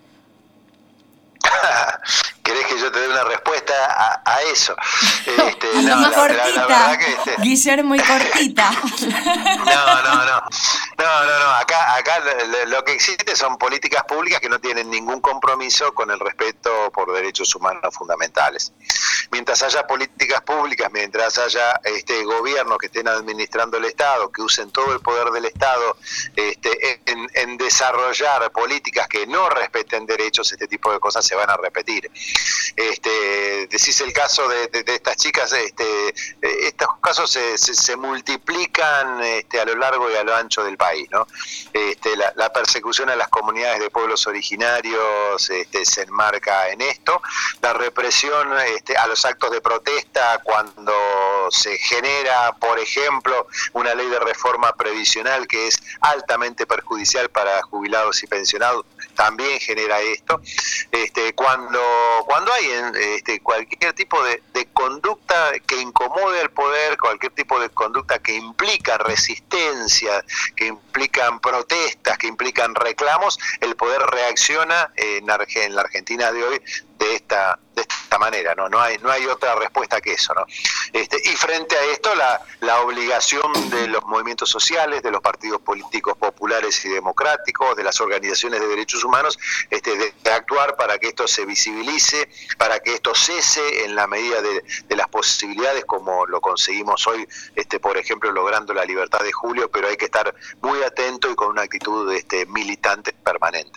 L: ¿Querés que yo te dé una respuesta a, a eso? Este,
F: no,
L: no,
F: muy
L: la,
F: cortita.
L: la, la verdad que, este,
F: Guillermo, muy cortita.
L: No, no, no. No, no, no. Acá, acá lo que existe son políticas públicas que no tienen ningún compromiso con el respeto por derechos humanos fundamentales. Mientras haya políticas públicas, mientras haya este gobiernos que estén administrando el Estado, que usen todo el poder del Estado este, en, en desarrollar políticas que no respeten derechos, este tipo de cosas se van a repetir. Este, decís el caso de, de, de estas chicas, este, estos casos se, se, se multiplican este, a lo largo y a lo ancho del país, ¿no? Este, la, la persecución a las comunidades de pueblos originarios este, se enmarca en esto, la represión este, a los actos de protesta cuando se genera, por ejemplo, una ley de reforma previsional que es altamente perjudicial para jubilados y pensionados, también genera esto. Este, cuando cuando hay este, cualquier tipo de, de conducta que incomode al poder, cualquier tipo de conducta que implica resistencia, que implican protestas, que implican reclamos, el poder reacciona en, Arge- en la Argentina de hoy de esta de esta manera, no no hay no hay otra respuesta que eso, ¿no? Este, y frente a esto la la obligación de los movimientos sociales, de los partidos políticos populares y democráticos, de las organizaciones de derechos humanos, este, de, de actuar para que esto se visibilice, para que esto cese en la medida de, de las posibilidades, como lo conseguimos hoy, este, por ejemplo, logrando la libertad de Julio, pero hay que estar muy atento y con una actitud este, militante permanente, ¿no?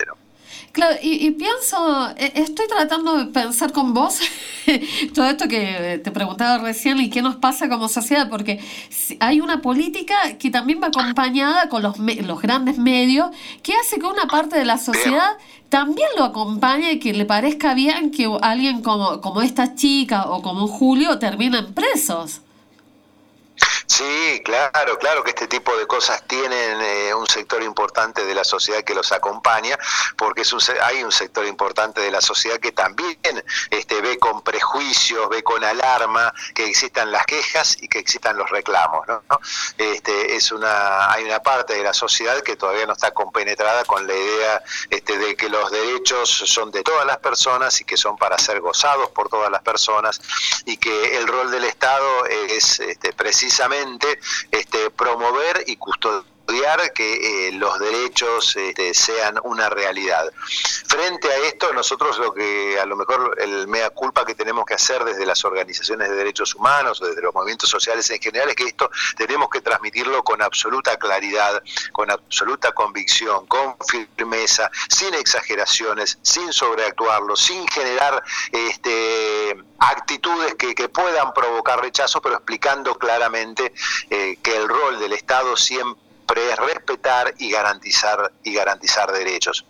C: Claro, y, y pienso, eh, estoy tratando de pensar con vos todo esto que te preguntaba recién y qué nos pasa como sociedad, porque hay una política que también va acompañada con los, me- los grandes medios, que hace que una parte de la sociedad también lo acompañe y que le parezca bien que alguien como, como esta chica o como Julio terminen presos.
L: Sí, claro, claro que este tipo de cosas tienen eh, un sector importante de la sociedad que los acompaña, porque es un, hay un sector importante de la sociedad que también este, ve con prejuicios, ve con alarma que existan las quejas y que existan los reclamos, ¿no? Este, es una, hay una parte de la sociedad que todavía no está compenetrada con la idea este, de que los derechos son de todas las personas y que son para ser gozados por todas las personas, y que el rol del Estado es este, precisamente Este, promover y custodiar que eh, los derechos este, sean una realidad. Frente a esto, nosotros lo que a lo mejor el mea culpa que tenemos que hacer desde las organizaciones de derechos humanos, desde los movimientos sociales en general, es que esto tenemos que transmitirlo con absoluta claridad, con absoluta convicción, con firmeza, sin exageraciones, sin sobreactuarlo, sin generar este actitudes que, que puedan provocar rechazo, pero explicando claramente eh, que el rol del Estado siempre es respetar y garantizar y garantizar derechos.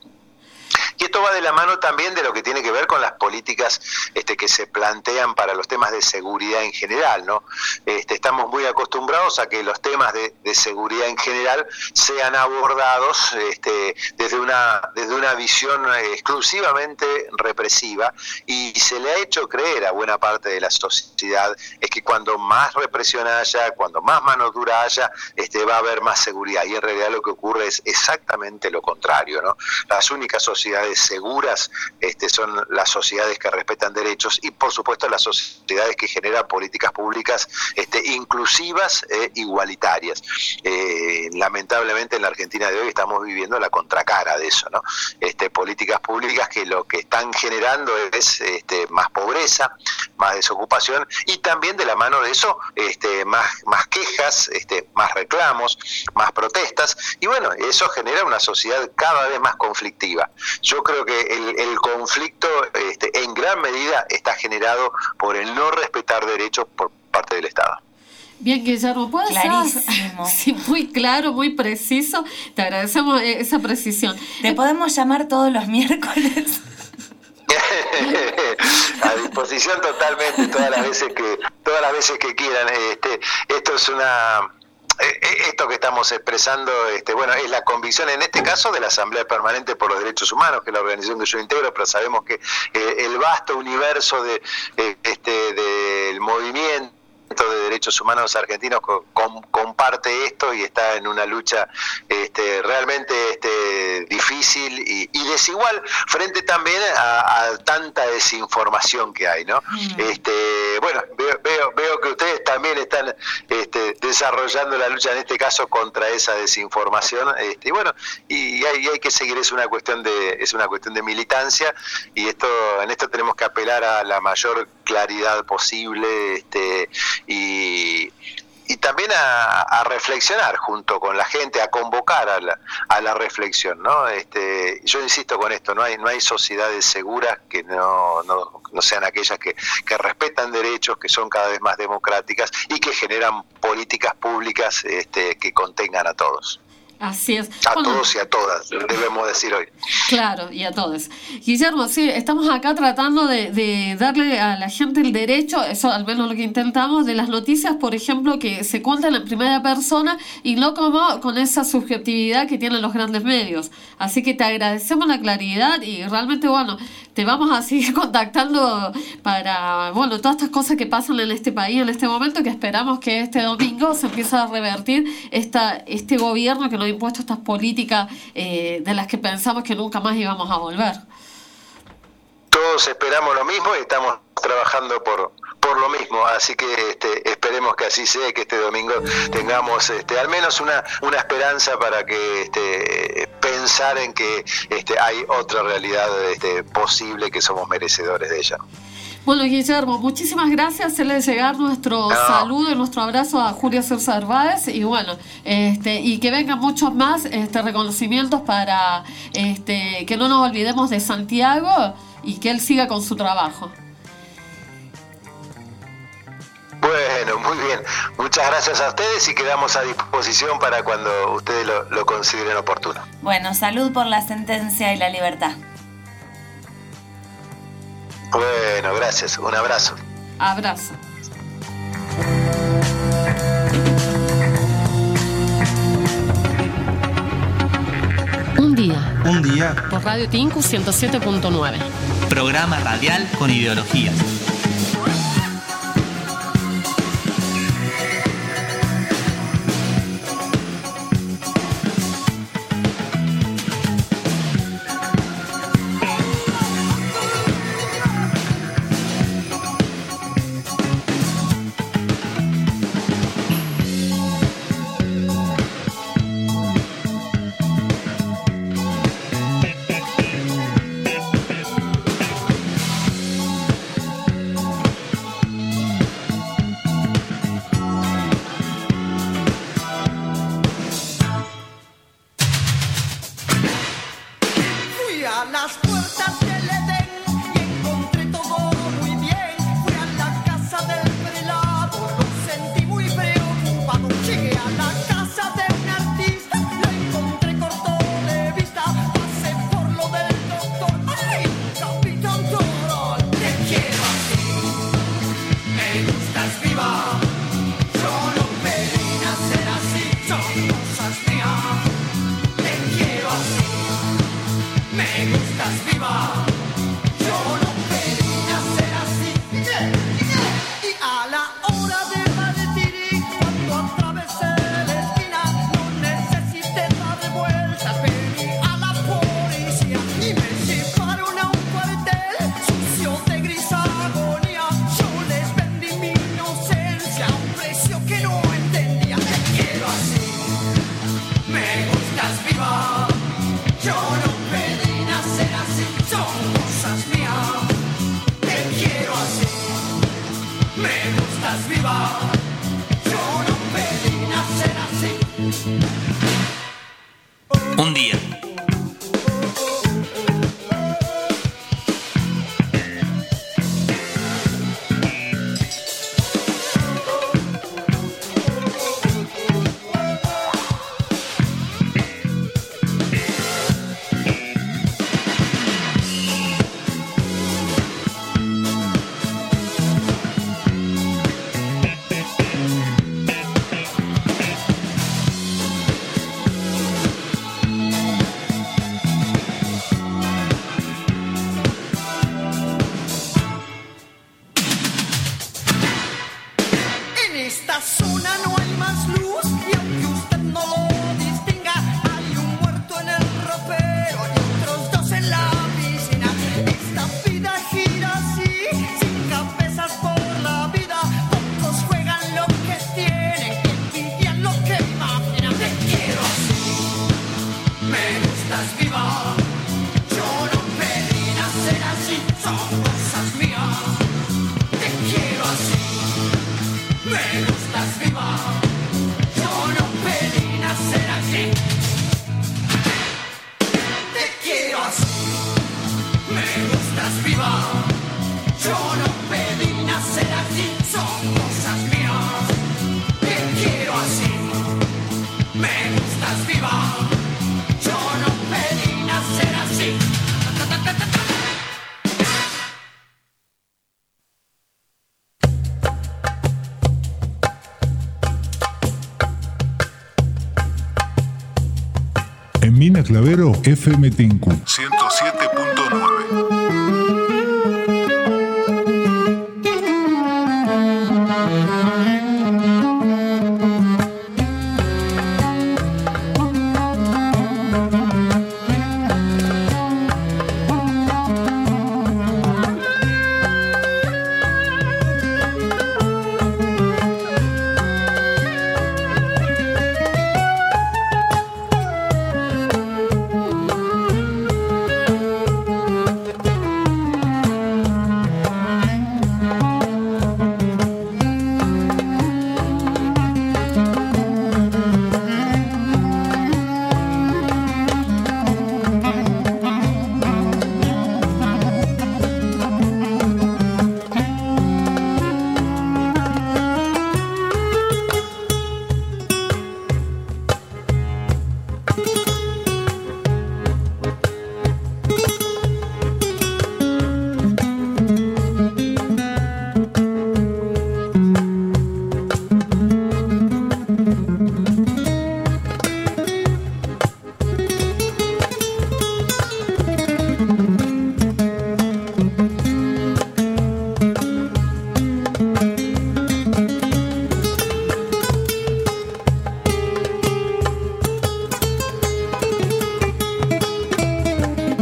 L: Y esto va de la mano también de lo que tiene que ver con las políticas este, que se plantean para los temas de seguridad en general, ¿no? Este, estamos muy acostumbrados a que los temas de, de seguridad en general sean abordados este, desde una desde una visión exclusivamente represiva, y se le ha hecho creer a buena parte de la sociedad es que cuando más represión haya, cuando más mano dura haya, este, va a haber más seguridad, y en realidad lo que ocurre es exactamente lo contrario, ¿no? Las únicas sociedades seguras este, son las sociedades que respetan derechos, y por supuesto las sociedades que generan políticas públicas este, inclusivas e igualitarias. Eh, lamentablemente en la Argentina de hoy estamos viviendo la contracara de eso, ¿no? Este, políticas públicas que lo que están generando es este, más pobreza, más desocupación, y también de la mano de eso este, más, más quejas, este, más reclamos, más protestas, y bueno, eso genera una sociedad cada vez más conflictiva. Yo creo que el, el conflicto este, en gran medida está generado por el no respetar derechos por parte del Estado.
C: Bien, Guillermo, ¿puedes ser sí, muy claro, muy preciso? Te agradecemos esa precisión.
F: Te podemos llamar todos los miércoles.
L: A disposición totalmente, todas las veces que todas las veces que quieran. Este, esto es una Esto que estamos expresando, este, bueno, es la convicción en este caso de la Asamblea Permanente por los Derechos Humanos, que es la organización que yo integro, pero sabemos que eh, el vasto universo de eh, este del movimiento de derechos humanos argentinos com, com, comparte esto y está en una lucha este, realmente este, difícil y, y desigual frente también a, a tanta desinformación que hay, ¿no? Mm. Este, bueno, veo, veo, veo que ustedes también están este, desarrollando la lucha en este caso contra esa desinformación, este, y bueno, y hay, y hay que seguir, es una cuestión de es una cuestión de militancia, y esto en esto tenemos que apelar a la mayor claridad posible, este, y, y también a, a reflexionar junto con la gente, a convocar a la, a la reflexión, ¿no? Este, yo insisto con esto, no hay no hay sociedades seguras que no, no, no sean aquellas que, que respetan derechos, que son cada vez más democráticas y que generan políticas públicas este, que contengan a todos.
C: Así es.
L: A
C: bueno,
L: todos y a todas, debemos decir hoy.
C: Claro, y a todos. Guillermo, sí, estamos acá tratando de, de darle a la gente el derecho, eso al menos lo que intentamos, de las noticias, por ejemplo, que se cuentan en primera persona y no como con esa subjetividad que tienen los grandes medios. Así que te agradecemos la claridad y realmente, bueno, te vamos a seguir contactando para, bueno, todas estas cosas que pasan en este país en este momento, que esperamos que este domingo se empiece a revertir esta este gobierno que nos ha impuesto estas políticas eh, de las que pensamos que nunca más íbamos a volver.
L: Todos esperamos lo mismo y estamos trabajando por por lo mismo, así que este, esperemos que así sea, que este domingo tengamos este, al menos una una esperanza para que este, pensar en que este, hay otra realidad este, posible, que somos merecedores de ella.
C: Bueno, Guillermo, muchísimas gracias. Hacerle llegar nuestro
L: No.
C: saludo y nuestro abrazo a Julio César Báez y bueno, este, y que vengan muchos más este, reconocimientos para este, que no nos olvidemos de Santiago y que él siga con su trabajo.
L: Bueno, muy bien. Muchas gracias a ustedes y quedamos a disposición para cuando ustedes lo, lo consideren oportuno.
F: Bueno, salud por la sentencia y la libertad.
L: Bueno, gracias. Un abrazo.
C: Abrazo. Un día.
N: Un día.
C: Por Radio Tinku ciento siete punto nueve.
N: Programa radial con ideologías. Un día.
G: En Mina Clavero, F M Tinku
O: ciento siete punto nueve.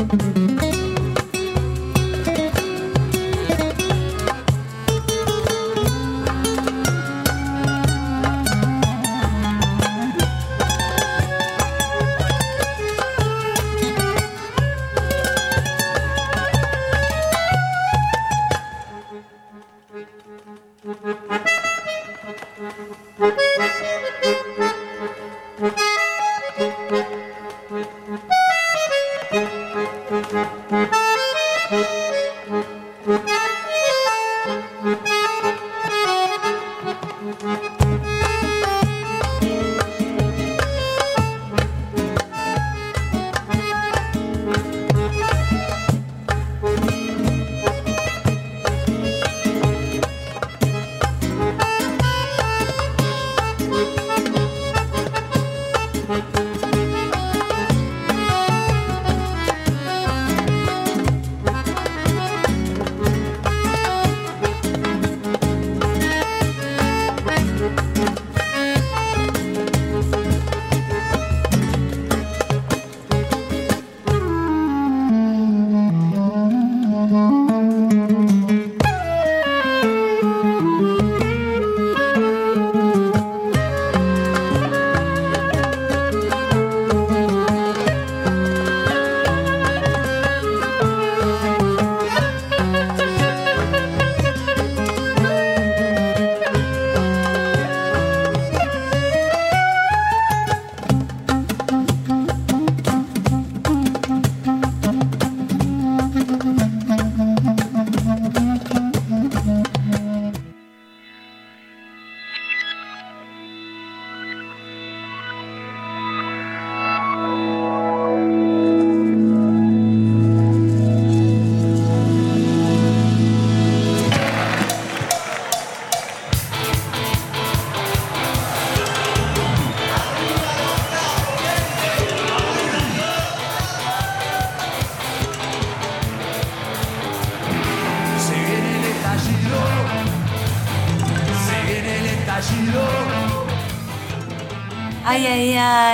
F: Ay, ay,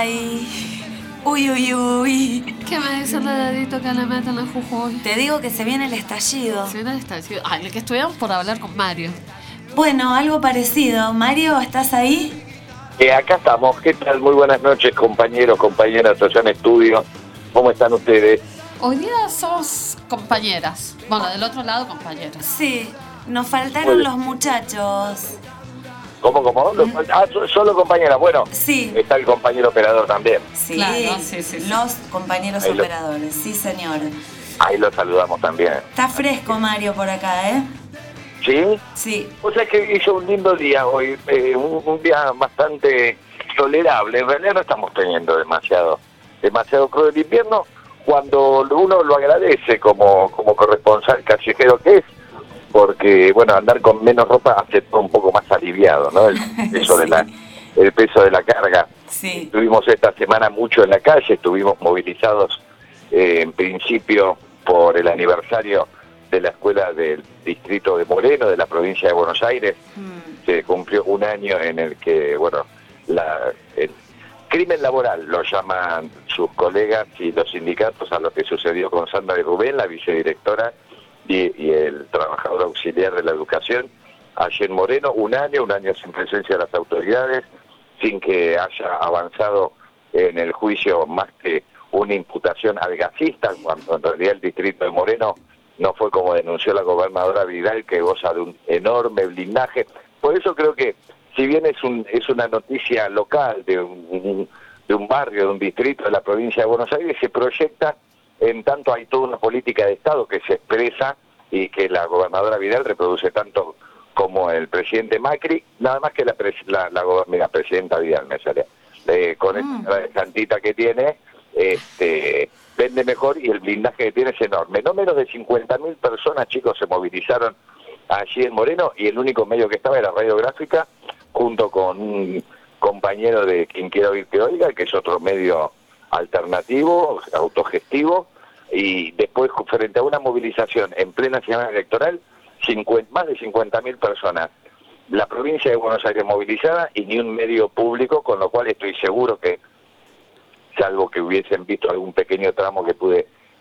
F: ay. Uy, uy, uy.
C: ¿Qué me dice el dedito que le meten a Jujuy?
F: Te digo que se viene el estallido.
C: Se viene el estallido. Ay, el que estuvimos por hablar con Mario.
F: Bueno, algo parecido. Mario, ¿estás ahí?
P: Eh, acá estamos. ¿Qué tal? Muy buenas noches, compañeros, compañeras, allá en estudio. ¿Cómo están ustedes?
C: Hoy día somos compañeras. Bueno, del otro lado, compañeras.
F: Sí, nos faltaron los muchachos.
P: ¿Cómo, cómo? ¿Mm? Ah, solo compañeras. Bueno,
F: sí.
P: Está el compañero operador también.
F: Sí,
C: claro, sí, sí, sí.
F: Los compañeros
P: ahí
F: operadores. Lo... Sí, señor.
P: Ahí los saludamos también.
F: Está fresco Mario por acá, ¿eh?
P: ¿Sí?
F: Sí.
P: O sea que hizo un lindo día hoy, eh, un, un día bastante tolerable. En realidad no estamos teniendo demasiado, demasiado crudo el invierno, cuando uno lo agradece como, como corresponsal callejero que es, porque bueno, andar con menos ropa hace todo un poco más aliviado, ¿no? El peso, sí. de la, el peso de la carga.
F: Sí.
P: Estuvimos esta semana mucho en la calle, estuvimos movilizados eh, en principio por el aniversario de la escuela del distrito de Moreno, de la provincia de Buenos Aires. Mm. Se cumplió un año en el que, bueno, la, el crimen laboral lo llaman sus colegas y los sindicatos a lo que sucedió con Sandra y Rubén, la vicedirectora y, y el trabajador auxiliar de la educación, allí en Moreno, un año, un año sin presencia de las autoridades, sin que haya avanzado en el juicio más que una imputación al gasista, cuando en realidad el distrito de Moreno no fue como denunció la gobernadora Vidal, que goza de un enorme blindaje. Por eso creo que, si bien es un es una noticia local de un, de un barrio, de un distrito de la provincia de Buenos Aires, se proyecta, en tanto hay toda una política de Estado que se expresa y que la gobernadora Vidal reproduce tanto como el presidente Macri, nada más que la, la, la, la presidenta Vidal, me sale, eh, con mm. esta santita que tiene, este... vende mejor y el blindaje que tiene es enorme. No menos de cincuenta mil personas, chicos, se movilizaron allí en Moreno y el único medio que estaba era Radiográfica, junto con un compañero de Quien Quiera Oír Que Oiga, que es otro medio alternativo, autogestivo, y después frente a una movilización en plena semana electoral, cincuenta, más de cincuenta mil personas. La provincia de Buenos Aires movilizada y ni un medio público, con lo cual estoy seguro que, salvo que hubiesen visto algún pequeño tramo que pude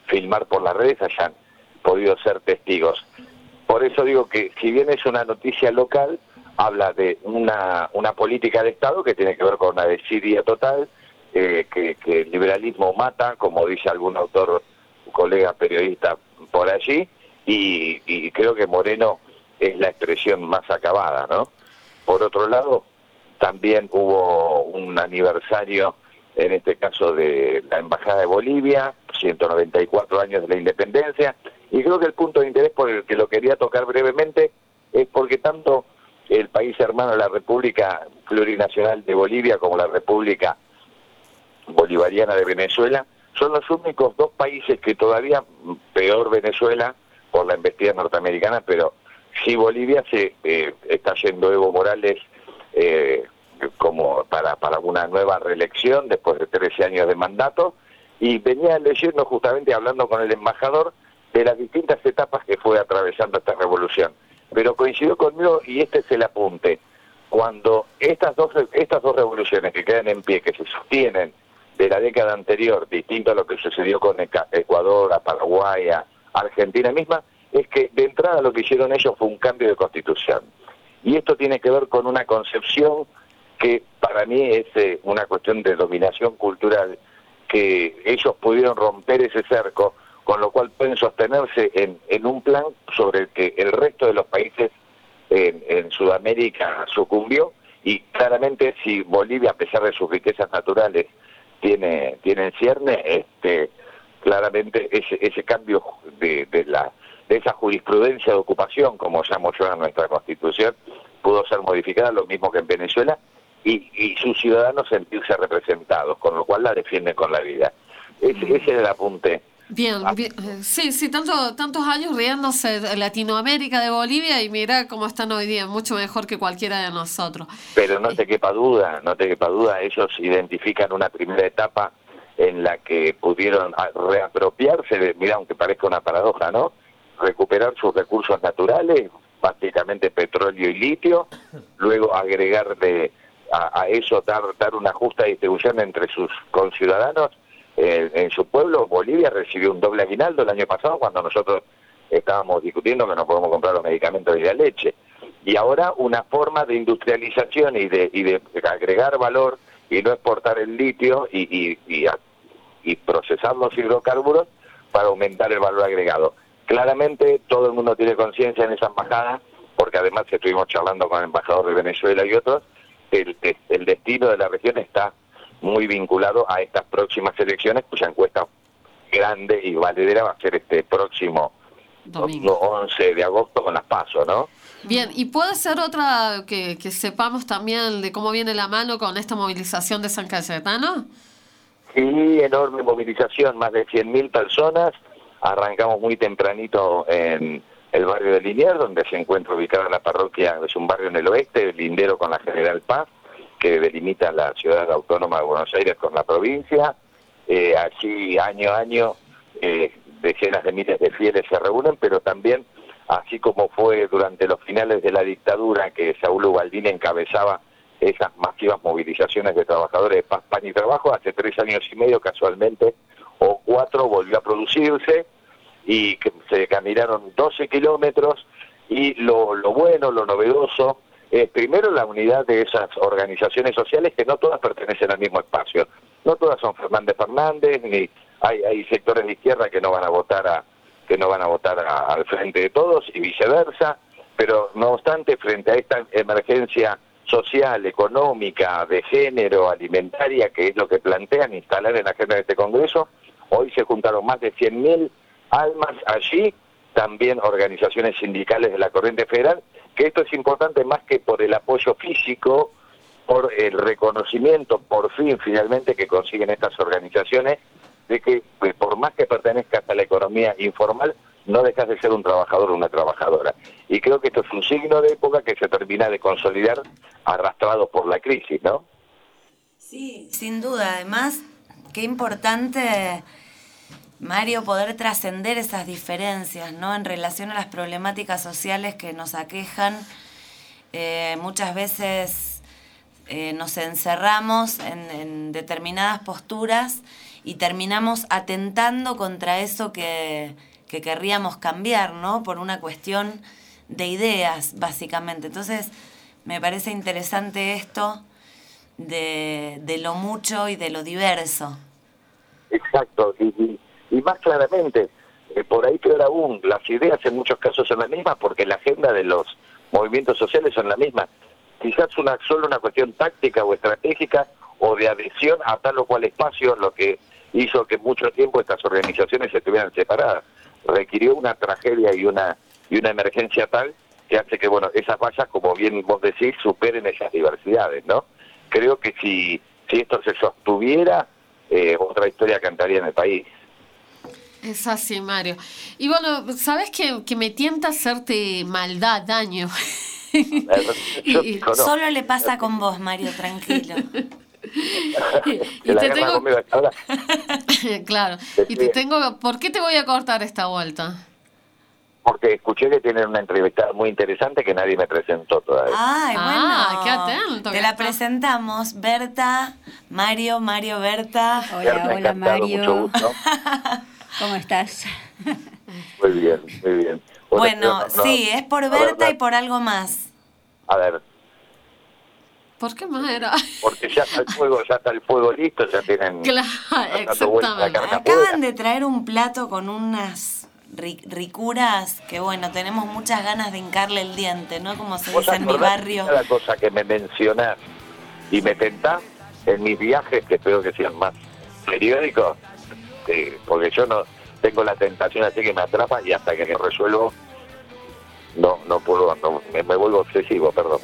P: filmar por las redes hayan podido ser testigos. Por eso digo que si bien es una noticia local, habla de una, una política de Estado que tiene que ver con una desidia total, eh, que, que el liberalismo mata, como dice algún autor, un colega periodista por allí, y, y creo que Moreno es la expresión más acabada, ¿no? Por otro lado, también hubo un aniversario, en este caso de la Embajada de Bolivia, ciento noventa y cuatro años de la independencia, y creo que el punto de interés por el que lo quería tocar brevemente es porque tanto el país hermano de la República Plurinacional de Bolivia como la República Bolivariana de Venezuela son los únicos dos países que todavía, peor Venezuela por la embestida norteamericana, pero sí Bolivia se eh, está yendo Evo Morales eh, como para, para una nueva reelección después de trece años de mandato, y venía leyendo justamente, hablando con el embajador, de las distintas etapas que fue atravesando esta revolución. Pero coincidió conmigo, y este es el apunte, cuando estas dos, estas dos revoluciones que quedan en pie, que se sostienen de la década anterior, distinto a lo que sucedió con Ecuador, a Paraguay, a Argentina misma, es que de entrada lo que hicieron ellos fue un cambio de constitución. Y esto tiene que ver con una concepción que para mí es eh, una cuestión de dominación cultural, que ellos pudieron romper ese cerco, con lo cual pueden sostenerse en, en un plan sobre el que el resto de los países en, en Sudamérica sucumbió, y claramente si Bolivia, a pesar de sus riquezas naturales, tiene, tiene en cierne, este, claramente ese, ese cambio de, de, la, de esa jurisprudencia de ocupación, como llamo yo a nuestra Constitución, pudo ser modificada, lo mismo que en Venezuela, y, y sus ciudadanos sentirse representados, con lo cual la defienden con la vida. Ese, ese es el apunte.
C: Bien, bien, sí, sí, tanto, tantos años riéndose de Latinoamérica, de Bolivia, y mira cómo están hoy día, mucho mejor que cualquiera de nosotros.
P: Pero no te quepa duda, no te quepa duda, ellos identifican una primera etapa en la que pudieron reapropiarse, de, mira, aunque parezca una paradoja, ¿no? Recuperar sus recursos naturales, básicamente petróleo y litio, luego agregarle a, a eso, dar, dar una justa distribución entre sus conciudadanos. En, en su pueblo, Bolivia recibió un doble aguinaldo el año pasado, cuando nosotros estábamos discutiendo que no podemos comprar los medicamentos y la leche. Y ahora una forma de industrialización y de, y de agregar valor y no exportar el litio y, y, y, a, y procesar los hidrocarburos para aumentar el valor agregado. Claramente todo el mundo tiene conciencia en esa embajada, porque además estuvimos charlando con el embajador de Venezuela y otros, el, el destino de la región está muy vinculado a estas próximas elecciones, cuya encuesta grande y valedera va a ser este próximo domingo once de agosto con las PASO, ¿no?
C: Bien, y puede ser otra que, que sepamos también de cómo viene la mano con esta movilización de San Cayetano.
P: Sí, enorme movilización, más de cien mil personas. Arrancamos muy tempranito en el barrio de Liniers, donde se encuentra ubicada la parroquia, es un barrio en el oeste, lindero con la General Paz, que delimita la ciudad autónoma de Buenos Aires con la provincia. Eh, allí año a año eh, decenas de miles de fieles se reúnen, pero también, así como fue durante los finales de la dictadura, que Saúl Ubaldini encabezaba esas masivas movilizaciones de trabajadores de Paz, Pan y Trabajo, hace tres años y medio casualmente, o cuatro, volvió a producirse, y que se caminaron doce kilómetros, y lo, lo bueno, lo novedoso, Eh, primero la unidad de esas organizaciones sociales, que no todas pertenecen al mismo espacio, no todas son Fernández Fernández, ni hay, hay sectores de izquierda que no van a votar a que no van a votar a, al Frente de Todos y viceversa, pero no obstante, frente a esta emergencia social, económica, de género, alimentaria, que es lo que plantean instalar en la agenda de este Congreso, hoy se juntaron más de cien mil almas allí, también organizaciones sindicales de la Corriente Federal, que esto es importante más que por el apoyo físico, por el reconocimiento, por fin, finalmente, que consiguen estas organizaciones, de que pues, por más que pertenezcas a la economía informal, no dejas de ser un trabajador o una trabajadora. Y creo que esto es un signo de época que se termina de consolidar, arrastrado por la crisis, ¿no?
F: Sí, sin duda. Además, qué importante, Mario, poder trascender esas diferencias, ¿no? En relación a las problemáticas sociales que nos aquejan. Eh, muchas veces eh, nos encerramos en, en determinadas posturas y terminamos atentando contra eso que, que querríamos cambiar, ¿no? Por una cuestión de ideas, básicamente. Entonces, me parece interesante esto de, de lo mucho y de lo diverso.
P: Exacto, y, y, y más claramente, eh, por ahí peor aún, las ideas en muchos casos son las mismas porque la agenda de los movimientos sociales son las mismas. Quizás una solo una cuestión táctica o estratégica o de adhesión a tal o cual espacio, lo que hizo que mucho tiempo estas organizaciones estuvieran separadas. Requirió una tragedia y una y una emergencia tal que hace que, bueno, esas vallas, como bien vos decís, superen esas diversidades, ¿no? Creo que si, si esto se sostuviera, eh, otra historia cantaría en el país.
C: Es así, Mario. Y bueno, ¿sabes que, que me tienta hacerte maldad, daño?
F: y, y solo le pasa con vos, Mario, tranquilo.
C: y, y te tengo... claro. Y te tengo... ¿Por qué te voy a cortar esta vuelta?
P: Porque escuché que tienen una entrevista muy interesante que nadie me presentó todavía.
F: Ay, bueno.
C: Ah, qué atento.
F: Te la presentamos. Berta, Mario, Mario, Berta.
Q: Hola,
P: Berta,
Q: hola, Mario.
P: Mucho gusto.
Q: ¿Cómo estás?
P: Muy bien, muy bien.
F: Bueno,
P: no, no,
F: sí, es por Berta y por algo más.
P: A ver.
C: ¿Por qué más era?
P: Porque ya está el fuego, ya está el fuego listo, ya tienen...
C: Claro, exactamente.
F: Acaban de traer un plato con unas ricuras que, bueno, tenemos muchas ganas de hincarle el diente, ¿no? Como se dice en mi barrio.
P: Cada cosa que me mencionás y me tentás en mis viajes, que espero que sean más periódicos, eh, porque yo no tengo la tentación así que me atrapa y hasta que me resuelvo no no puedo, no, me, me vuelvo obsesivo, perdón.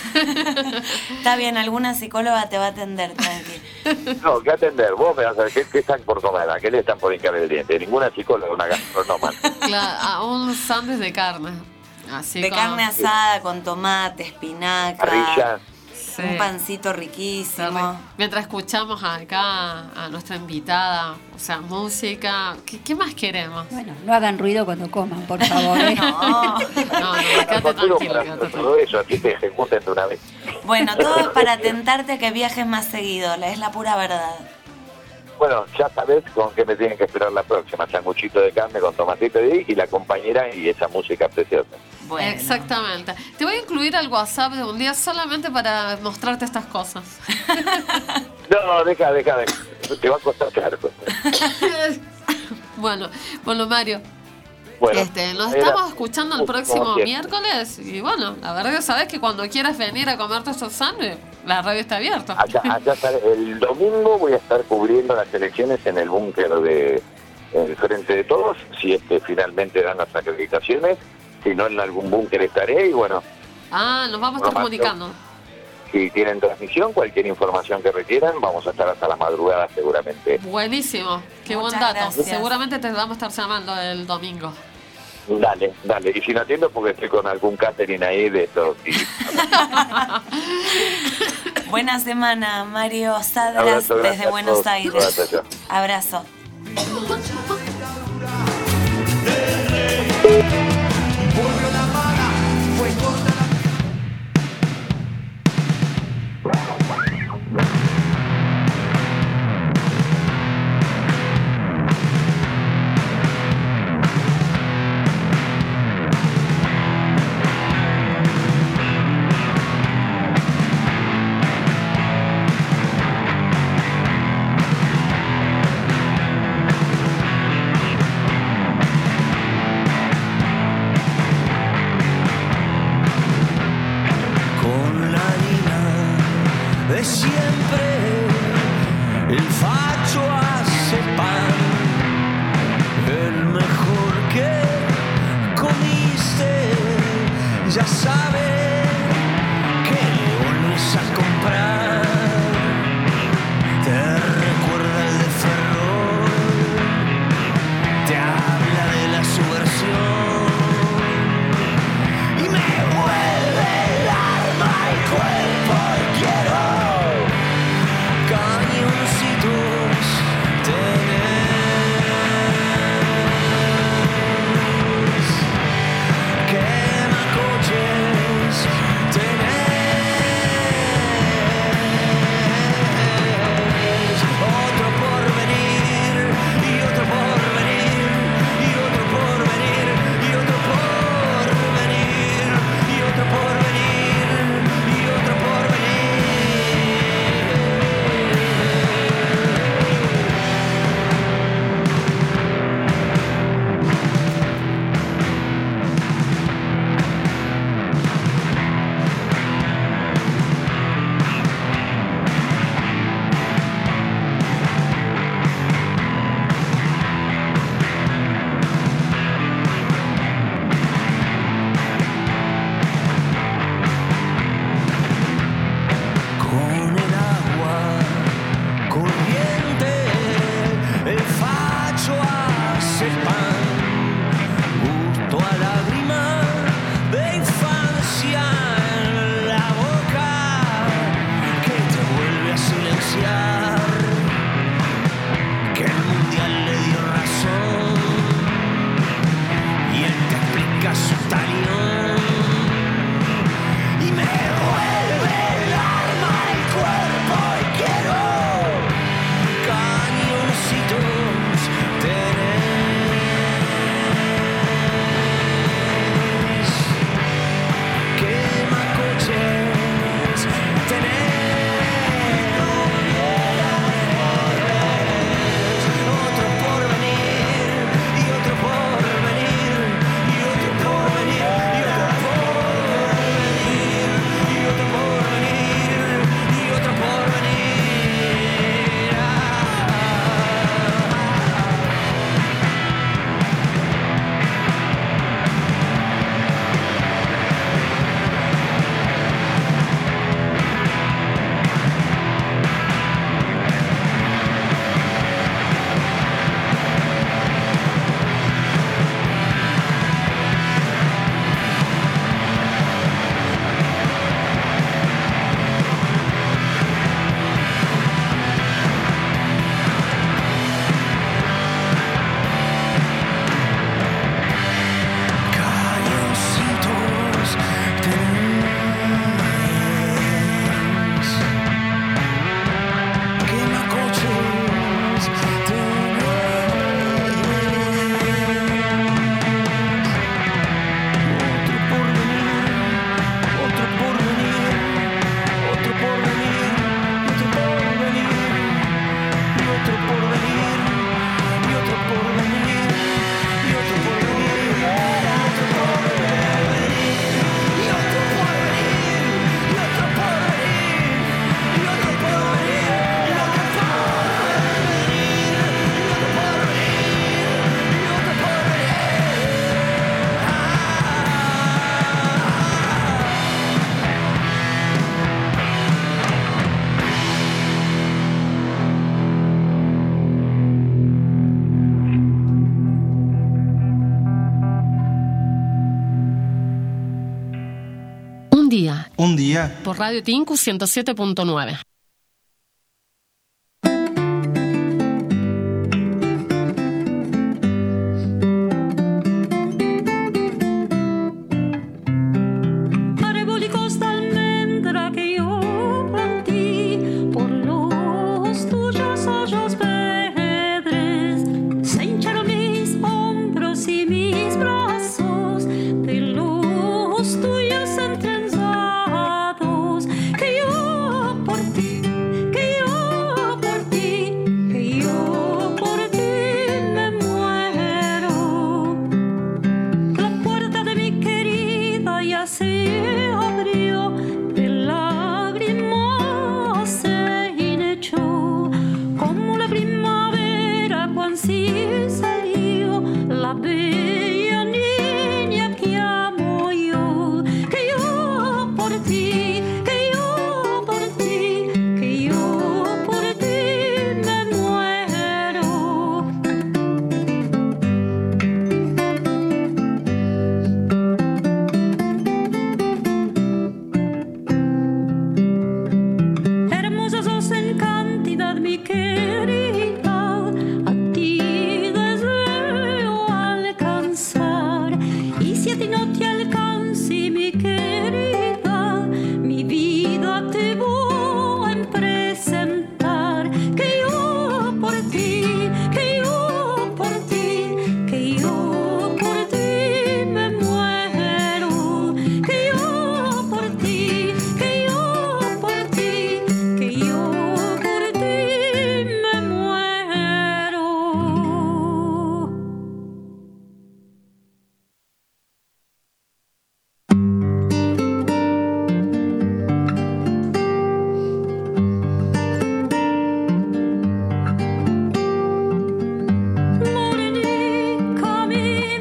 F: Está bien, alguna psicóloga te va a atender, tranqui.
P: No, ¿qué atender? Vos me vas a decir, ¿qué, qué están por comer? ¿A qué le están por hincar el diente? Ninguna psicóloga, una gastronoma.
C: Claro, a un sándwich de carne. Así
F: de
C: con...
F: carne asada con tomate, espinaca.
P: Parrilla.
C: Sí.
F: Un pancito riquísimo.
C: Mientras escuchamos acá a nuestra invitada, o sea, música, ¿qué, qué más queremos?
Q: Bueno, no hagan ruido cuando coman, por favor. ¿eh?
F: No,
C: no, no, quédate tranquilo. Quédate
P: todo eso, así te ejecuten de una vez.
F: Bueno, todo es para tentarte que viajes más seguido, es la pura verdad.
P: Bueno, ya sabés con qué me tienen que esperar la próxima. Sanguchito de carne con tomatito de y la compañera y esa música preciosa.
C: Bueno. Exactamente. Te voy a incluir al WhatsApp de un día solamente para mostrarte estas cosas.
P: No, deja, deja, deja. Te va a costar caro.
C: Bueno, bueno, Mario.
P: Bueno,
C: este, nos
P: era,
C: estamos escuchando el próximo miércoles y bueno, la verdad que sabes que cuando quieras venir a comerte estos sándwiches, la radio está abierta.
P: Allá, allá el domingo voy a estar cubriendo las elecciones en el búnker de el Frente de Todos, si es que finalmente dan las acreditaciones, si no en algún búnker estaré y bueno.
C: Ah, nos vamos a estar comunicando.
P: Si tienen transmisión, cualquier información que requieran, vamos a estar hasta las madrugadas seguramente.
C: Buenísimo, qué
F: Muchas
C: buen dato.
F: gracias.
C: Seguramente te vamos a estar llamando el domingo.
P: Dale, dale. Y si no atiendo, porque estoy con algún catering ahí de esto. Y...
F: Buena semana, Mario Sadras,
P: Abrazo,
F: desde Buenos
P: todos.
F: Aires.
P: Abrazo.
F: Abrazo.
J: Quema coches
M: gusto a lágrima de infancia en la boca que te vuelve a silenciar, que el mundial le dio razón y él te explica su talión y me vuelve el alma al cuerpo y quiero cañoncitos tener. Quemacoches tener, otro por venir y otro por venir y otro por venir y otro por venir y otro por venir y otro por venir. Cañoncitos tenés, quemacoches tenés, otro por venir, otro por venir, otro por venir, otro por venir y otro por venir y otro por venir y otro por venir y otro por venir y otro por venir y otro por venir y otro por venir y otro por venir y otro por venir y otro por
C: Un día,
R: Un día.
C: por Radio Tinku ciento siete punto nueve.
S: Árbol y costa almendra que yo plantí por los tuyos hoyos verdes, se hincharon mis hombros y mis brazos de los tuyos entrenzados, que yo por ti, que yo por ti, que yo por ti me muero. La puerta de mi querida ya se abrió, de lágrimas se hinchó, como la primavera cuando sí salió la bella niña que amo yo, que yo por ti, que yo por ti, que yo por ti me muero. Hermosos sos en cantidad, mi querida, a ti deseo alcanzar. Y si a ti no te alcance, mi querida, mi vida te voy a presentar. Que yo por ti, que yo por ti, que yo por ti me muero. Que yo por ti, que yo por ti, que yo por ti me muero. Morenica, mi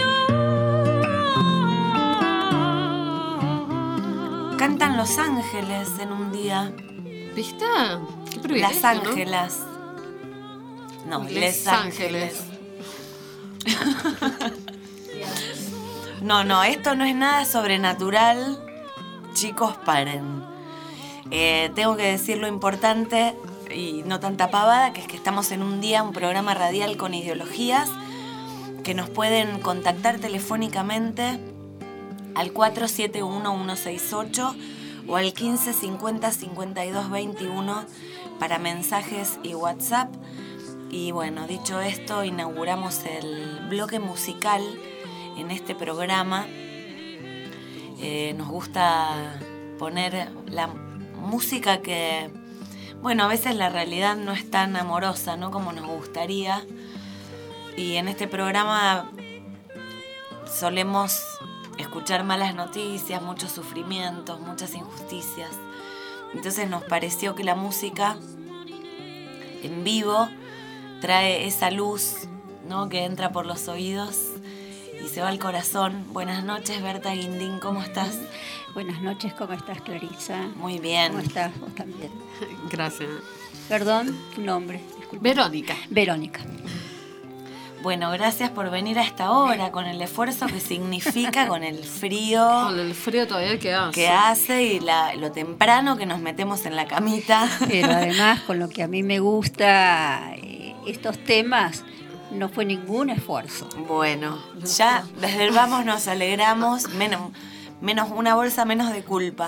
F: Cantan Los Ángeles en un día.
C: ¿Viste? Qué privilegio,
F: Las
C: ¿no?
F: Ángeles. No,
C: Les
F: Les
C: Ángeles.
F: Ángeles. No, no, esto no es nada sobrenatural. Chicos, paren. Eh, tengo que decir lo importante y no tanta pavada, que es que estamos en un día, un programa radial con ideologías, que nos pueden contactar telefónicamente al cuatro siete uno, uno seis ocho o al quince cincuenta, cincuenta y dos veintiuno para mensajes y WhatsApp. Y bueno, dicho esto, inauguramos el bloque musical en este programa. Eh, nos gusta poner la música que, bueno, a veces la realidad no es tan amorosa, ¿no?, como nos gustaría. Y en este programa solemos escuchar malas noticias, muchos sufrimientos, muchas injusticias. Entonces nos pareció que la música en vivo trae esa luz, ¿no?, que entra por los oídos y se va al corazón. Buenas noches, Berta Guindín, ¿cómo estás?
Q: Buenas noches, ¿cómo estás, Clarisa?
F: Muy bien.
Q: ¿Cómo estás? Vos también.
C: Gracias.
Q: Perdón, tu nombre. Disculpa.
C: Verónica.
Q: Verónica.
F: Bueno, gracias por venir a esta hora, con el esfuerzo que significa, con el frío.
C: Con el frío todavía que hace.
F: Que hace y la, lo temprano que nos metemos en la camita.
Q: Pero además, con lo que a mí me gusta, eh, estos temas, no fue ningún esfuerzo.
F: Bueno, ya desde el vamos nos alegramos, menos, menos una bolsa menos de culpa.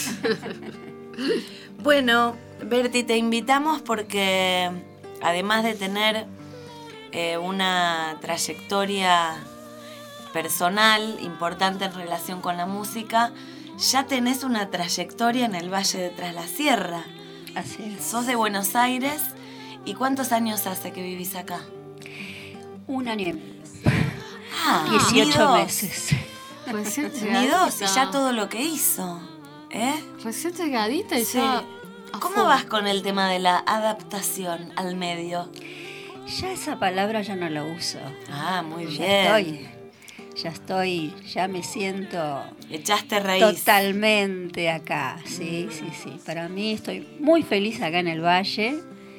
F: Bueno, Berti, te invitamos porque además de tener eh, una trayectoria personal importante en relación con la música, ya tenés una trayectoria en el Valle de Tras la Sierra.
Q: Así es.
F: Sos de Buenos Aires. ¿Y cuántos años hace que vivís acá?
Q: Un año y medio.
F: Ah,
Q: dieciocho
F: ni
Q: meses.
C: Recién
F: Ni dos, y
C: llegadita.
F: ya todo lo que hizo. ¿Eh?
C: Recién llegadita y
F: Sí.
C: ya...
F: ¿Cómo
C: full.
F: vas con el tema de la adaptación al medio?
Q: Ya esa palabra ya no la uso.
F: Ah, muy bien.
Q: Ya estoy, ya estoy, ya me siento...
F: Echaste raíz.
Q: Totalmente acá, sí, sí, sí. Para mí estoy muy feliz acá en el Valle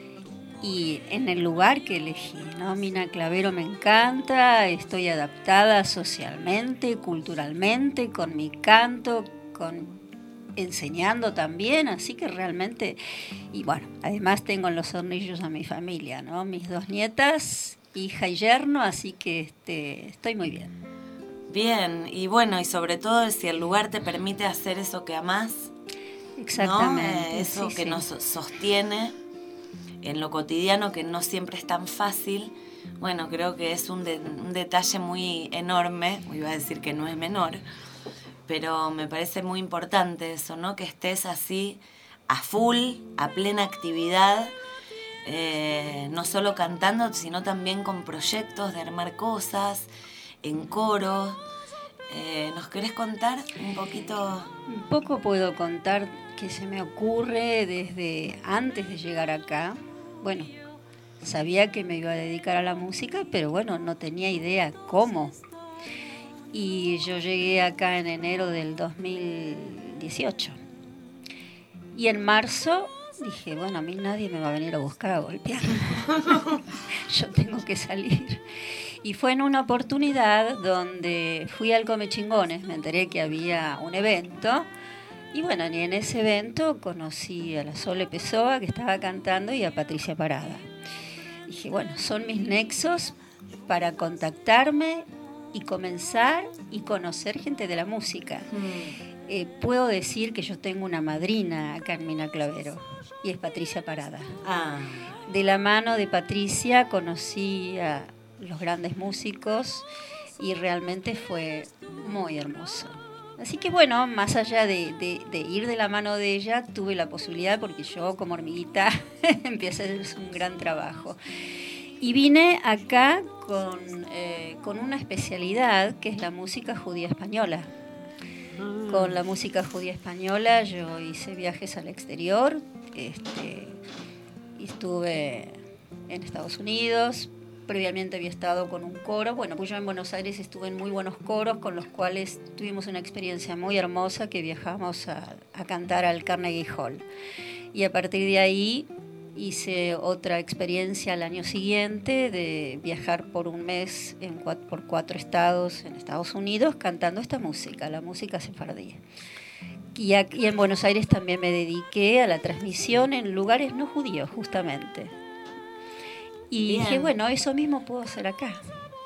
Q: y en el lugar que elegí, ¿no? Mina Clavero me encanta, estoy adaptada socialmente, culturalmente, con mi canto, con enseñando también, así que realmente, y bueno, además tengo en los hornillos a mi familia, ¿no? Mis dos nietas, hija y yerno, así que este, estoy muy bien.
F: Bien, y bueno, y sobre todo si el lugar te permite hacer eso que amás,
Q: Exactamente.
F: ¿no? Eh, eso
Q: sí,
F: que
Q: sí.
F: nos sostiene en lo cotidiano, que no siempre es tan fácil. Bueno, creo que es un, de- un detalle muy enorme, iba a decir que no es menor, pero me parece muy importante eso, ¿no? Que estés así a full, a plena actividad, eh, no solo cantando, sino también con proyectos de armar cosas, en coro. Eh, ¿Nos querés contar un poquito?
Q: Un poco puedo contar que se me ocurre desde antes de llegar acá. Bueno, sabía que me iba a dedicar a la música, pero bueno, no tenía idea cómo. Y yo llegué acá en enero del dos mil dieciocho. Y en marzo dije, bueno, a mí nadie me va a venir a buscar a golpear. Yo tengo que salir. Y fue en una oportunidad donde fui al Come Chingones, me enteré que había un evento. Y bueno, y en ese evento conocí a la Sole Pessoa, que estaba cantando, y a Patricia Parada. Dije, bueno, son mis nexos para contactarme y comenzar y conocer gente de la música. Eh, puedo decir que yo tengo una madrina acá en Mina Clavero, y es Patricia Parada.
F: Ah,
Q: De la mano de Patricia conocí a los grandes músicos y realmente fue muy hermoso. Así que bueno, más allá de, de, de ir de la mano de ella, tuve la posibilidad, porque yo como hormiguita empecé a hacer un gran trabajo. Y vine acá con, eh, con una especialidad que es la música judía española. Con la música judía española yo hice viajes al exterior, este, estuve en Estados Unidos, previamente había estado con un coro. Bueno, pues yo en Buenos Aires estuve en muy buenos coros con los cuales tuvimos una experiencia muy hermosa, que viajamos a, a cantar al Carnegie Hall. Y a partir de ahí hice otra experiencia al año siguiente de viajar por un mes en cuatro, por cuatro estados en Estados Unidos cantando esta música, la música sefardí. Y aquí en Buenos Aires también me dediqué a la transmisión en lugares no judíos, justamente. Y
F: Bien.
Q: dije, bueno, eso mismo puedo hacer acá.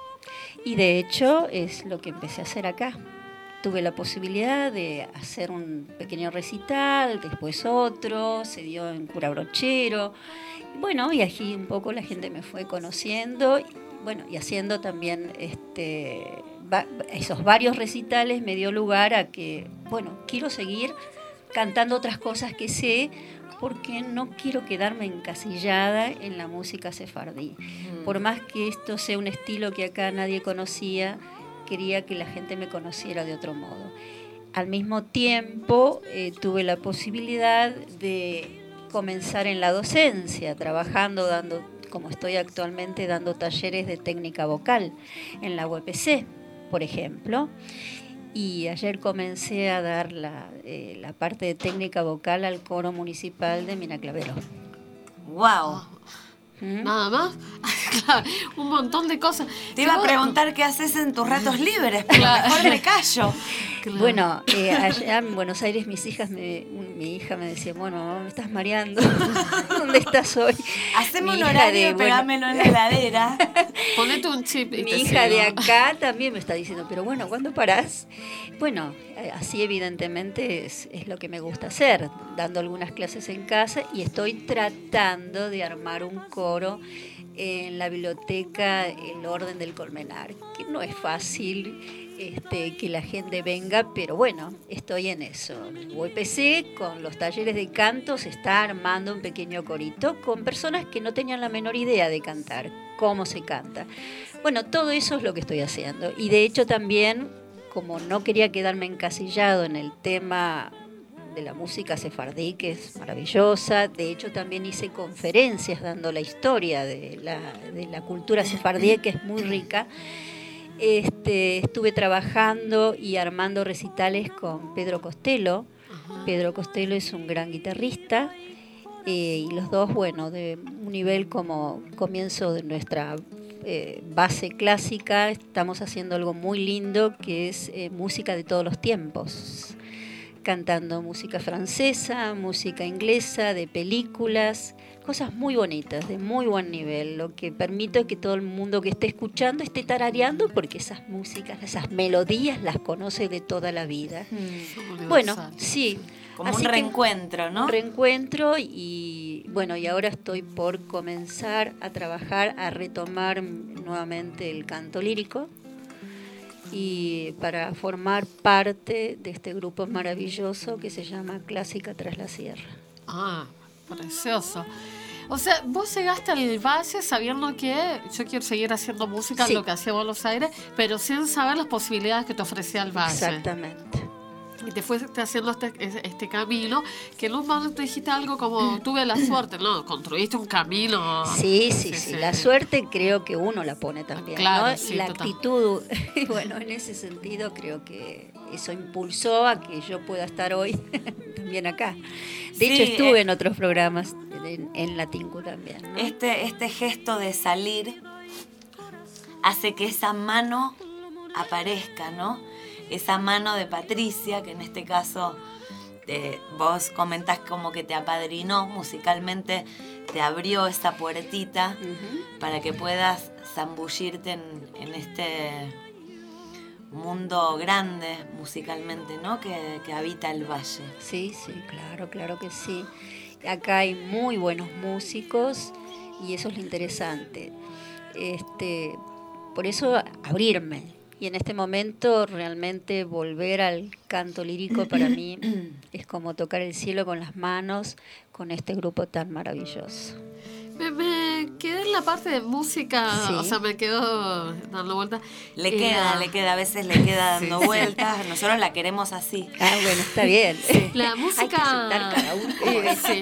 Q: Y de hecho es lo que empecé a hacer acá. Tuve la posibilidad de hacer un pequeño recital, después otro, se dio en Cura Brochero. Bueno, y allí un poco la gente me fue conociendo, y, bueno, y haciendo también este, va, esos varios recitales me dio lugar a que, bueno, quiero seguir cantando otras cosas que sé, porque no quiero quedarme encasillada en la música sefardí. Mm. Por más que esto sea un estilo que acá nadie conocía, quería que la gente me conociera de otro modo. Al mismo tiempo, eh, tuve la posibilidad de comenzar en la docencia, trabajando, dando, como estoy actualmente, dando talleres de técnica vocal en la U E P C, por ejemplo. Y ayer comencé a dar la, eh, la parte de técnica vocal al coro municipal de Mina Clavero.
F: ¡Wow!
C: ¿Mm? Nada más. Claro, un montón de cosas.
F: Te iba a preguntar qué haces en tus ratos libres, pero claro. Mejor me callo.
Q: Claro. Bueno, eh, allá en Buenos Aires mis hijas, me, mi hija me decía, bueno, me estás mareando. ¿Dónde estás hoy?
F: Haceme un horario y pegámelo bueno, en la heladera.
C: Ponete un chip. Y
Q: mi
C: te
Q: hija
C: sigo.
Q: de acá también me está diciendo, pero bueno, ¿cuándo parás? Bueno, así evidentemente es, es lo que me gusta hacer, dando algunas clases en casa y estoy tratando de armar un coro en la biblioteca El Orden del Colmenar, que no es fácil este, que la gente venga, pero bueno, estoy en eso. U E P C con los talleres de canto se está armando un pequeño corito con personas que no tenían la menor idea de cantar, cómo se canta. Bueno, todo eso es lo que estoy haciendo. Y de hecho también, como no quería quedarme encasillado en el tema de la música sefardí, que es maravillosa, de hecho también hice conferencias dando la historia de la, de la cultura sefardí, que es muy rica. Este, estuve trabajando y armando recitales con Pedro Costello. Ajá. Pedro Costello es un gran guitarrista eh, y los dos, bueno, de un nivel como comienzo de nuestra eh, base clásica, estamos haciendo algo muy lindo que es eh, música de todos los tiempos, cantando música francesa, música inglesa, de películas, cosas muy bonitas, de muy buen nivel, lo que permite que todo el mundo que esté escuchando esté tarareando, porque esas músicas, esas melodías las conoce de toda la vida. Mm. Bueno, sí.
F: Como Así un reencuentro, ¿no?
Q: Un reencuentro y bueno, y ahora estoy por comenzar a trabajar, a retomar nuevamente el canto lírico, y para formar parte de este grupo maravilloso que se llama Clásica Tras la Sierra.
C: Ah, precioso. O sea, vos llegaste al Valle sabiendo que yo quiero seguir haciendo música, sí, lo que hacía Buenos Aires, pero sin saber las posibilidades que te ofrecía el Valle.
Q: Exactamente.
C: Y te fuiste haciendo este, este camino, que en un momento dijiste algo como, tuve la suerte, ¿no? Construiste un camino.
Q: Sí, sí, sí. sí. La suerte creo que uno la pone también,
C: claro,
Q: ¿no?
C: Sí,
Q: la
C: total.
Q: actitud, bueno, en ese sentido creo que eso impulsó a que yo pueda estar hoy también acá. De sí, hecho, estuve eh, en otros programas en, en la Tinku también, ¿no?
F: Este, este gesto de salir hace que esa mano aparezca, ¿no? Esa mano de Patricia, que en este caso eh, vos comentás como que te apadrinó musicalmente, te abrió esa puertita uh-huh. para que puedas zambullirte en, en este mundo grande musicalmente, ¿no? Que, que habita el Valle.
Q: Sí, sí, claro, claro que sí. Acá hay muy buenos músicos y eso es lo interesante. Este, por eso abrirme. Y en este momento realmente volver al canto lírico para mí es como tocar el cielo con las manos con este grupo tan maravilloso.
C: Me, me quedé en la parte de música, sí. o sea, me quedo dando vueltas.
F: Le eh, queda, le queda, a veces le queda dando sí, vueltas. Sí. Nosotros la queremos así.
Q: Ah, bueno, está bien.
C: Sí. La música
Q: hay que cada uno.
C: Eh, sí.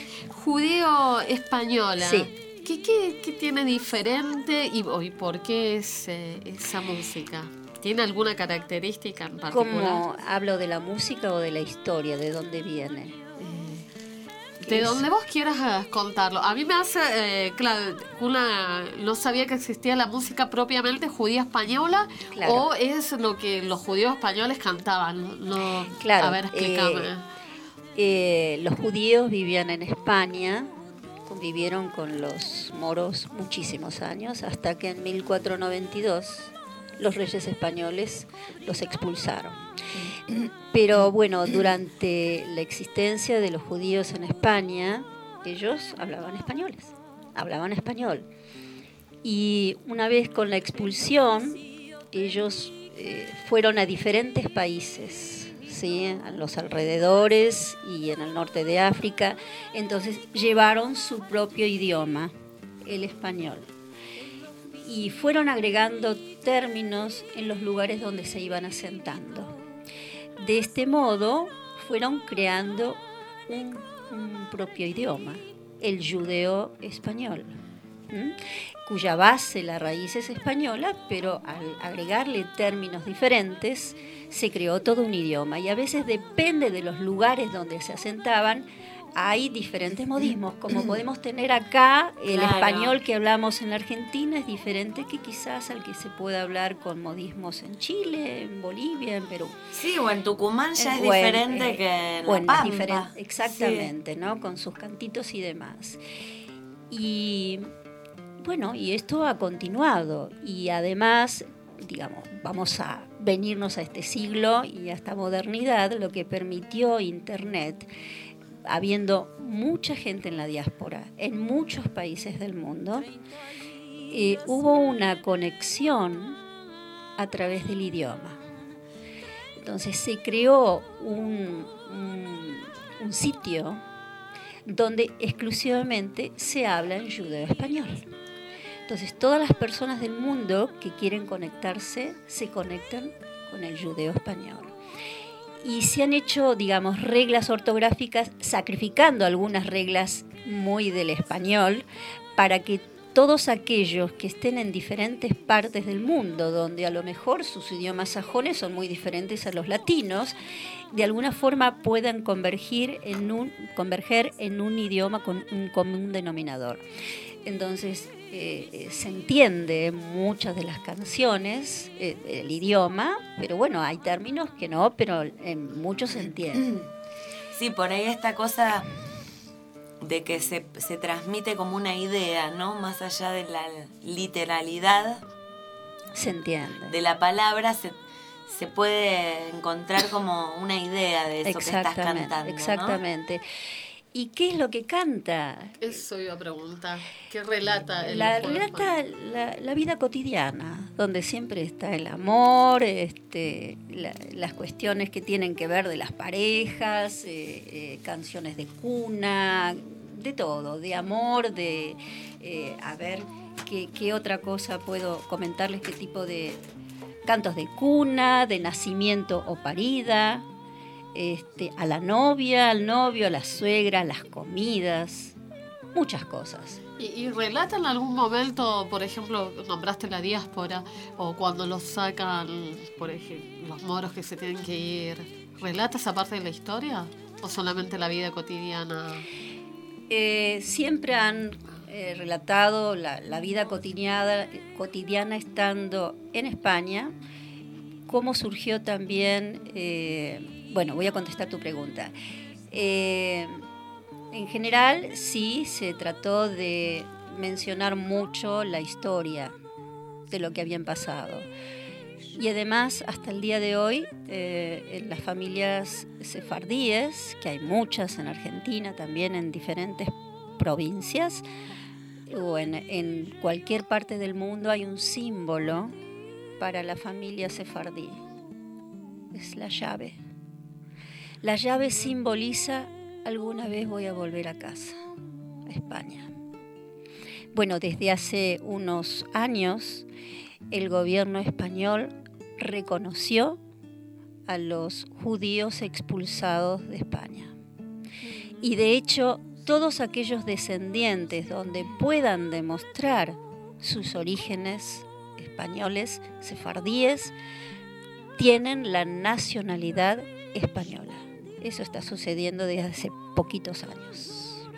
C: Judío-española.
Q: Sí.
C: ¿Qué, qué, ¿Qué tiene diferente y, y por qué es eh, esa música? ¿Tiene alguna característica en particular?
Q: ¿Cómo hablo de la música o de la historia? ¿De dónde viene?
C: De
Q: Es-
C: donde vos quieras eh, contarlo. A mí me hace, eh, claro, una, no sabía que existía la música propiamente judía española,
Q: Claro.
C: o es lo que los judíos españoles cantaban. No,
Q: Claro,
C: a ver, explícame.
Q: eh, eh, los judíos vivían en España, convivieron con los moros muchísimos años, hasta que en mil cuatrocientos noventa y dos los reyes españoles los expulsaron. Pero bueno, durante la existencia de los judíos en España, ellos hablaban españoles, hablaban español. Y una vez con la expulsión, ellos eh, fueron a diferentes países, ¿sí? En los alrededores y en el norte de África. Entonces llevaron su propio idioma, el español. Y fueron agregando términos en los lugares donde se iban asentando. De este modo fueron creando un, un propio idioma, el judeo español, ¿m? Cuya base, la raíz es española, pero al agregarle términos diferentes se creó todo un idioma. Y a veces depende de los lugares donde se asentaban, hay diferentes modismos, como podemos tener acá. El
F: Claro.
Q: español que hablamos en la Argentina es diferente que quizás al que se pueda hablar con modismos en Chile, en Bolivia, en Perú.
F: Sí, o en Tucumán ya es
Q: O en,
F: diferente
Q: eh,
F: que en
Q: o
F: La
Q: en
F: Pampa.
Q: diferen- exactamente, ¿no? Con sus cantitos y demás. Y bueno, y esto ha continuado. Y además, digamos, vamos a venirnos a este siglo y a esta modernidad, lo que permitió Internet, habiendo mucha gente en la diáspora, en muchos países del mundo, eh, hubo una conexión a través del idioma. Entonces se creó un, un, un sitio donde exclusivamente se habla en judeo español. Entonces todas las personas del mundo que quieren conectarse se conectan con el judeo español. Y se han hecho, digamos, reglas ortográficas, sacrificando algunas reglas muy del español, para que todos aquellos que estén en diferentes partes del mundo, donde a lo mejor sus idiomas sajones son muy diferentes a los latinos, de alguna forma puedan convergir en un, converger en un idioma con un común denominador. Entonces, eh, eh, se entiende muchas de las canciones, eh, el idioma, pero bueno, hay términos que no, pero en muchos se entiende.
F: Sí, por ahí esta cosa de que se, se transmite como una idea, ¿no? Más allá de la literalidad
Q: Se entiende.
F: de la palabra, se, se puede encontrar como una idea de eso que estás
Q: Exactamente,
F: cantando, ¿no?
Q: exactamente. ¿Y qué es lo que canta?
C: Eso iba a preguntar. ¿Qué relata el
Q: La,
C: poema?
Q: relata la, la vida cotidiana, donde siempre está el amor, este, la- las cuestiones que tienen que ver de las parejas, eh, eh, canciones de cuna, de todo, de amor, de, eh, a ver, ¿qué, qué otra cosa puedo comentarles? ¿Qué tipo de cantos de cuna, de nacimiento o parida? Este, a la novia, al novio, a la suegra, las comidas, muchas cosas.
C: ¿Y, y relata en algún momento, por ejemplo, nombraste la diáspora, o cuando los sacan, por ejemplo, los moros que se tienen que ir, ¿relata esa parte de la historia? ¿O solamente la vida cotidiana?
Q: Eh, siempre han eh, relatado la, la vida cotidiana, cotidiana estando en España, cómo surgió también, eh, bueno, voy a contestar tu pregunta. Eh, en general, sí, se trató de mencionar mucho la historia de lo que habían pasado. Y además, hasta el día de hoy, eh, en las familias sefardíes, que hay muchas en Argentina, también en diferentes provincias, o en, en cualquier parte del mundo, hay un símbolo para la familia sefardí. Es la llave. La llave simboliza: alguna vez voy a volver a casa, a España. Bueno, desde hace unos años, el gobierno español reconoció a los judíos expulsados de España. Y de hecho, todos aquellos descendientes donde puedan demostrar sus orígenes españoles, sefardíes, tienen la nacionalidad española. Eso está sucediendo desde hace poquitos años.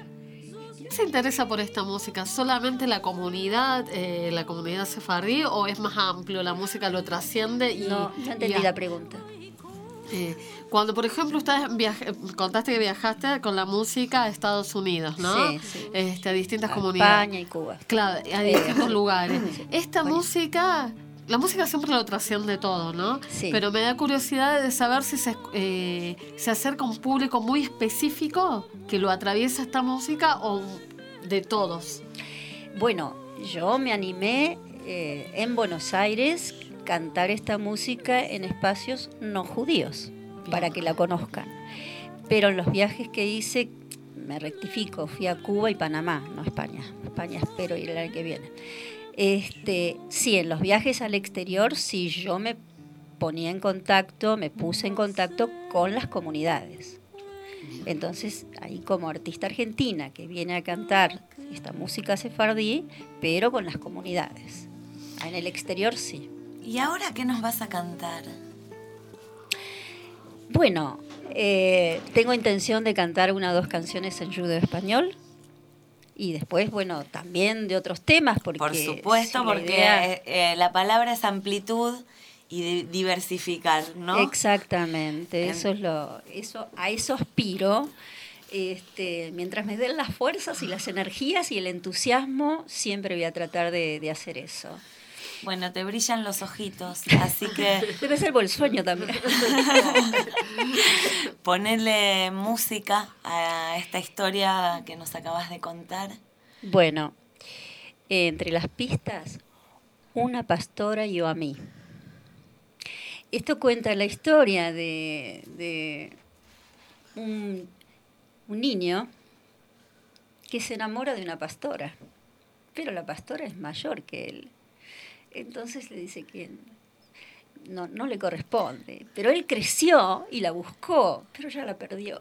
C: se interesa por esta música? ¿Solamente la comunidad, eh, la comunidad sefardí, o es más amplio? ¿La música lo trasciende? Y,
Q: No, no entendí
C: y-
Q: la pregunta.
C: Eh, cuando, por ejemplo, ustedes viaj- contaste que viajaste con la música a Estados Unidos, ¿no?
Q: Sí, sí.
C: Este, a distintas
Q: A
C: comunidades.
Q: España y Cuba.
C: Claro, a
Q: Eh,
C: distintos lugares.
Q: sí,
C: Esta música, la música siempre lo trasciende todo, ¿no?
Q: Sí.
C: Pero me da curiosidad de saber si se, eh, se acerca a un público muy específico que lo atraviesa esta música, o de todos.
Q: Bueno, yo me animé eh, en Buenos Aires cantar esta música en espacios no judíos, para que la conozcan. Pero en los viajes que hice, me rectifico, fui a Cuba y Panamá, no a España. España espero ir el año que viene. Este, sí, en los viajes al exterior, sí, yo me ponía en contacto, me puse en contacto con las comunidades. Entonces, ahí como artista argentina que viene a cantar esta música sefardí, pero con las comunidades. En el exterior, sí.
F: ¿Y ahora qué nos vas a cantar?
Q: Bueno, eh, tengo intención de cantar una o dos canciones en judeo español y después, bueno, también de otros temas. Porque,
F: Por supuesto,
Q: si la
F: porque
Q: idea-
F: eh, eh, la palabra es amplitud y di- diversificar, ¿no?
Q: Exactamente, eso es lo, eso, a eso aspiro. Este, mientras me den las fuerzas y las energías y el entusiasmo, siempre voy a tratar de, de hacer eso.
F: Bueno, te brillan los ojitos, así que...
Q: Debe ser por el sueño también.
F: Ponerle música a esta historia que nos acabas de contar.
Q: Bueno, eh, entre las pistas, una pastora y yo a mí. Esto cuenta la historia de, de un, un niño que se enamora de una pastora, pero la pastora es mayor que él. Entonces le dice que no, no le corresponde. Pero él creció y la buscó, pero ya la perdió.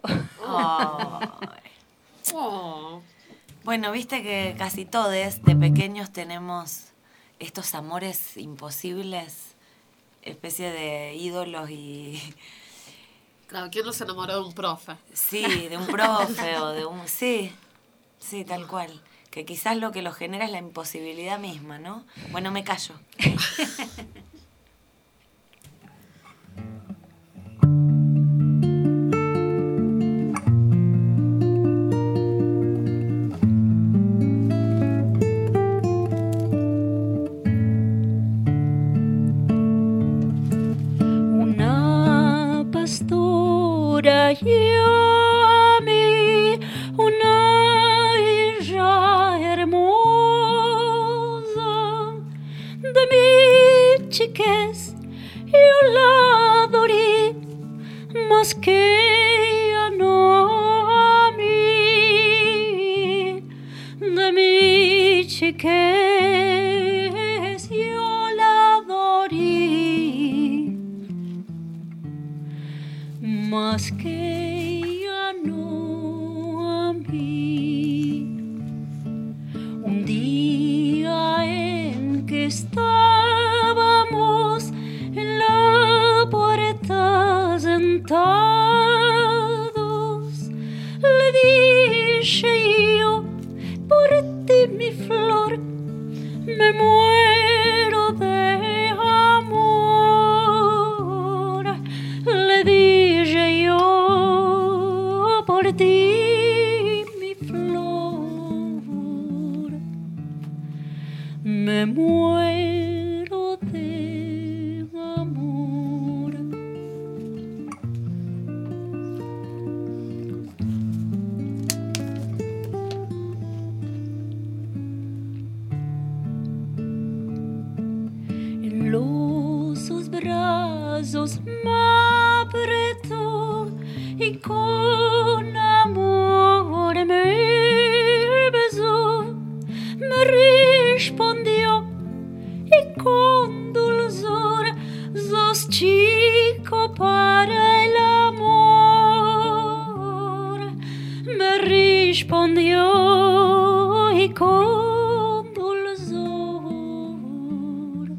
F: Oh. Bueno, viste que casi todos de pequeños tenemos estos amores imposibles, especie de ídolos y...
C: Claro, ¿quién no se enamoró de un profe?
F: Sí, de un profe o de un... Sí, sí, tal cual. Que quizás lo que lo genera es la imposibilidad misma, ¿no? Bueno, me callo.
S: Una pastora y a mí, una hija hermosa de mi chiquez, yo la adoré más que ella no a mí. De mi chiquez yo la adoré más que ella no a mí. Un día en que estábamos en la puerta sentados, le dije yo, por ti mi flor, me muero de amor. Le dije yo, por ti mi flor, me muero de amor. En los sus brazos me apretó y con amor me besó, me respondió y con dulzor, sos chico para el amor. Me respondió y con dulzor,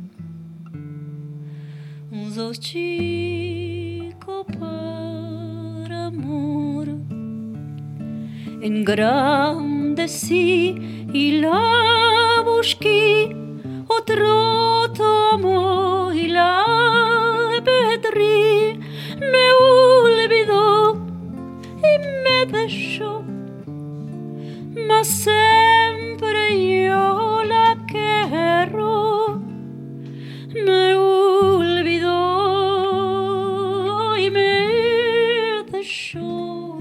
S: sos chico para amor. En gran engrandecí y la busqué, otro tomó y la pedrí, me olvidó y me dejó, mas siempre yo la quiero, me olvidó y me dejó,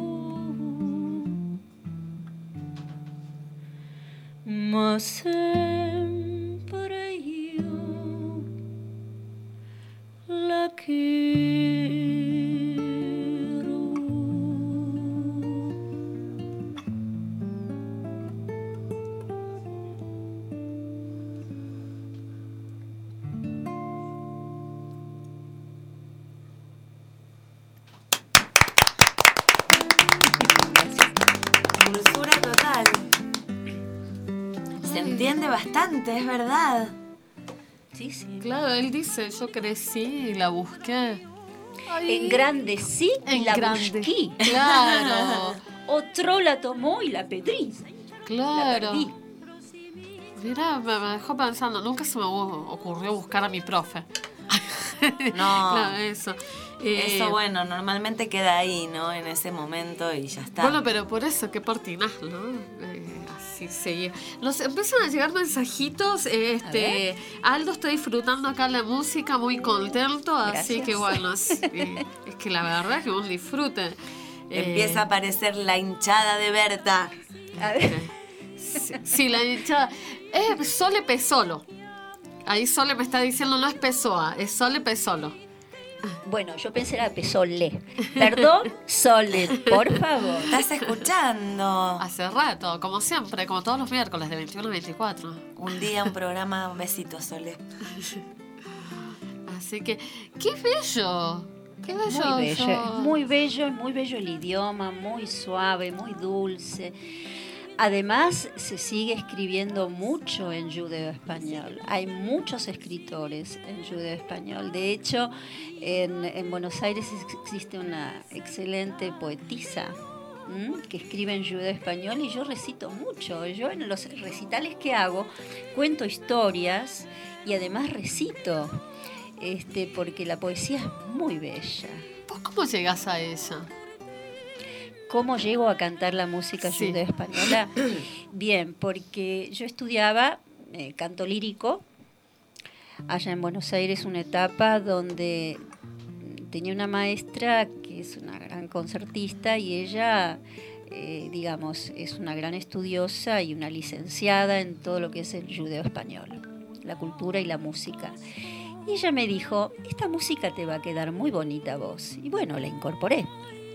S: mas siempre yo la quiero.
F: Dulzura total. Se entiende bastante, es verdad.
C: Sí, sí. Claro, él dice, yo crecí y la busqué.
Q: Engrandecí y la busqué.
C: Claro.
Q: Otro la tomó y la pedrí.
C: Claro.
Q: La perdí.
C: Mira, me, me dejó pensando, nunca se me ocurrió buscar a mi profe.
F: No.
C: Claro, eso. Eh,
F: Eso, bueno, normalmente queda ahí, ¿no? En ese momento y ya está.
C: Bueno, pero por eso, qué pertinaz, ¿no? Eh, así seguir. Nos empiezan a llegar mensajitos. Eh, este, Aldo está disfrutando acá la música, muy contento.
F: Gracias.
C: Así que bueno, es, eh, es que la verdad es que un disfrute. Eh,
F: Empieza a aparecer la hinchada de Berta.
Q: A ver.
C: Sí, sí, la hinchada. Es Sole Pesolo. Ahí Sole me está diciendo, no es Pessoa, es Sole Pesolo.
Q: Bueno, yo pensé era Pesole. Perdón, Sole, por favor.
F: ¿Estás escuchando?
C: Hace rato, como siempre, como todos los miércoles de veintiuno a veinticuatro.
F: Un día un programa, un besito, Sole.
C: Así que, qué bello. Qué bello.
Q: Muy bello,
C: yo-
Q: muy bello, muy bello el idioma, muy suave, muy dulce. Además, se sigue escribiendo mucho en judeo-español. Hay muchos escritores en judeo-español. De hecho, en, en Buenos Aires ex- existe una excelente poetisa, ¿m? Que escribe en judeo-español y yo recito mucho. Yo en los recitales que hago cuento historias y además recito, este, porque la poesía es muy bella.
C: ¿Vos cómo llegás a ella?
Q: ¿Cómo llego a cantar la música
C: Sí.
Q: judeo-española? Bien, porque yo estudiaba eh, canto lírico allá en Buenos Aires, una etapa donde tenía una maestra que es una gran concertista y ella, eh, digamos, es una gran estudiosa y una licenciada en todo lo que es el judeo-español, la cultura y la música. Y ella me dijo, esta música te va a quedar muy bonita a vos. Y bueno, la incorporé.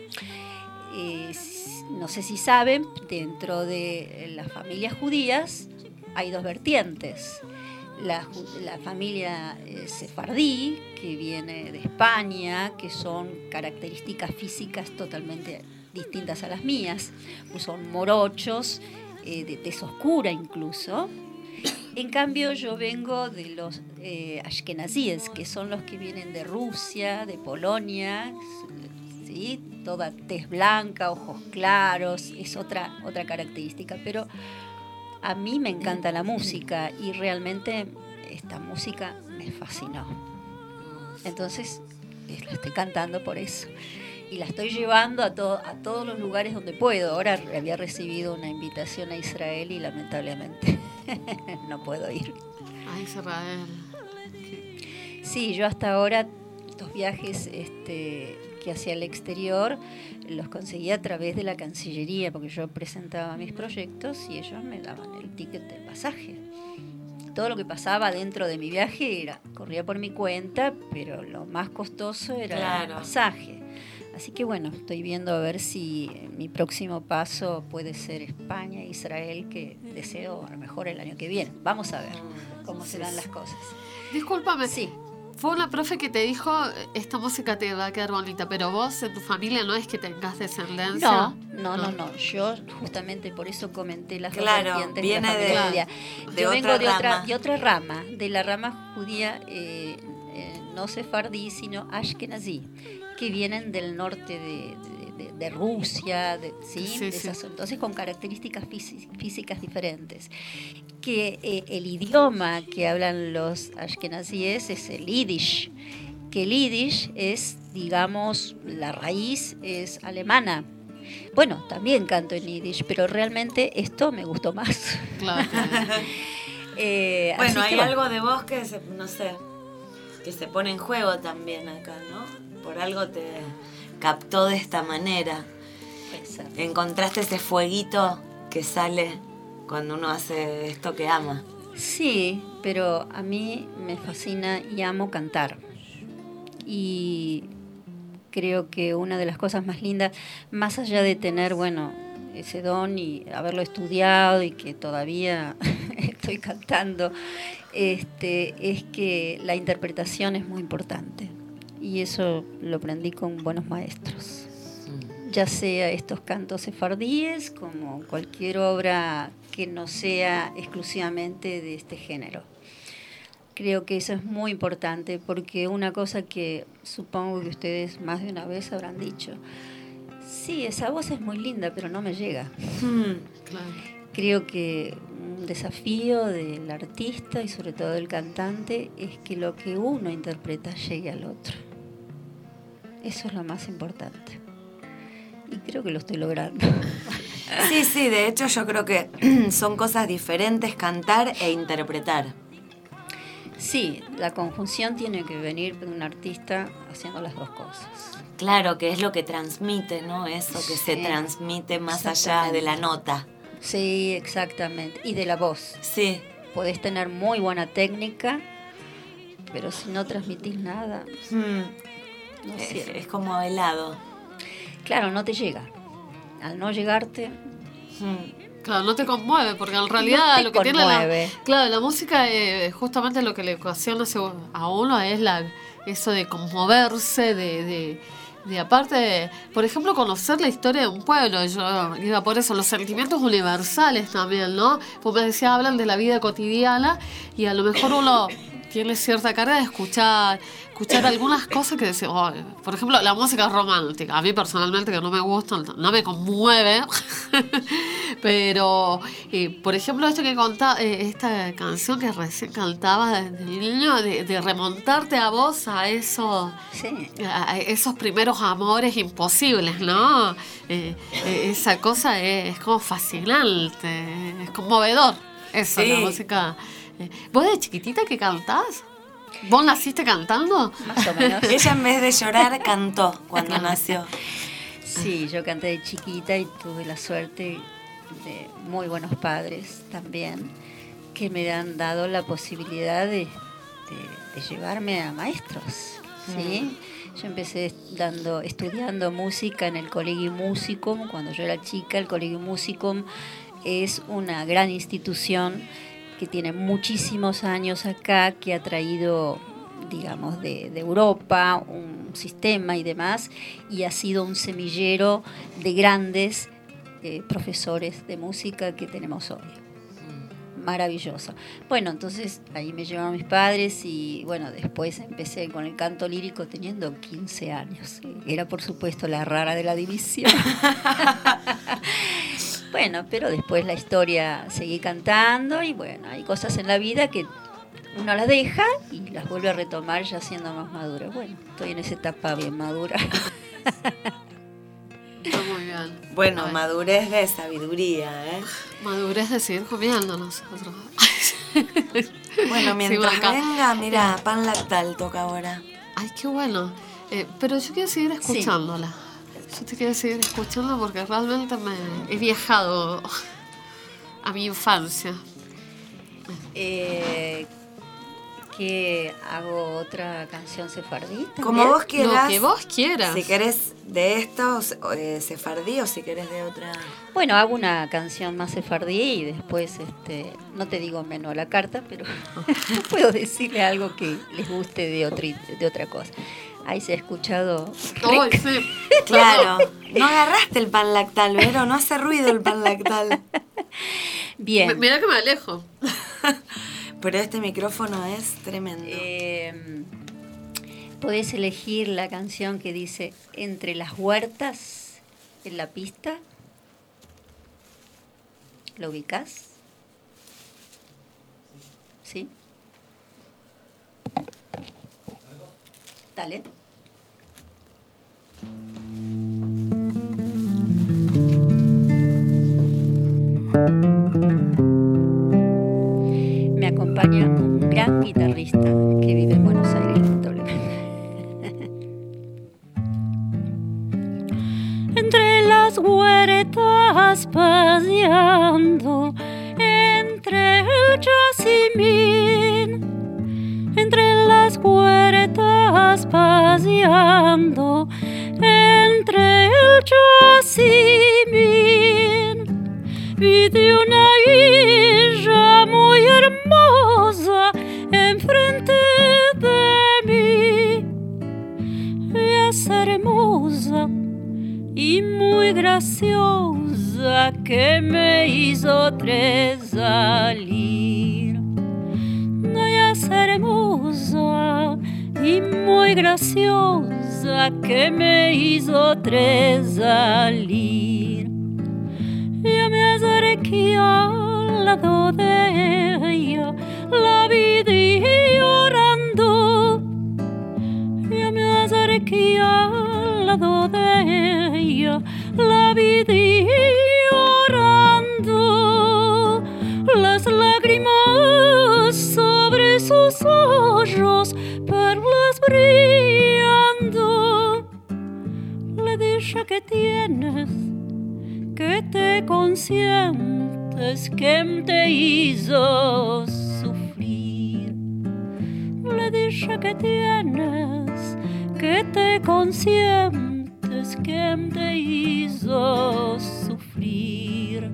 Q: Eh, no sé si saben, dentro de las familias judías hay dos vertientes. La, ju- la familia eh, sefardí, que viene de España, que son características físicas totalmente distintas a las mías, pues son morochos, eh, de tez oscura incluso. En cambio, yo vengo de los eh, ashkenazíes, que son los que vienen de Rusia, de Polonia, ¿sí? Toda tez blanca, ojos claros, es otra, otra característica. Pero a mí me encanta la música y realmente esta música me fascinó. Entonces, eh, la estoy cantando por eso. Y la estoy llevando a, to- a todos los lugares donde puedo. Ahora había recibido una invitación a Israel y lamentablemente no puedo ir.
C: A Israel.
Q: Sí, yo hasta ahora estos viajes este, que hacia el exterior los conseguí a través de la Cancillería, porque yo presentaba mis proyectos y ellos me daban el ticket del pasaje. Todo lo que pasaba dentro de mi viaje era, corría por mi cuenta, pero lo más costoso era
F: Claro.
Q: el pasaje. Así que bueno, estoy viendo a ver si mi próximo paso puede ser España e Israel, que deseo a lo mejor el año que viene. Vamos a ver cómo se dan las cosas.
C: Discúlpame.
Q: Sí.
C: Fue una profe que te dijo, esta música te va a quedar bonita, pero vos en tu familia no es que tengas descendencia.
Q: No, no, no, no. Yo justamente por eso comenté las
F: Claro,
Q: dos vertientes
F: viene
Q: de la familia
F: de-
Q: judía.
F: de
Q: Yo
F: otra
Q: vengo de otra,
F: rama.
Q: de otra rama, de la rama judía, eh, eh, no sefardí, sino ashkenazí, que vienen del norte de, de- de- de Rusia, de, ¿sí?
C: Sí,
Q: De
C: sí.
Q: esas- entonces con características físi- físicas diferentes. Que eh, el idioma que hablan los ashkenazíes es el yiddish, que el yiddish es, digamos, la raíz es alemana. Bueno, también canto en yiddish, pero realmente esto me gustó más.
C: Claro.
Q: Eh,
F: Bueno,
Q: así
F: hay
Q: que
F: algo de vos que se, no sé, que se pone en juego también acá, ¿no? Por algo te captó de esta manera.
Q: Puede ser.
F: Encontraste ese fueguito que sale cuando uno hace esto que ama.
Q: Sí, pero a mí me fascina y amo cantar. Y creo que una de las cosas más lindas, más allá de tener, bueno, ese don y haberlo estudiado y que todavía estoy cantando, este, es que la interpretación es muy importante. Y eso lo aprendí con buenos maestros. Ya sea estos cantos sefardíes como cualquier obra que no sea exclusivamente de este género. Creo que eso es muy importante porque una cosa que supongo que ustedes más de una vez habrán dicho, sí, esa voz es muy linda, pero no me llega.
C: Claro.
Q: Creo que un desafío del artista y sobre todo del cantante es que lo que uno interpreta llegue al otro. Eso es lo más importante. Y creo que lo estoy logrando.
F: Sí, sí, de hecho yo creo que son cosas diferentes cantar e interpretar.
Q: Sí, la conjunción tiene que venir de un artista haciendo las dos cosas.
F: Claro, que es lo que transmite, ¿no? Eso que se
Q: Sí,
F: transmite más allá de la nota.
Q: Sí, exactamente. Y de la voz.
F: Sí.
Q: Podés tener muy buena técnica, pero si no transmitís nada,
F: Hmm.
Q: no
F: Es,
Q: sirve.
F: es como helado.
Q: Claro, no te llega. Al no llegarte,
C: Claro, no te conmueve, porque en realidad
Q: No te
C: lo que tiene la,
Q: conmueve.
C: claro, la música, eh, justamente lo que le ocasiona a uno es la eso de conmoverse, de, de, de aparte, de, por ejemplo, conocer la historia de un pueblo. Yo iba por eso, los sentimientos universales también, ¿no? Pues me decía, hablan de la vida cotidiana y a lo mejor uno tiene cierta carga de escuchar escuchar algunas cosas que decimos, oh, por ejemplo, la música romántica. A mí personalmente, que no me gusta, no me conmueve. Pero, eh, por ejemplo, esto que contaba, eh, esta canción que recién cantaba desde niño, de, de remontarte a vos a eso,
Q: sí.
C: a esos primeros amores imposibles, ¿no? Eh, eh, esa cosa es, es como fascinante, es conmovedor. Eso,
F: Sí.
C: la música. Eh, ¿Vos de chiquitita que cantás? ¿Vos naciste cantando?
Q: más o menos.
F: Ella en vez de llorar cantó cuando nació.
Q: Sí, yo canté de chiquita y tuve la suerte de muy buenos padres también que me han dado la posibilidad de, de- de llevarme a maestros, ¿sí? Yo empecé dando, estudiando música en el Colegio Musicum. Cuando yo era chica, el Colegio Musicum es una gran institución que tiene muchísimos años acá, que ha traído, digamos, de, de Europa un sistema y demás, y ha sido un semillero de grandes eh, profesores de música que tenemos hoy. Maravilloso. Bueno, entonces ahí me llevaron mis padres y bueno, después empecé con el canto lírico teniendo quince años. Era por supuesto la rara de la división. Bueno, pero después la historia, seguí cantando y bueno, hay cosas en la vida que uno las deja y las vuelve a retomar ya siendo más madura. Bueno, estoy en esa etapa bien madura.
C: Está muy bien.
F: Bueno,
C: Ay.
F: madurez de sabiduría, ¿eh?
C: Madurez de seguir comiendo nosotros.
F: Bueno, mientras
C: Sí, acá.
F: venga, mira, pan lactal toca ahora.
C: Ay, qué bueno. Eh, pero yo quiero seguir escuchándola. Yo te quiero seguir escuchando porque realmente me he viajado a mi infancia.
Q: Eh, que hago otra canción sefardí también.
F: Como vos quieras.
C: Lo que vos quieras.
F: Si querés de estos, eh, sefardí, o si querés de otra.
Q: Bueno, hago una canción más sefardí y después, este, no te digo menos a la carta, pero puedo decirle algo que les guste de, otro, de otra cosa. Ahí se ha escuchado.
C: Ay, sí.
F: Claro. No agarraste el pan lactal, Vero, no hace ruido el pan lactal.
Q: Bien.
C: M- Mirá que me alejo.
F: Pero este micrófono es tremendo.
Q: Eh, podés elegir la canción que dice Entre las huertas en la pista. ¿Lo ubicás? ¿Sí? Dale. Me acompaña un gran guitarrista que vive en Buenos Aires, lamentablemente.
S: Entre las huertas paseando, entre el jazmín, entre las huertas paseando, entre el jazmín, vi de una hija muy hermosa enfrente de mí. Ella es hermosa y muy graciosa que me hizo tres salir. Ella es hermosa y muy graciosa que me hizo tres salir. Yo me acerqué al lado de ella, la vi llorando. Yo me acerqué al lado de ella, la vi llorando. Las lágrimas sobre sus ojos, perlas brillando. Le dije que tienes, que te consientes, que te hizo sufrir. Le dije que tienes, que te consientes, que te hizo sufrir.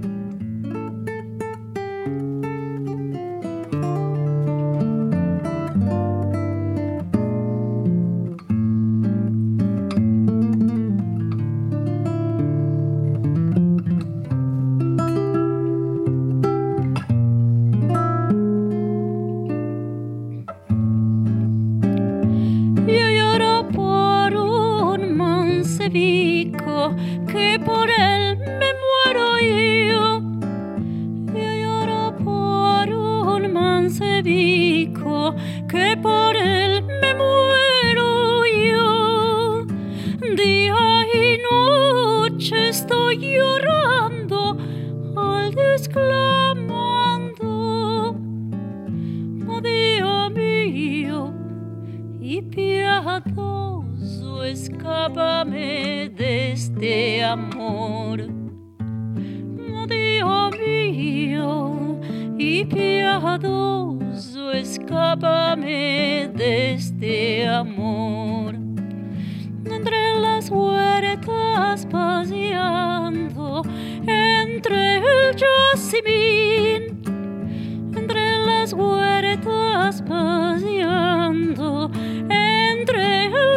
S: Que por él me muero yo. Yo lloro por un mancebico, que por él me muero yo. Día y noche estoy llorando, al exclamando: oh Dios mío y piadoso, escápame de este amor. Oh Dios mío y piadoso, escápame de este amor. Entre las huertas paseando, entre el jazmín, entre las huertas paseando, entre el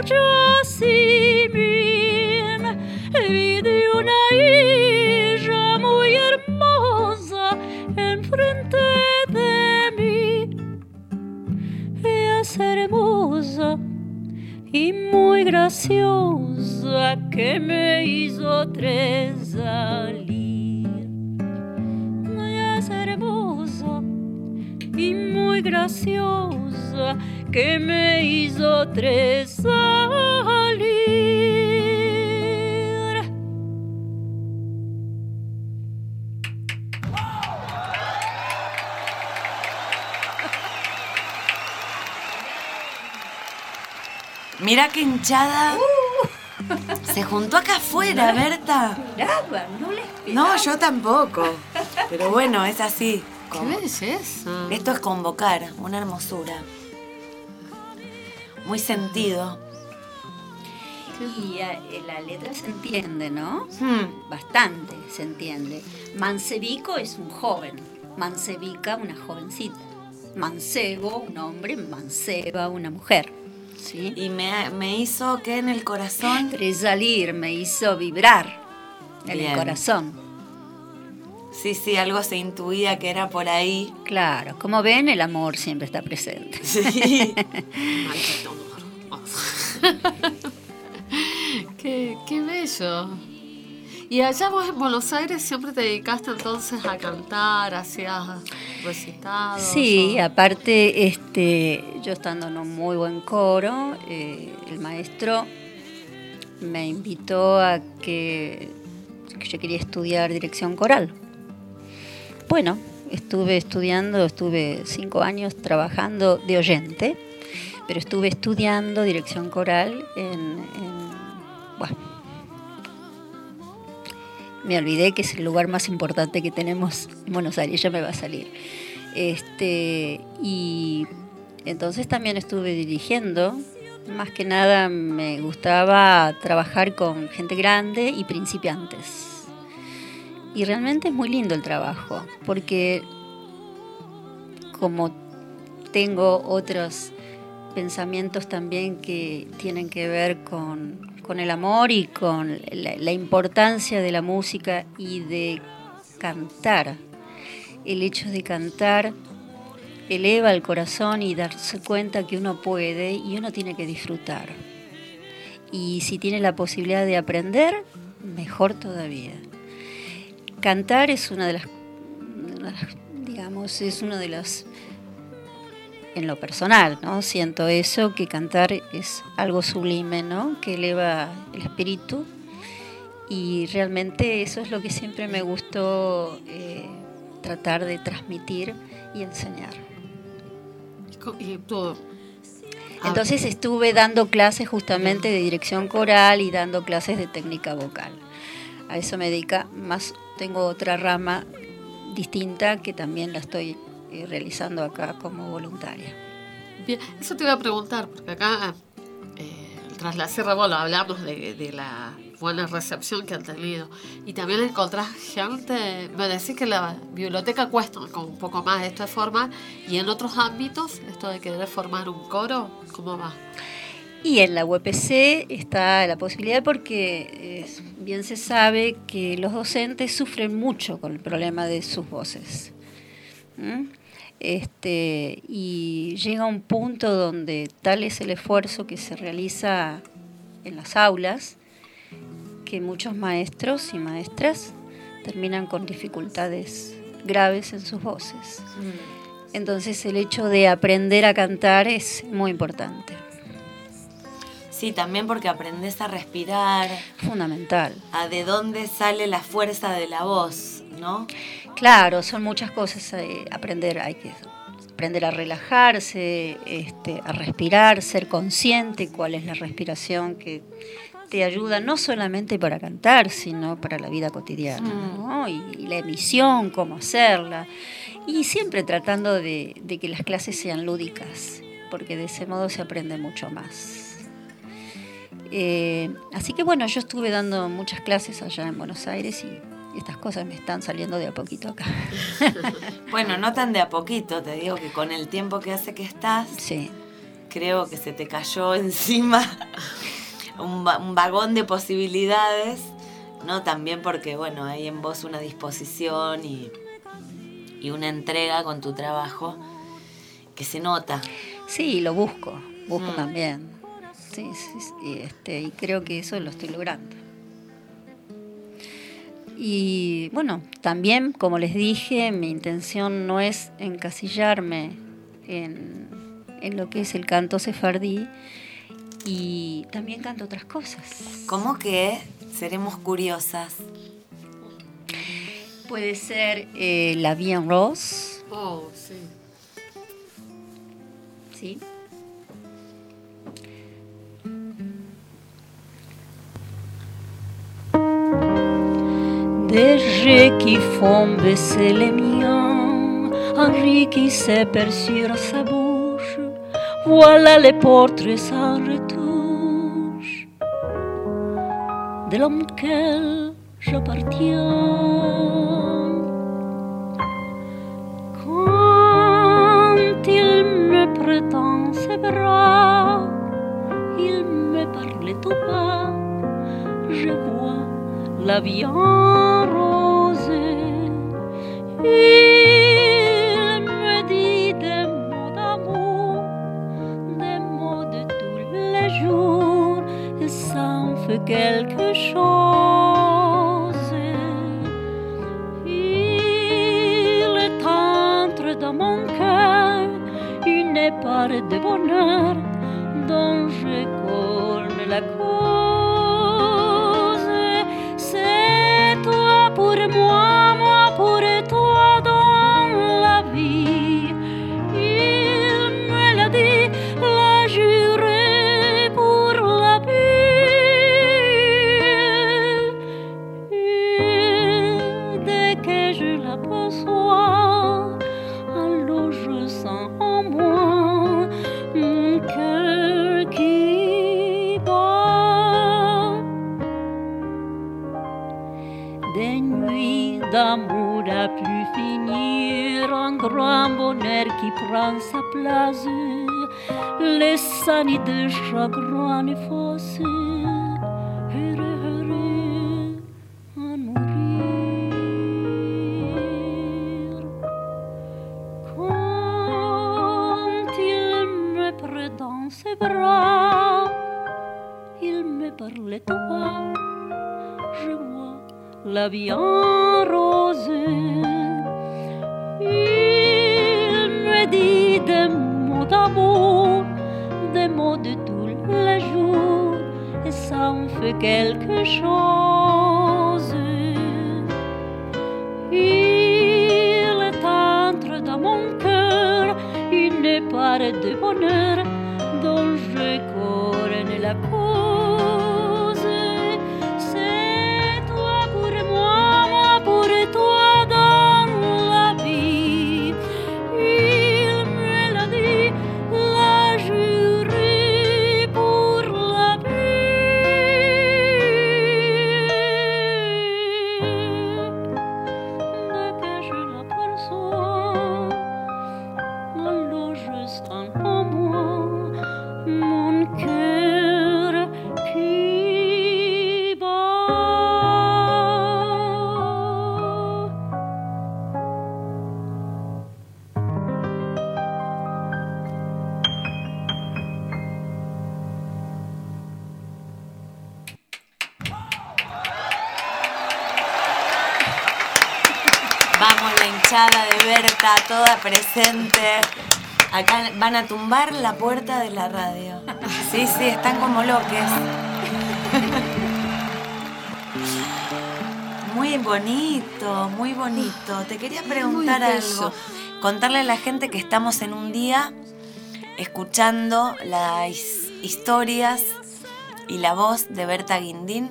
S: jazmín, vi de una hija muy hermosa enfrente de mí. Ella es hermosa y muy graciosa que me hizo tres salir. Ella es hermosa y muy graciosa que me hizo tres salir.
F: Mira qué hinchada. Se juntó acá afuera, Berta.
Q: Esperaba, no le esperaba.
F: No, yo tampoco. Pero bueno, es así.
C: ¿Qué belleza?
F: Esto es convocar, una hermosura. Muy sentido.
Q: Y eh, la letra se entiende, ¿no?
F: Hmm.
Q: Bastante se entiende. Mancebico es un joven, mancebica una jovencita, mancebo un hombre, manceba una mujer. ¿Sí?
F: Y me, me hizo que en el corazón...
Q: Tresalir, me hizo vibrar en
F: Bien.
Q: el corazón.
F: Sí, sí, algo se intuía que era por ahí.
Q: Claro, como ven, el amor siempre está presente.
F: Sí.
C: Maldito amor. qué, qué bello. Y allá vos en Buenos Aires siempre te dedicaste entonces a cantar, hacías recitados.
Q: Sí,
C: o...
Q: aparte, este, yo estando en un muy buen coro, eh, el maestro me invitó a que, que yo quería estudiar dirección coral. Bueno, estuve estudiando, estuve cinco años trabajando de oyente, pero estuve estudiando dirección coral en, en bueno, me olvidé que es el lugar más importante que tenemos en Buenos Aires, ya me va a salir. Este, y entonces también estuve dirigiendo. Más que nada me gustaba trabajar con gente grande y principiantes. Y realmente es muy lindo el trabajo, porque como tengo otros pensamientos también que tienen que ver con, con el amor y con la, la importancia de la música y de cantar. El hecho de cantar eleva el corazón y darse cuenta que uno puede y uno tiene que disfrutar. Y si tiene la posibilidad de aprender, mejor todavía. Cantar es una de las, digamos, es uno de los, en lo personal, ¿no? Siento eso, que cantar es algo sublime, ¿no? Que eleva el espíritu. Y realmente eso es lo que siempre me gustó eh, tratar de transmitir y enseñar.
C: Y todo.
Q: Entonces estuve dando clases justamente de dirección coral y dando clases de técnica vocal. A eso me dedica más, tengo otra rama distinta que también la estoy eh, realizando acá como voluntaria.
C: Bien, eso te iba a preguntar, porque acá eh, tras la Sierra, bueno, hablamos de, de la buena recepción que han tenido. Y también encontrás gente, me decís que la biblioteca cuesta como un poco más esto de formar, y en otros ámbitos, esto de querer formar un coro, ¿cómo va?
Q: Y en la U P C está la posibilidad porque eh, bien se sabe que los docentes sufren mucho con el problema de sus voces. ¿Mm? Este, y llega un punto donde tal es el esfuerzo que se realiza en las aulas que muchos maestros y maestras terminan con dificultades graves en sus voces. Entonces el hecho de aprender a cantar es muy importante.
F: Sí, también porque aprendes a respirar.
Q: Fundamental.
F: A de dónde sale la fuerza de la voz, ¿no?
Q: Claro, son muchas cosas. Eh, aprender, hay que aprender a relajarse, este, a respirar, ser consciente cuál es la respiración que te ayuda no solamente para cantar, sino para la vida cotidiana, ¿no? Y, y la emisión, cómo hacerla. Y siempre tratando de, de que las clases sean lúdicas, porque de ese modo se aprende mucho más. Eh, así que bueno, yo estuve dando muchas clases allá en Buenos Aires y estas cosas me están saliendo de a poquito acá.
F: Bueno, no tan de a poquito, te digo que con el tiempo que hace que estás,
Q: sí,
F: creo que se te cayó encima un, va- un vagón de posibilidades, ¿no? También porque, bueno, hay en vos una disposición y, y una entrega con tu trabajo que se nota.
Q: Sí, lo busco, busco
F: Mm.
Q: también. Sí, sí, sí, y, este, y creo que eso lo estoy logrando. Y bueno, también, como les dije, mi intención no es encasillarme en, en lo que es el canto sefardí, y también canto otras cosas.
F: ¿Cómo que? Seremos curiosas.
Q: Puede ser eh, La Vie en Rose.
C: Oh, sí.
Q: ¿Sí?
S: Des yeux qui font baisser les miens, Henri qui s'aperçut sa bouche, voilà les portraits sans retouche de l'homme auquel j'appartiens. Quand il me prétend ses bras, il me parlait tout bas, je vois la vie en rose. Il me dit des mots d'amour, des mots de tous les jours, et ça en fait quelque chose. bonheur dont je connais la cause. C'est toi pour moi, moi pour toi dans la vie. Il me l'a dit, l'a juré pour la vie. Et dès que je l'aperçois, alors je sens en moi mon cœur qui bat. Des nuits d'amour à plus finir, un grand bonheur qui prend sa place, les années de chagrin effacées, heureux, heureux à mourir. Quand il me prit dans ses bras, il me parlait tout bas, je vois la vie en rose. Il me dit des mots d'amour, des mots de tous les jours, et ça en fait quelque chose. Il entre dans mon cœur une part de bonheur dont je connais la cause. C'est toi pour moi, moi pour toi dans la vie. Il me l'a dit, l'a juré pour la vie. Dès que je l'aperçois, alors je sens en moi mon cœur qui bat.
F: Vamos, la hinchada de Berta, toda presente. Acá van a tumbar la puerta de la radio. Sí, sí, están como loques. Muy bonito, muy bonito. Te quería preguntar
C: Muy
F: algo.
C: bello.
F: Contarle a la gente que estamos en un día escuchando las historias y la voz de Berta Guindín,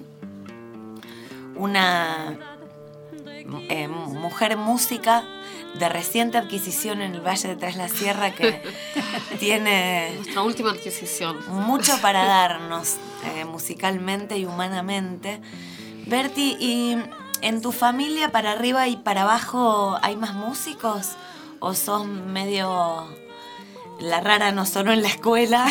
F: una eh, mujer música de reciente adquisición en el Valle de Tras la Sierra que tiene
C: Nuestra última adquisición.
F: mucho para darnos eh, musicalmente y humanamente. Berti, ¿y en tu familia para arriba y para abajo hay más músicos? ¿O sos medio la rara no solo en la escuela,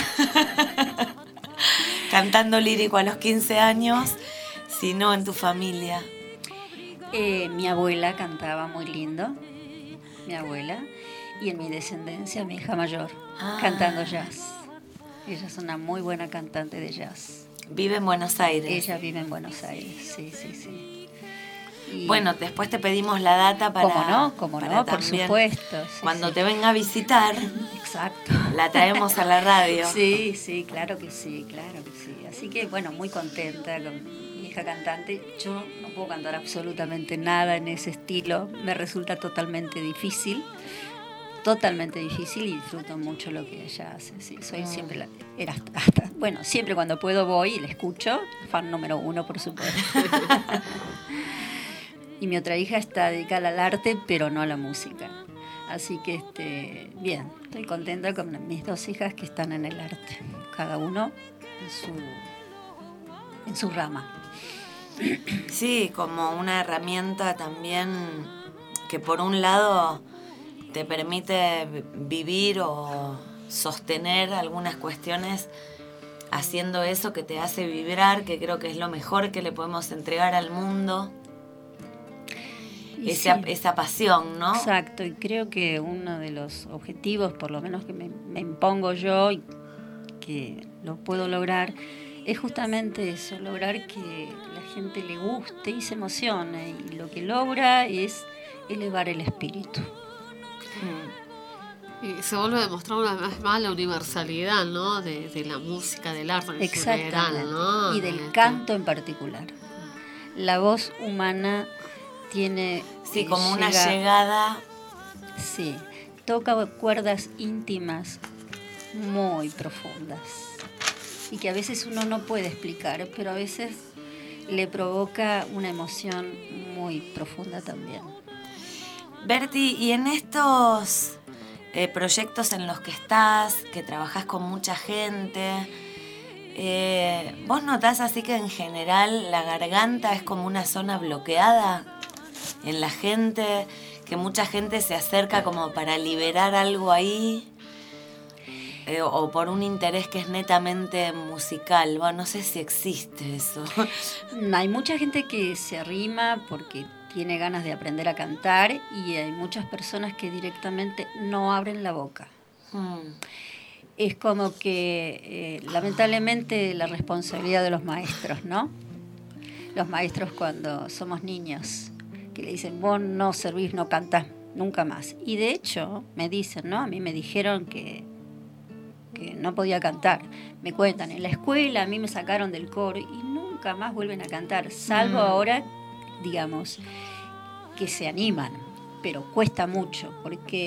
F: cantando lírico a los quince años, sino en tu familia?
Q: Eh, mi abuela cantaba muy lindo, mi abuela, y en mi descendencia mi hija mayor,
F: Ah.
Q: cantando jazz. Ella es una muy buena cantante de jazz.
F: Vive en Buenos Aires.
Q: Ella vive en Buenos Aires, sí, sí, sí. Y
F: Bueno, después te pedimos la data para...
Q: ¿Cómo no? ¿Cómo
F: para
Q: no? Por
F: también,
Q: supuesto. sí,
F: cuando
Q: sí.
F: te venga a visitar,
Q: Exacto.
F: la traemos a la radio.
Q: Sí, sí, claro que sí, claro que sí. Así que, bueno, muy contenta con mi hija cantante. Yo no puedo cantar absolutamente nada en ese estilo. Me resulta totalmente difícil. Totalmente difícil y disfruto mucho lo que ella hace. Sí, soy
F: Mm.
Q: siempre la, era hasta, hasta- bueno, siempre cuando puedo voy y la escucho. Fan número uno, por supuesto. Y mi otra hija está dedicada al arte, pero no a la música. Así que, este, bien, estoy contenta con mis dos hijas que están en el arte. Cada uno en su, en su rama.
F: Sí, como una herramienta también que por un lado te permite vi- vivir o sostener algunas cuestiones haciendo eso que te hace vibrar, que creo que es lo mejor que le podemos entregar al mundo.
Q: Y
F: Esa,
Q: sí.
F: esa pasión, ¿no?
Q: Exacto, y creo que uno de los objetivos, por lo menos que me, me impongo yo y que lo puedo lograr, es justamente eso, lograr que la gente le guste y se emocione. Y lo que logra es elevar el espíritu.
C: Y se vuelve a demostrar una vez más la universalidad, ¿no? De, de la música, del arte en
Q: Exactamente.
C: general, ¿no?
Q: Y del
C: Este,
Q: canto en particular. La voz humana tiene...
F: Sí,
Q: eh,
F: como una
Q: llega-
F: llegada.
Q: Sí, toca cuerdas íntimas muy profundas y que a veces uno no puede explicar, pero a veces le provoca una emoción muy profunda también.
F: Berti, y en estos eh, proyectos en los que estás, que trabajás con mucha gente, eh, ¿vos notás así que en general la garganta es como una zona bloqueada en la gente? Que mucha gente se acerca como para liberar algo ahí, eh, o por un interés que es netamente musical. Bueno, no sé si existe eso.
Q: Hay mucha gente que se arrima porque tiene ganas de aprender a cantar y hay muchas personas que directamente no abren la boca.
F: Hmm.
Q: Es como que eh, lamentablemente la responsabilidad de los maestros, ¿no? Los maestros cuando somos niños, que le dicen, vos no servís, no cantás nunca más. Y de hecho, me dicen, ¿no? A mí me dijeron que, que no podía cantar. Me cuentan, en la escuela a mí me sacaron del coro y nunca más vuelven a cantar, salvo
F: Mm.
Q: ahora, digamos, que se animan. Pero cuesta mucho, porque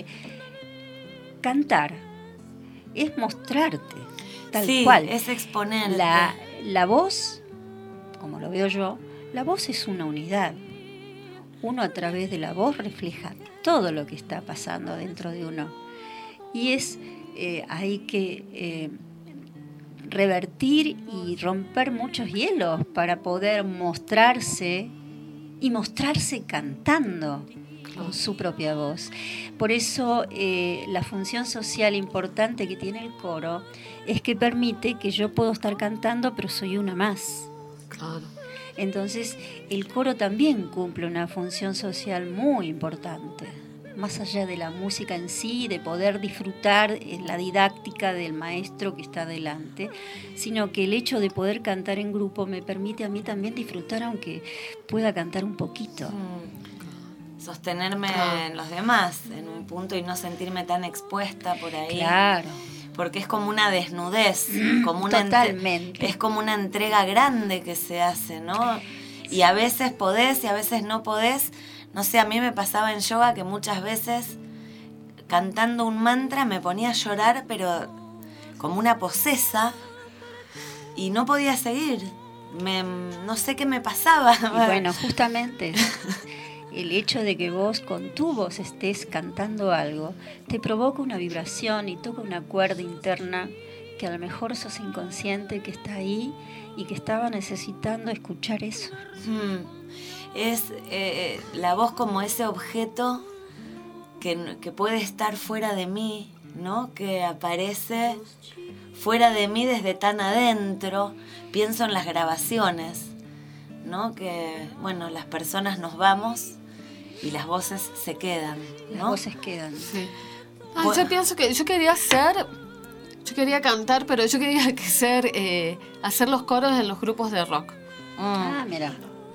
Q: cantar es mostrarte, tal
F: Sí,
Q: cual.
F: es exponerte.
Q: La, la voz, como lo veo yo, la voz es una unidad. Uno a través de la voz refleja todo lo que está pasando dentro de uno. Y es eh, hay que eh, revertir y romper muchos hielos para poder mostrarse y mostrarse cantando con su propia voz. Por eso eh, la función social importante que tiene el coro es que permite que yo puedo estar cantando, pero soy una más.
C: Claro.
Q: Entonces, el coro también cumple una función social muy importante, más allá de la música en sí, de poder disfrutar en la didáctica del maestro que está delante, sino que el hecho de poder cantar en grupo me permite a mí también disfrutar, aunque pueda cantar un poquito.
F: Mm. Sostenerme
Q: Ah.
F: en los demás en un punto y no sentirme tan expuesta por ahí.
Q: Claro.
F: Porque es como una desnudez, como una entre-
Q: Totalmente.
F: es como una entrega grande que se hace, ¿no? Y a veces podés y a veces no podés. No sé, a mí me pasaba en yoga que muchas veces cantando un mantra me ponía a llorar, pero como una posesa, y no podía seguir. Me, no sé qué me pasaba.
Q: Y bueno, justamente el hecho de que vos con tu voz estés cantando algo te provoca una vibración y toca una cuerda interna que a lo mejor sos inconsciente que está ahí y que estaba necesitando escuchar eso.
F: Hmm. Es eh, la voz como ese objeto que, que puede estar fuera de mí, ¿no? Que aparece fuera de mí desde tan adentro. Pienso en las grabaciones, ¿no? Que, bueno, las personas nos vamos y las voces se quedan, ¿no?
Q: Las voces quedan.
C: Sí. Ah, yo pienso que yo quería hacer, yo quería cantar, pero yo quería que ser, eh, hacer los coros en los grupos de rock.
Q: Ah, mira.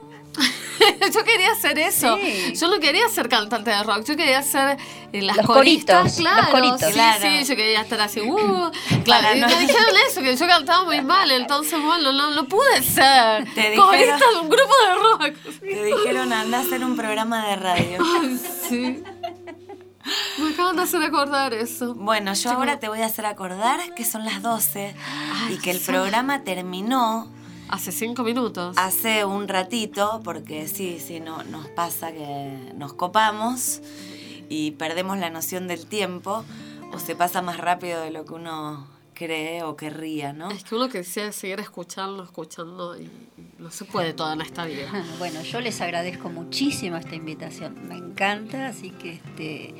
C: Yo quería hacer eso.
Q: Sí.
C: Yo no quería ser cantante de rock. Yo quería ser eh, las
Q: Los
C: coristas,
Q: coritos,
C: claro.
Q: los coritos.
C: Sí,
F: Claro.
C: sí, yo quería estar así. Uh, claro.
F: Para
C: Y
F: no-
C: me dijeron eso, que yo cantaba muy mal. Entonces, bueno, no, no pude ser
F: Te
C: corista
F: dijeron-
C: de un grupo de rock.
F: Te dijeron anda a hacer un programa de radio.
C: Ay, sí. Me acaban de hacer acordar eso.
F: Bueno, yo ahora te voy a hacer acordar que son las doce y que el programa terminó
C: hace cinco minutos.
F: Hace un ratito, porque sí, sí, no, nos pasa que nos copamos y perdemos la noción del tiempo, o se pasa más rápido de lo que uno cree o querría, ¿no?
C: Es que uno quisiera seguir escuchando, escuchando y no se puede toda en esta vida.
Q: Bueno, yo les agradezco muchísimo esta invitación. Me encanta, así que este...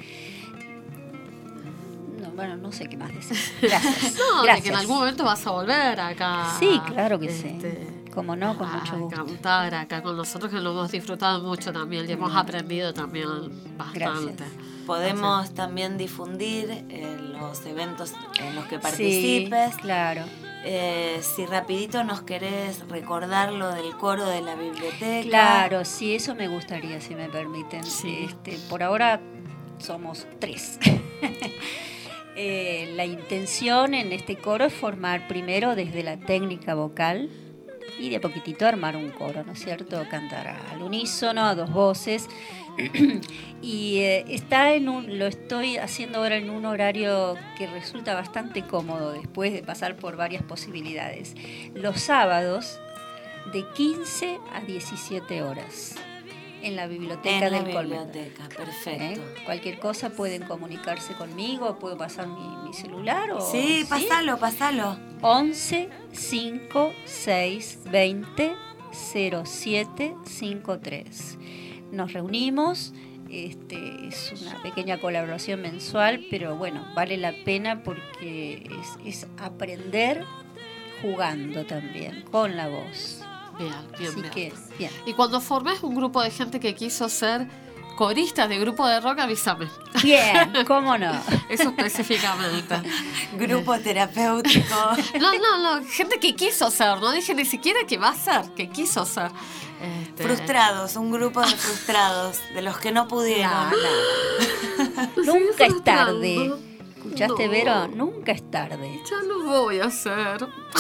Q: No, bueno, no sé qué más decir. Gracias.
C: No, de
Q: Gracias.
C: que en algún momento vas a volver acá.
Q: Sí, claro que
C: este,
Q: sí. Como no, con
C: a
Q: mucho gusto.
C: cantar acá con nosotros, que lo hemos disfrutado mucho también y hemos
Q: Mm.
C: aprendido también bastante.
F: Gracias. Podemos también difundir eh, los eventos en los que participes.
Q: Sí, claro.
F: Eh, si rapidito nos querés recordar lo del coro de la biblioteca.
Q: Claro, sí, eso me gustaría, si me permiten. Este, por ahora somos tres. Eh, la intención en este coro es formar primero desde la técnica vocal y de a poquitito armar un coro, ¿no es cierto? Cantar al unísono, a dos voces. Y eh, está en un, lo estoy haciendo ahora en un horario que resulta bastante cómodo después de pasar por varias posibilidades. Los sábados de quince a diecisiete horas en la biblioteca
F: en la
Q: del Colmenar.
F: biblioteca, perfecto.
Q: ¿Eh? Cualquier cosa pueden comunicarse conmigo, puedo pasar mi, mi celular o
F: Sí, pasalo, pasalo.
Q: once cinco seis veinte cero siete cinco tres. Nos reunimos, este, es una pequeña colaboración mensual, pero bueno, vale la pena porque es, es aprender jugando también con la voz.
C: Bien, bien,
Q: Así
C: bien.
Q: que, bien.
C: Y cuando formes un grupo de gente que quiso ser coristas de grupo de rock, avísame.
Q: Bien, ¿cómo no?
C: Eso específicamente.
F: Grupo terapéutico.
C: No, no, no, gente que quiso ser, no dije ni siquiera que va a ser, que quiso ser. Este...
F: Frustrados, un grupo de frustrados, de los que no pudieron.
Q: No, no. Nunca es tarde. ¿Escuchaste,
C: No.
Q: Vero? Nunca es tarde.
C: Ya lo voy a hacer.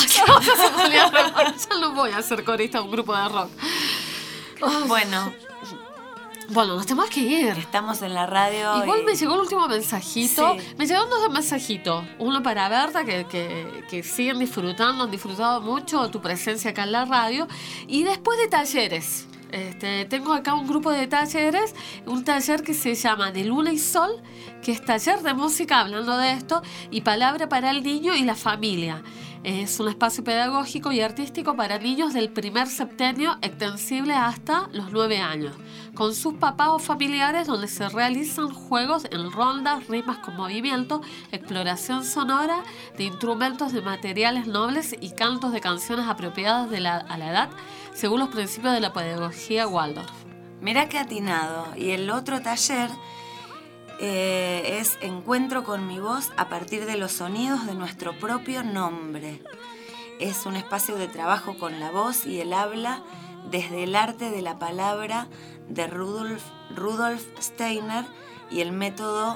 C: Ya lo voy a hacer corista de un grupo de rock.
F: Bueno.
C: Bueno, nos tenemos que ir.
F: Estamos en la radio.
C: Igual
F: y...
C: me llegó el último mensajito.
F: Sí.
C: Me llegaron dos mensajitos. Uno para Berta, que, que, que siguen disfrutando, han disfrutado mucho tu presencia acá en la radio. Y después de talleres. Este, tengo acá un grupo de talleres, un taller que se llama De Luna y Sol, que es taller de música hablando de esto, y palabra para el niño y la familia. Es un espacio pedagógico y artístico para niños del primer septenio, extensible hasta los nueve años, con sus papás o familiares, donde se realizan juegos en rondas, rimas con movimiento, exploración sonora de instrumentos de materiales nobles y cantos de canciones apropiadas de la, a la edad, según los principios de la pedagogía Waldorf.
F: Mirá qué atinado. Y el otro taller eh, es Encuentro con mi voz a partir de los sonidos de nuestro propio nombre. Es un espacio de trabajo con la voz y el habla desde el arte de la palabra de Rudolf, Rudolf Steiner y el método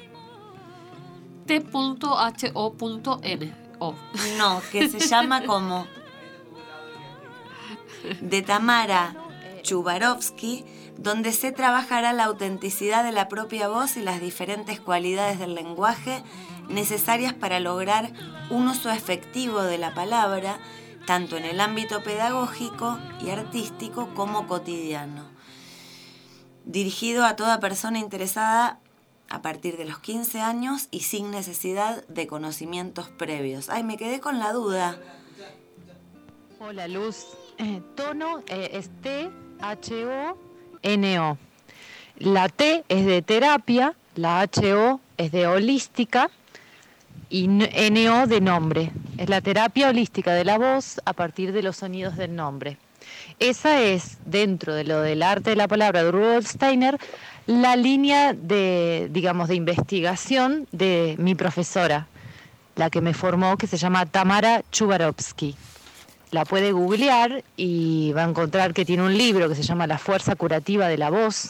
C: T H O N O.
F: No, que se llama como de Tamara Chubarovsky, donde se trabajará la autenticidad de la propia voz y las diferentes cualidades del lenguaje necesarias para lograr un uso efectivo de la palabra, tanto en el ámbito pedagógico y artístico como cotidiano. Dirigido a toda persona interesada a partir de los quince años y sin necesidad de conocimientos previos. Ay, me quedé con la duda.
R: Hola, Luz. Eh, tono eh, es T H O N O. La T es de terapia, la H O es de holística y N O de nombre. Es la terapia holística de la voz a partir de los sonidos del nombre. Esa es, dentro de lo del arte de la palabra de Rudolf Steiner, la línea de, digamos, de investigación de mi profesora, la que me formó, que se llama Tamara Chubarovsky. La puede googlear y va a encontrar que tiene un libro que se llama La fuerza curativa de la voz.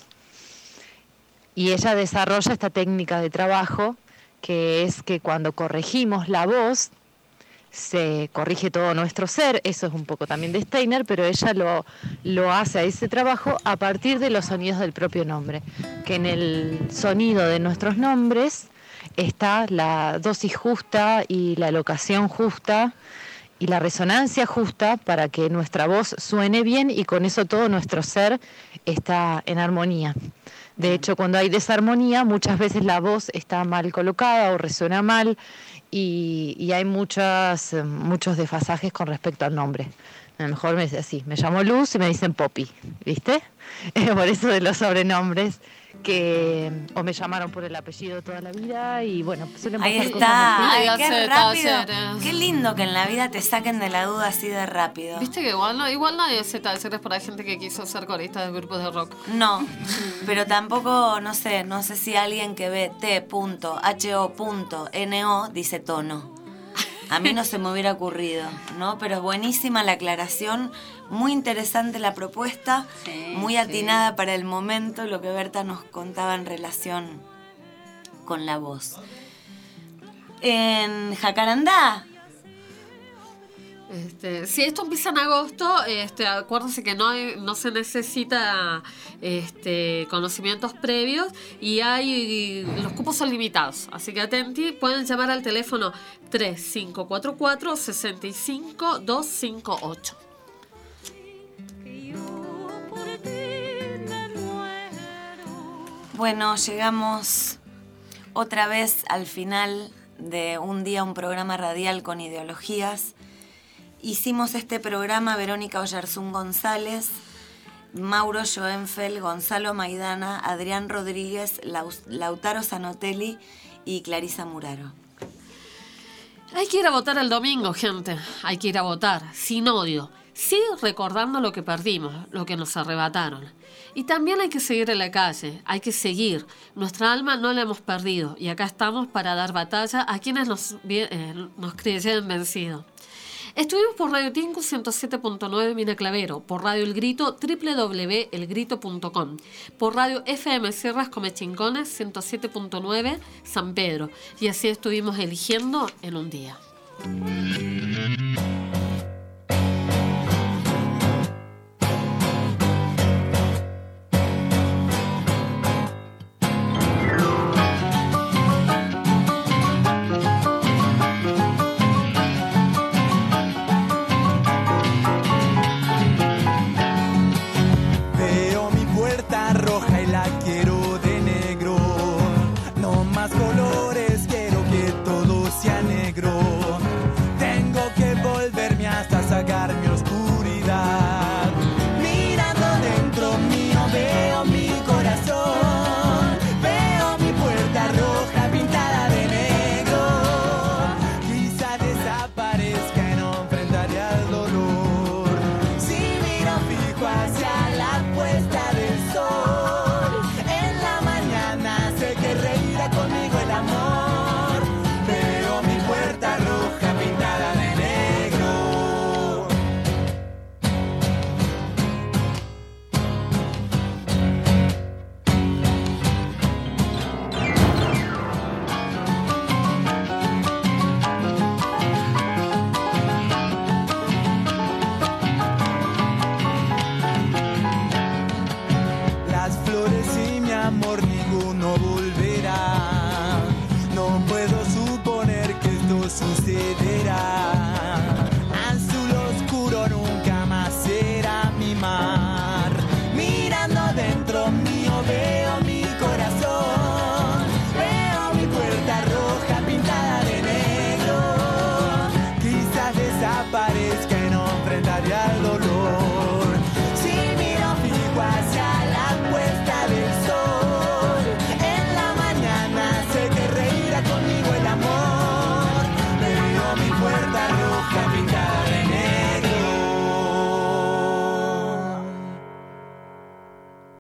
R: Y ella desarrolla esta técnica de trabajo, que es que cuando corregimos la voz, se corrige todo nuestro ser. Eso es un poco también de Steiner, pero ella lo, lo hace a ese trabajo a partir de los sonidos del propio nombre. Que en el sonido de nuestros nombres está la dosis justa y la locación justa, y la resonancia justa para que nuestra voz suene bien y con eso todo nuestro ser está en armonía. De hecho, cuando hay desarmonía, muchas veces la voz está mal colocada o resuena mal y, y hay muchas, muchos desfasajes con respecto al nombre. A lo mejor me dice así, me llamo Luz y me dicen Poppy, ¿viste? Por eso de los sobrenombres, que o me llamaron por el apellido toda la vida y bueno, suelen pasar
F: Ahí
R: cosas
F: está,
R: así.
F: ay, qué rápido, qué lindo que en la vida te saquen de la duda así de rápido.
C: Viste que igual, no, igual nadie hace talleres para gente que quiso ser corista de grupos de rock.
F: No, pero tampoco, no sé, no sé si alguien que ve T H O N O dice tono. A mí no se me hubiera ocurrido, ¿no? Pero es buenísima la aclaración, muy interesante la propuesta,
Q: Sí,
F: muy
Q: sí.
F: atinada para el momento, lo que Berta nos contaba en relación con la voz. En Jacarandá.
C: Este, si esto empieza en agosto, este, acuérdense que no, hay, no se necesita este, conocimientos previos y hay los cupos son limitados. Así que atenti, pueden llamar al teléfono tres cinco cuatro cuatro, seis cinco, dos cinco ocho.
F: Bueno, llegamos otra vez al final de Un Día, un programa radial con ideologías. Hicimos este programa Verónica Oyarzún González, Mauro Schoenfeld, Gonzalo Maidana, Adrián Rodríguez, Laus- Lautaro Zanotelli y Clarisa Muraro.
C: Hay que ir a votar el domingo, gente. Hay que ir a votar, sin odio. Sí recordando lo que perdimos, lo que nos arrebataron. Y también hay que seguir en la calle, hay que seguir. Nuestra alma no la hemos perdido y acá estamos para dar batalla a quienes nos, eh, nos creyeron vencidos. Estuvimos por Radio Tinku ciento siete punto nueve Mina Clavero, por Radio El Grito doble u doble u doble u punto el grito punto com, por Radio F M Sierras Comechingones ciento siete punto nueve San Pedro. Y así estuvimos eligiendo en un día.